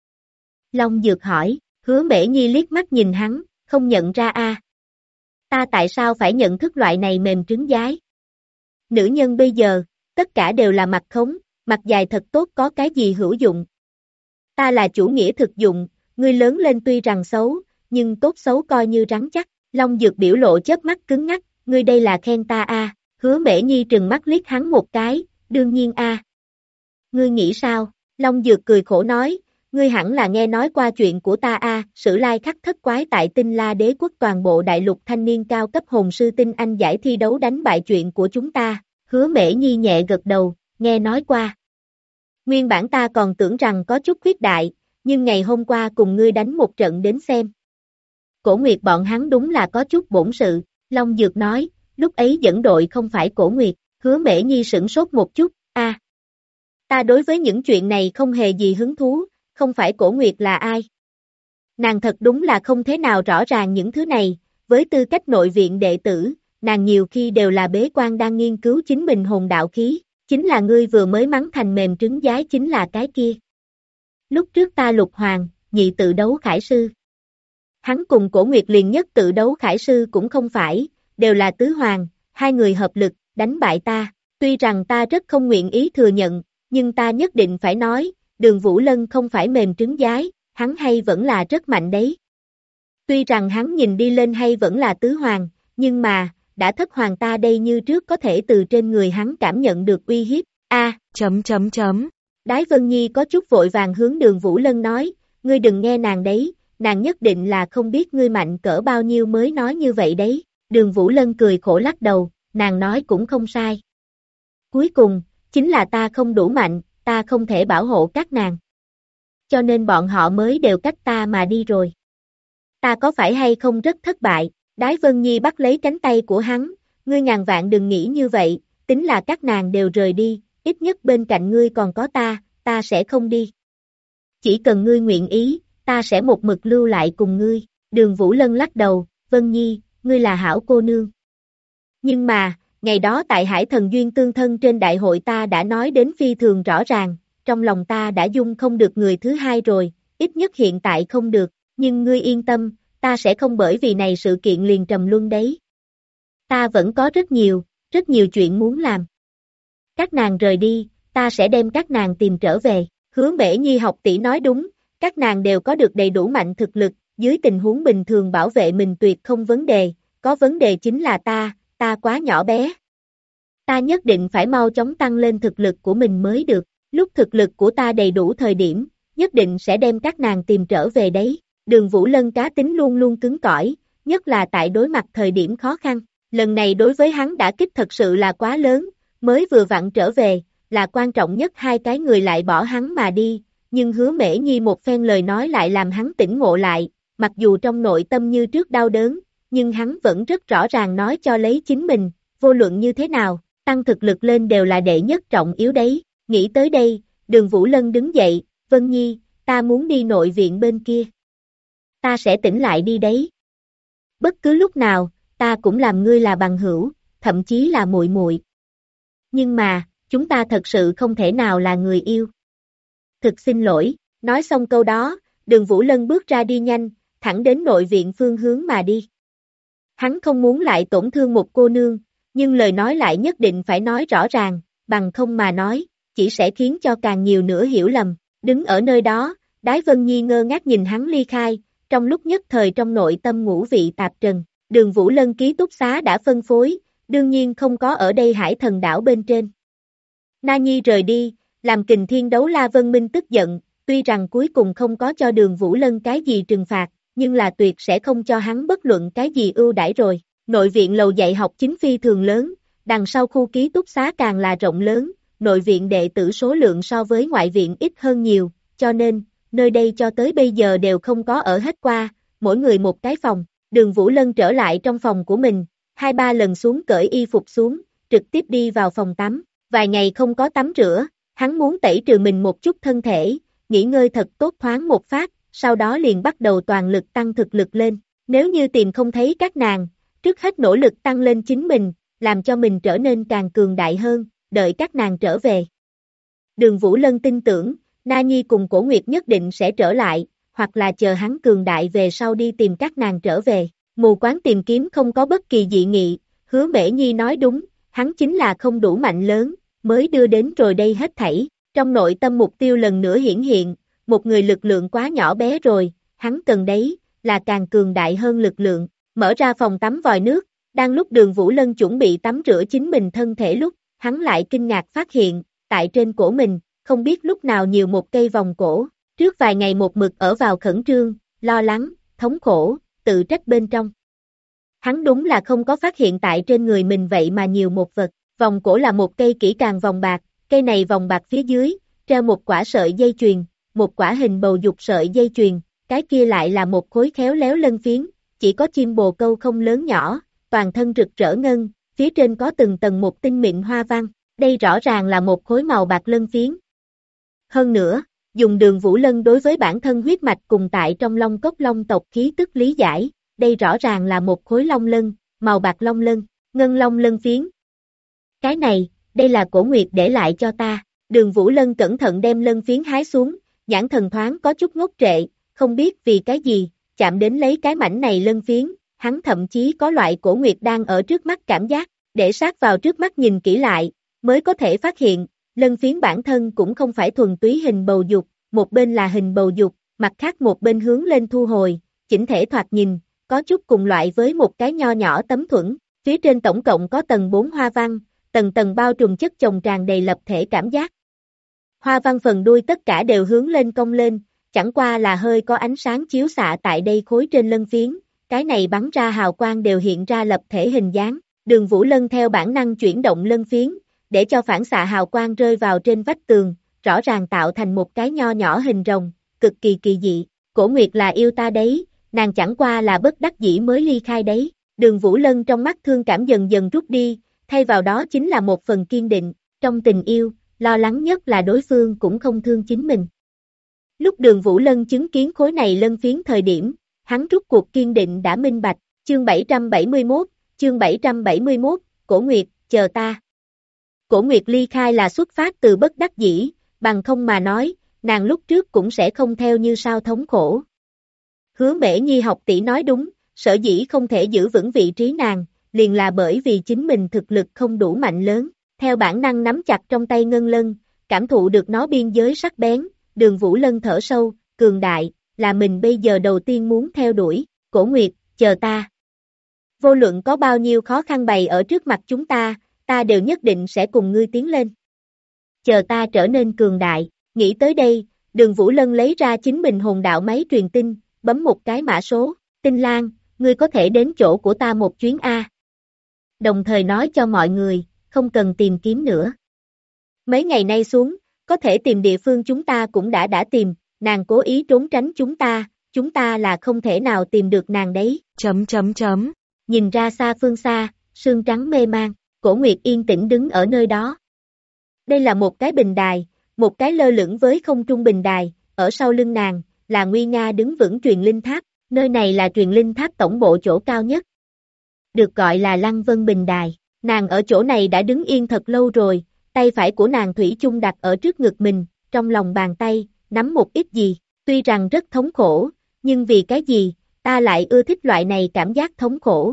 Long Dược hỏi, Hứa Mễ Nhi liếc mắt nhìn hắn, không nhận ra Ta tại sao phải nhận thức loại này mềm trứng giái? Nữ nhân bây giờ, tất cả đều là mặt khống, mặt dài thật tốt có cái gì hữu dụng. Ta là chủ nghĩa thực dụng, ngươi lớn lên tuy rằng xấu, nhưng tốt xấu coi như rắn chắc. Long Dược biểu lộ chớp mắt cứng ngắc, ngươi đây là khen ta Hứa Mễ Nhi trừng mắt liếc hắn một cái, đương nhiên Ngươi nghĩ sao? Long Dược cười khổ nói, ngươi hẳn là nghe nói qua chuyện của ta Sử Lai Khắc thất quái tại Tinh La Đế quốc toàn bộ đại lục thanh niên cao cấp hồn sư tinh anh giải thi đấu đánh bại chuyện của chúng ta. Hứa Mễ Nhi nhẹ gật đầu, nghe nói qua. Nguyên bản ta còn tưởng rằng có chút khuyết đại, nhưng ngày hôm qua cùng ngươi đánh một trận đến xem. Cổ Nguyệt bọn hắn đúng là có chút bổn sự, Long Dược nói, lúc ấy dẫn đội không phải Cổ Nguyệt, Hứa Mễ Nhi sửng sốt một chút, Ta đối với những chuyện này không hề gì hứng thú, không phải Cổ Nguyệt là ai. Nàng thật đúng là không thế nào rõ ràng những thứ này, với tư cách nội viện đệ tử, nàng nhiều khi đều là bế quan đang nghiên cứu chính mình hồn đạo khí, chính là ngươi vừa mới mắng thành mềm trứng giái chính là cái kia. Lúc trước ta Lục Hoàng, nhị tự đấu khải sư. Hắn cùng Cổ Nguyệt liền nhất tự đấu khải sư cũng không phải, đều là tứ hoàng, hai người hợp lực, đánh bại ta. Tuy rằng ta rất không nguyện ý thừa nhận, nhưng ta nhất định phải nói, Đường Vũ Lân không phải mềm trứng giái, hắn hay vẫn là rất mạnh đấy. Tuy rằng hắn nhìn đi lên hay vẫn là tứ hoàng, nhưng mà, đã thất hoàng ta đây như trước có thể từ trên người hắn cảm nhận được uy hiếp. Đái Vân Nhi có chút vội vàng hướng Đường Vũ Lân nói, ngươi đừng nghe nàng đấy, nàng nhất định là không biết ngươi mạnh cỡ bao nhiêu mới nói như vậy đấy. Đường Vũ Lân cười khổ lắc đầu, nàng nói cũng không sai. Cuối cùng, chính là ta không đủ mạnh, ta không thể bảo hộ các nàng. Cho nên bọn họ mới đều cách ta mà đi rồi. Ta có phải hay không rất thất bại? Đái Vân Nhi bắt lấy cánh tay của hắn, ngươi ngàn vạn đừng nghĩ như vậy, tính là các nàng đều rời đi, ít nhất bên cạnh ngươi còn có ta sẽ không đi. Chỉ cần ngươi nguyện ý, ta sẽ một mực lưu lại cùng ngươi. Đường Vũ Lân lắc đầu, Vân Nhi, ngươi là hảo cô nương. Nhưng mà, ngày đó tại Hải Thần Duyên Tương Thân trên đại hội ta đã nói đến phi thường rõ ràng, trong lòng ta đã dung không được người thứ hai rồi, ít nhất hiện tại không được, nhưng ngươi yên tâm, ta sẽ không bởi vì này sự kiện liền trầm luân đấy. Ta vẫn có rất nhiều chuyện muốn làm. Các nàng rời đi, ta sẽ đem các nàng tìm trở về. Hứa Mễ Nhi học tỷ nói đúng, các nàng đều có được đầy đủ mạnh thực lực, dưới tình huống bình thường bảo vệ mình tuyệt không vấn đề, có vấn đề chính là ta quá nhỏ bé. Ta nhất định phải mau chóng tăng lên thực lực của mình mới được, lúc thực lực của ta đầy đủ thời điểm, nhất định sẽ đem các nàng tìm trở về đấy. Đường Vũ Lân cá tính luôn luôn cứng cỏi, nhất là tại đối mặt thời điểm khó khăn, lần này đối với hắn đả kích thật sự là quá lớn, mới vừa vặn trở về, là quan trọng nhất hai cái người lại bỏ hắn mà đi, nhưng Hứa Mễ Nhi một phen lời nói lại làm hắn tỉnh ngộ lại, mặc dù trong nội tâm như trước đau đớn, nhưng hắn vẫn rất rõ ràng nói cho lấy chính mình, vô luận như thế nào, tăng thực lực lên đều là đệ nhất trọng yếu đấy. Nghĩ tới đây, Đường Vũ Lân đứng dậy, Vân Nhi, ta muốn đi nội viện bên kia. Ta sẽ tỉnh lại đi đấy. Bất cứ lúc nào, ta cũng làm ngươi là bằng hữu, thậm chí là muội muội. Nhưng mà, chúng ta thật sự không thể nào là người yêu. Thực xin lỗi, nói xong câu đó, Đường Vũ Lân bước ra đi nhanh, thẳng đến nội viện phương hướng mà đi. Hắn không muốn lại tổn thương một cô nương, nhưng lời nói lại nhất định phải nói rõ ràng, bằng không mà nói, chỉ sẽ khiến cho càng nhiều nữa hiểu lầm. Đứng ở nơi đó, Đái Vân Nhi ngơ ngác nhìn hắn ly khai, trong lúc nhất thời trong nội tâm ngũ vị tạp trần. Đường Vũ Lân ký túc xá đã phân phối, đương nhiên không có ở đây Hải Thần đảo bên trên. Na Nhi rời đi, làm Kình Thiên Đấu La Vân Minh tức giận, tuy rằng cuối cùng không có cho Đường Vũ Lân cái gì trừng phạt, nhưng là tuyệt sẽ không cho hắn bất luận cái gì ưu đãi rồi. Nội viện lầu dạy học chính phi thường lớn, đằng sau khu ký túc xá càng là rộng lớn, nội viện đệ tử số lượng so với ngoại viện ít hơn nhiều, cho nên, nơi đây cho tới bây giờ đều không có ở hết qua, mỗi người một cái phòng. Đường Vũ Lân trở lại trong phòng của mình, 2-3 lần xuống cởi y phục xuống, trực tiếp đi vào phòng tắm. Vài ngày không có tắm rửa, hắn muốn tẩy trừ mình một chút thân thể, nghỉ ngơi thật tốt thoáng một phát, sau đó liền bắt đầu toàn lực tăng thực lực lên. Nếu như tìm không thấy các nàng, trước hết nỗ lực tăng lên chính mình, làm cho mình trở nên càng cường đại hơn, đợi các nàng trở về. Đường Vũ Lân tin tưởng, Na Nhi cùng Cổ Nguyệt nhất định sẽ trở lại, hoặc là chờ hắn cường đại về sau đi tìm các nàng trở về. Mù quáng tìm kiếm không có bất kỳ dị nghị, Hứa Mễ Nhi nói đúng, hắn chính là không đủ mạnh lớn, mới đưa đến rồi đây hết thảy. Trong nội tâm mục tiêu lần nữa hiển hiện, một người lực lượng quá nhỏ bé rồi, hắn cần đấy, là càng cường đại hơn lực lượng. Mở ra phòng tắm vòi nước, đang lúc Đường Vũ Lân chuẩn bị tắm rửa chính mình thân thể lúc, hắn lại kinh ngạc phát hiện, tại trên cổ mình, không biết lúc nào nhiều một cây vòng cổ. Trước vài ngày một mực ở vào khẩn trương, lo lắng, thống khổ, tự trách bên trong. Hắn đúng là không có phát hiện tại trên người mình vậy mà nhiều một vật. Vòng cổ là một cây kỹ càng vòng bạc, cây này vòng bạc phía dưới, treo một quả sợi dây chuyền, một quả hình bầu dục sợi dây chuyền, cái kia lại là một khối khéo léo lân phiến, chỉ có chim bồ câu không lớn nhỏ, toàn thân rực rỡ ngân, phía trên có từng tầng một tinh mịn hoa văn, đây rõ ràng là một khối màu bạc lân phiến, Hơn nữa, dùng Đường Vũ Lân đối với bản thân huyết mạch cùng tại trong Long Cốc Long tộc khí tức lý giải, đây rõ ràng là một khối long lân, màu bạc long lân, ngân long lân phiến. Cái này, đây là Cổ Nguyệt để lại cho ta. Đường Vũ Lân cẩn thận đem lân phiến hái xuống, nhãn thần thoáng có chút ngốc trệ, không biết vì cái gì, chạm đến lấy cái mảnh này lân phiến, hắn thậm chí có loại Cổ Nguyệt đang ở trước mắt cảm giác, để sát vào trước mắt nhìn kỹ lại, mới có thể phát hiện, lân phiến bản thân cũng không phải thuần túy hình bầu dục, một bên là hình bầu dục, mặt khác một bên hướng lên thu hồi, chỉnh thể thoạt nhìn, có chút cùng loại với một cái nho nhỏ tấm thuẫn, phía trên tổng cộng có tầng 4 hoa văn, tầng tầng bao trùm chất chồng tràn đầy lập thể cảm giác. Hoa văn phần đuôi tất cả đều hướng lên cong lên, chẳng qua là hơi có ánh sáng chiếu xạ tại đây khối trên lân phiến, cái này bắn ra hào quang đều hiện ra lập thể hình dáng. Đường Vũ Lân theo bản năng chuyển động lân phiến, để cho phản xạ hào quang rơi vào trên vách tường, rõ ràng tạo thành một cái nho nhỏ hình rồng, cực kỳ kỳ dị. Cổ Nguyệt là yêu ta đấy, nàng chẳng qua là bất đắc dĩ mới ly khai đấy. Đường Vũ Lân trong mắt thương cảm dần dần rút đi, thay vào đó chính là một phần kiên định, trong tình yêu, lo lắng nhất là đối phương cũng không thương chính mình. Lúc Đường Vũ Lân chứng kiến khối này lân phiến thời điểm, hắn rút cuộc kiên định đã minh bạch, chương 771, Cổ Nguyệt, chờ ta. Cổ Nguyệt ly khai là xuất phát từ bất đắc dĩ, bằng không mà nói, nàng lúc trước cũng sẽ không theo như sao thống khổ. Hứa Mễ Nhi học tỷ nói đúng, sở dĩ không thể giữ vững vị trí nàng, liền là bởi vì chính mình thực lực không đủ mạnh lớn, theo bản năng nắm chặt trong tay ngân lân, cảm thụ được nó biên giới sắc bén, Đường Vũ Lân thở sâu, cường đại, là mình bây giờ đầu tiên muốn theo đuổi, Cổ Nguyệt, chờ ta. Vô luận có bao nhiêu khó khăn bày ở trước mặt chúng ta đều nhất định sẽ cùng ngươi tiến lên. Chờ ta trở nên cường đại, nghĩ tới đây, Đường Vũ Lân lấy ra chính mình hồn đạo máy truyền tin, bấm một cái mã số, Tinh Lan, ngươi có thể đến chỗ của ta một chuyến A. Đồng thời nói cho mọi người, không cần tìm kiếm nữa. Mấy ngày nay xuống, có thể tìm địa phương chúng ta cũng đã tìm, nàng cố ý trốn tránh chúng ta là không thể nào tìm được nàng đấy. Nhìn ra xa phương xa, sương trắng mê mang, Cổ Nguyệt yên tĩnh đứng ở nơi đó. Đây là một cái bình đài, một cái lơ lửng với không trung bình đài, ở sau lưng nàng, là nguy nga đứng vững truyền linh tháp, nơi này là truyền linh tháp tổng bộ chỗ cao nhất. Được gọi là Lăng Vân Bình Đài, nàng ở chỗ này đã đứng yên thật lâu rồi, tay phải của nàng thủy chung đặt ở trước ngực mình, trong lòng bàn tay, nắm một ít gì, tuy rằng rất thống khổ, nhưng vì cái gì, ta lại ưa thích loại này cảm giác thống khổ.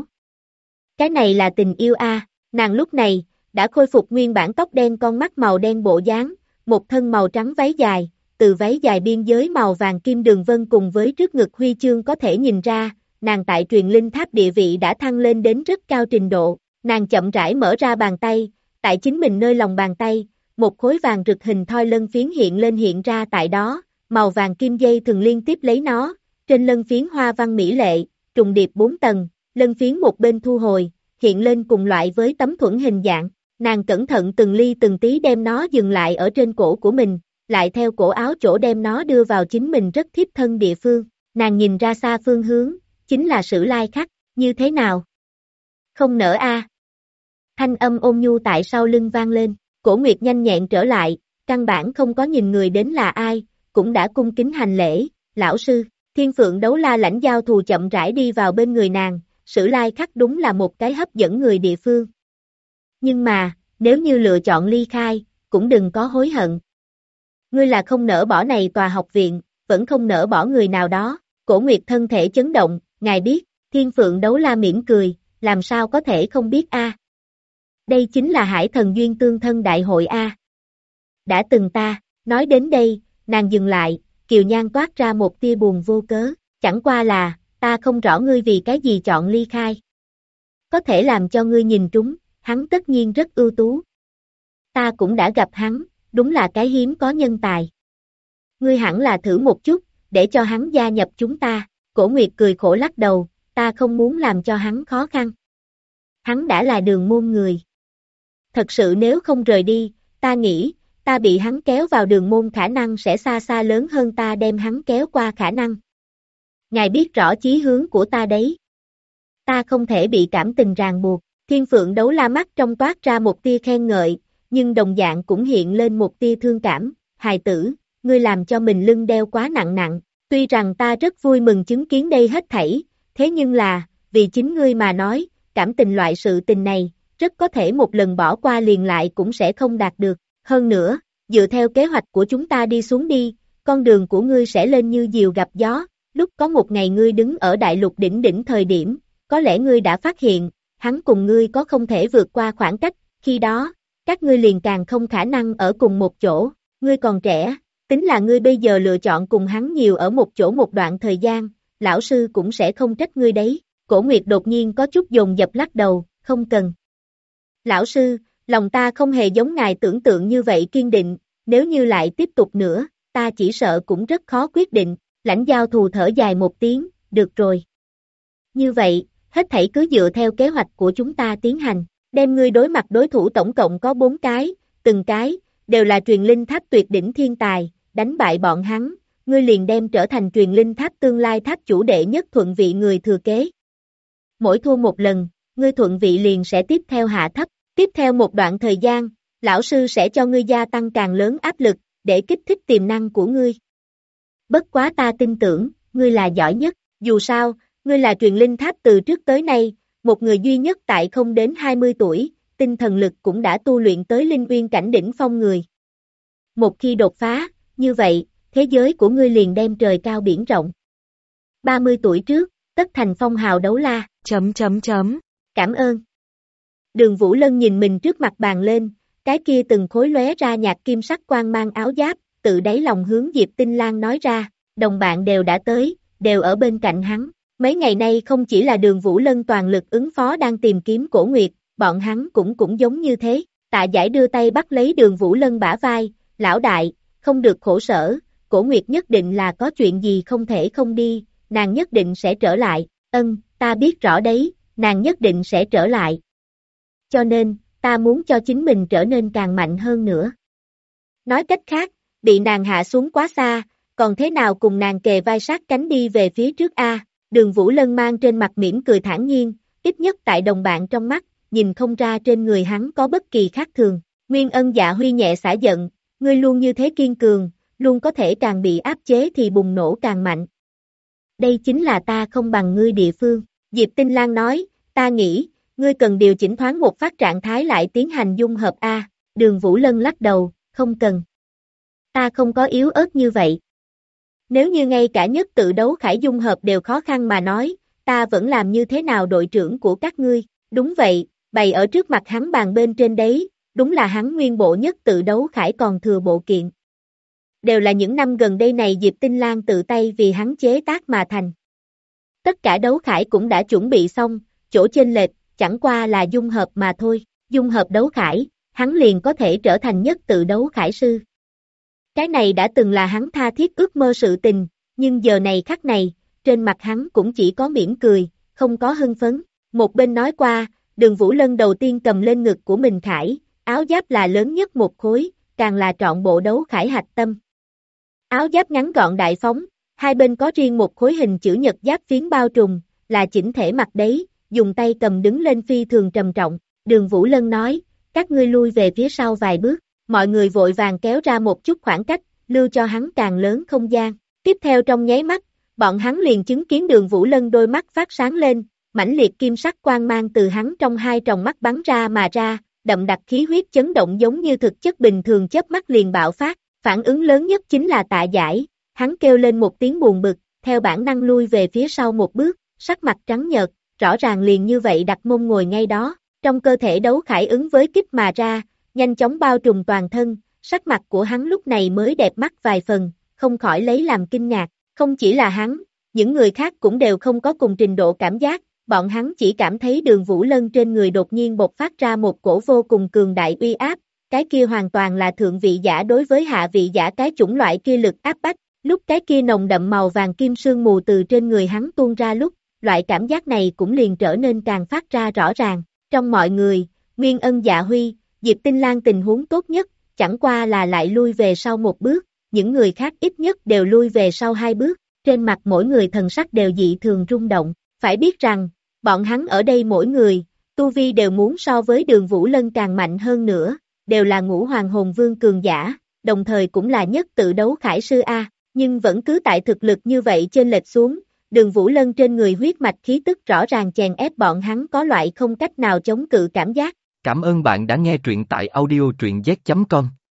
Cái này là tình yêu a. Nàng lúc này, đã khôi phục nguyên bản tóc đen con mắt màu đen bộ dáng, một thân màu trắng váy dài, từ váy dài biên giới màu vàng kim đường vân cùng với trước ngực huy chương có thể nhìn ra, nàng tại truyền linh tháp địa vị đã thăng lên đến rất cao trình độ, nàng chậm rãi mở ra bàn tay, tại chính mình nơi lòng bàn tay, một khối vàng rực hình thoi lân phiến hiện ra tại đó, màu vàng kim dây thường liên tiếp lấy nó, trên lân phiến hoa văn mỹ lệ, trùng điệp 4 tầng, lân phiến một bên thu hồi, hiện lên cùng loại với tấm thuẫn hình dạng, nàng cẩn thận từng ly từng tí đem nó dừng lại ở trên cổ của mình, lại theo cổ áo chỗ đem nó đưa vào chính mình rất thiếp thân địa phương, nàng nhìn ra xa phương hướng, chính là Sử Lai Khắc, như thế nào? Không nỡ a. Thanh âm ôn nhu tại sau lưng vang lên, Cổ Nguyệt nhanh nhẹn trở lại, căn bản không có nhìn người đến là ai, cũng đã cung kính hành lễ, lão sư, Thiên Phượng Đấu La lãnh giao thù chậm rãi đi vào bên người nàng, Sử Lai Khắc đúng là một cái hấp dẫn người địa phương. Nhưng mà, nếu như lựa chọn ly khai, cũng đừng có hối hận. Ngươi là không nỡ bỏ này tòa học viện, vẫn không nỡ bỏ người nào đó, Cổ Nguyệt thân thể chấn động, ngài biết, Thiên Phượng Đấu La mỉm cười, làm sao có thể không biết a? Đây chính là Hải Thần Duyên Tương Thân Đại hội a. Đã từng ta, nói đến đây, nàng dừng lại, kiều nhan toát ra một tia buồn vô cớ, chẳng qua là, ta không rõ ngươi vì cái gì chọn ly khai. Có thể làm cho ngươi nhìn trúng, hắn tất nhiên rất ưu tú. Ta cũng đã gặp hắn, đúng là cái hiếm có nhân tài. Ngươi hẳn là thử một chút, để cho hắn gia nhập chúng ta, Cổ Nguyệt cười khổ lắc đầu, ta không muốn làm cho hắn khó khăn. Hắn đã là Đường môn người. Thật sự nếu không rời đi, ta nghĩ, ta bị hắn kéo vào Đường môn khả năng sẽ xa xa lớn hơn ta đem hắn kéo qua khả năng. Ngài biết rõ chí hướng của ta đấy. Ta không thể bị cảm tình ràng buộc, Thiên Phượng Đấu La mắt trong toát ra một tia khen ngợi, nhưng đồng dạng cũng hiện lên một tia thương cảm, hài tử, ngươi làm cho mình lưng đeo quá nặng nặng, tuy rằng ta rất vui mừng chứng kiến đây hết thảy, thế nhưng là, vì chính ngươi mà nói, cảm tình loại sự tình này, rất có thể một lần bỏ qua liền lại cũng sẽ không đạt được, hơn nữa, dựa theo kế hoạch của chúng ta đi xuống đi, con đường của ngươi sẽ lên như diều gặp gió, lúc có một ngày ngươi đứng ở đại lục đỉnh đỉnh thời điểm, có lẽ ngươi đã phát hiện, hắn cùng ngươi có không thể vượt qua khoảng cách, khi đó, các ngươi liền càng không khả năng ở cùng một chỗ, ngươi còn trẻ, tính là ngươi bây giờ lựa chọn cùng hắn nhiều ở một chỗ một đoạn thời gian, lão sư cũng sẽ không trách ngươi đấy. Cổ Nguyệt đột nhiên có chút dồn dập lắc đầu, không cần. Lão sư, lòng ta không hề giống ngài tưởng tượng như vậy kiên định, nếu như lại tiếp tục nữa, ta chỉ sợ cũng rất khó quyết định, Lãnh Giao Thù thở dài một tiếng, được rồi. Như vậy, hết thảy cứ dựa theo kế hoạch của chúng ta tiến hành, đem ngươi đối mặt đối thủ tổng cộng có 4 cái, từng cái, đều là truyền linh tháp tuyệt đỉnh thiên tài, đánh bại bọn hắn, ngươi liền đem trở thành truyền linh tháp tương lai tháp chủ đệ nhất thuận vị người thừa kế. Mỗi thua một lần, ngươi thuận vị liền sẽ tiếp theo hạ thấp, tiếp theo một đoạn thời gian, lão sư sẽ cho ngươi gia tăng càng lớn áp lực, để kích thích tiềm năng của ngươi. Bất quá ta tin tưởng, ngươi là giỏi nhất, dù sao, ngươi là truyền linh tháp từ trước tới nay, một người duy nhất tại không đến 20 tuổi, tinh thần lực cũng đã tu luyện tới linh uyên cảnh đỉnh phong người. Một khi đột phá, như vậy, thế giới của ngươi liền đem trời cao biển rộng. 30 tuổi trước, tất thành phong hào đấu la. Cảm ơn. Đường Vũ Lân nhìn mình trước mặt bàn lên, cái kia từng khối lóe ra nhạt kim sắc quang mang áo giáp, tự đáy lòng hướng Diệp Tinh Lang nói ra, đồng bạn đều đã tới, đều ở bên cạnh hắn. Mấy ngày nay không chỉ là Đường Vũ Lân toàn lực ứng phó đang tìm kiếm Cổ Nguyệt, bọn hắn cũng giống như thế. Tạ Giải đưa tay bắt lấy Đường Vũ Lân bả vai, lão đại, không được khổ sở, Cổ Nguyệt nhất định là có chuyện gì không thể không đi, nàng nhất định sẽ trở lại, ta biết rõ đấy, nàng nhất định sẽ trở lại. Cho nên, ta muốn cho chính mình trở nên càng mạnh hơn nữa. Nói cách khác, bị nàng hạ xuống quá xa, còn thế nào cùng nàng kề vai sát cánh đi về phía trước a? Đường Vũ Lân mang trên mặt mỉm cười thản nhiên, ít nhất tại đồng bạn trong mắt, nhìn không ra trên người hắn có bất kỳ khác thường. Nguyên Ân Dạ Huy nhẹ xả giận, ngươi luôn như thế kiên cường, luôn có thể càng bị áp chế thì bùng nổ càng mạnh. Đây chính là ta không bằng ngươi địa phương. Diệp Tinh Lang nói, ta nghĩ, ngươi cần điều chỉnh thoáng một phát trạng thái lại tiến hành dung hợp A. Đường Vũ Lân lắc đầu, không cần. Ta không có yếu ớt như vậy. Nếu như ngay cả nhất tự đấu khải dung hợp đều khó khăn mà nói, ta vẫn làm như thế nào đội trưởng của các ngươi. Đúng vậy, bày ở trước mặt hắn bàn bên trên đấy, đúng là hắn nguyên bộ nhất tự đấu khải còn thừa bộ kiện. Đều là những năm gần đây này Diệp Tinh Lang tự tay vì hắn chế tác mà thành. Tất cả đấu khải cũng đã chuẩn bị xong, chỗ chênh lệch, chẳng qua là dung hợp mà thôi, dung hợp đấu khải, hắn liền có thể trở thành nhất tự đấu khải sư. Cái này đã từng là hắn tha thiết ước mơ sự tình, nhưng giờ này khắc này, trên mặt hắn cũng chỉ có mỉm cười, không có hưng phấn. Một bên nói qua, Đường Vũ Lân đầu tiên cầm lên ngực của mình khải, áo giáp là lớn nhất một khối, càng là trọn bộ đấu khải hạch tâm. Áo giáp ngắn gọn đại phóng, hai bên có riêng một khối hình chữ nhật giáp phiến bao trùm, là chỉnh thể mặt đấy, dùng tay cầm đứng lên phi thường trầm trọng. Đường Vũ Lân nói, các ngươi lui về phía sau vài bước, mọi người vội vàng kéo ra một chút khoảng cách, lưu cho hắn càng lớn không gian. Tiếp theo trong nháy mắt, bọn hắn liền chứng kiến Đường Vũ Lân đôi mắt phát sáng lên, mãnh liệt kim sắc quang mang từ hắn trong hai tròng mắt bắn ra mà ra, đậm đặc khí huyết chấn động giống như thực chất bình thường chớp mắt liền bạo phát. Phản ứng lớn nhất chính là Tạ Giải, hắn kêu lên một tiếng buồn bực, theo bản năng lui về phía sau một bước, sắc mặt trắng nhợt, rõ ràng liền như vậy đặt mông ngồi ngay đó, trong cơ thể đấu khải ứng với kích mà ra, nhanh chóng bao trùm toàn thân, sắc mặt của hắn lúc này mới đẹp mắt vài phần, không khỏi lấy làm kinh ngạc, không chỉ là hắn, những người khác cũng đều không có cùng trình độ cảm giác, bọn hắn chỉ cảm thấy Đường Vũ Lân trên người đột nhiên bộc phát ra một cổ vô cùng cường đại uy áp, cái kia hoàn toàn là thượng vị giả đối với hạ vị giả cái chủng loại kia lực áp bách, lúc cái kia nồng đậm màu vàng kim sương mù từ trên người hắn tuôn ra lúc, loại cảm giác này cũng liền trở nên càng phát ra rõ ràng, trong mọi người, Nguyên Ân Dạ Huy, Diệp Tinh Lang tình huống tốt nhất, chẳng qua là lại lui về sau một bước, những người khác ít nhất đều lui về sau hai bước, trên mặt mỗi người thần sắc đều dị thường rung động, phải biết rằng, bọn hắn ở đây mỗi người, tu vi đều muốn so với Đường Vũ Lân càng mạnh hơn nữa, đều là ngũ hoàng hồn vương cường giả, đồng thời cũng là nhất tự đấu khải sư A, nhưng vẫn cứ tại thực lực như vậy chênh lệch xuống, Đường Vũ Lân trên người huyết mạch khí tức rõ ràng chèn ép bọn hắn có loại không cách nào chống cự cảm giác. Cảm ơn bạn đã nghe truyện tại audio truyện z.com.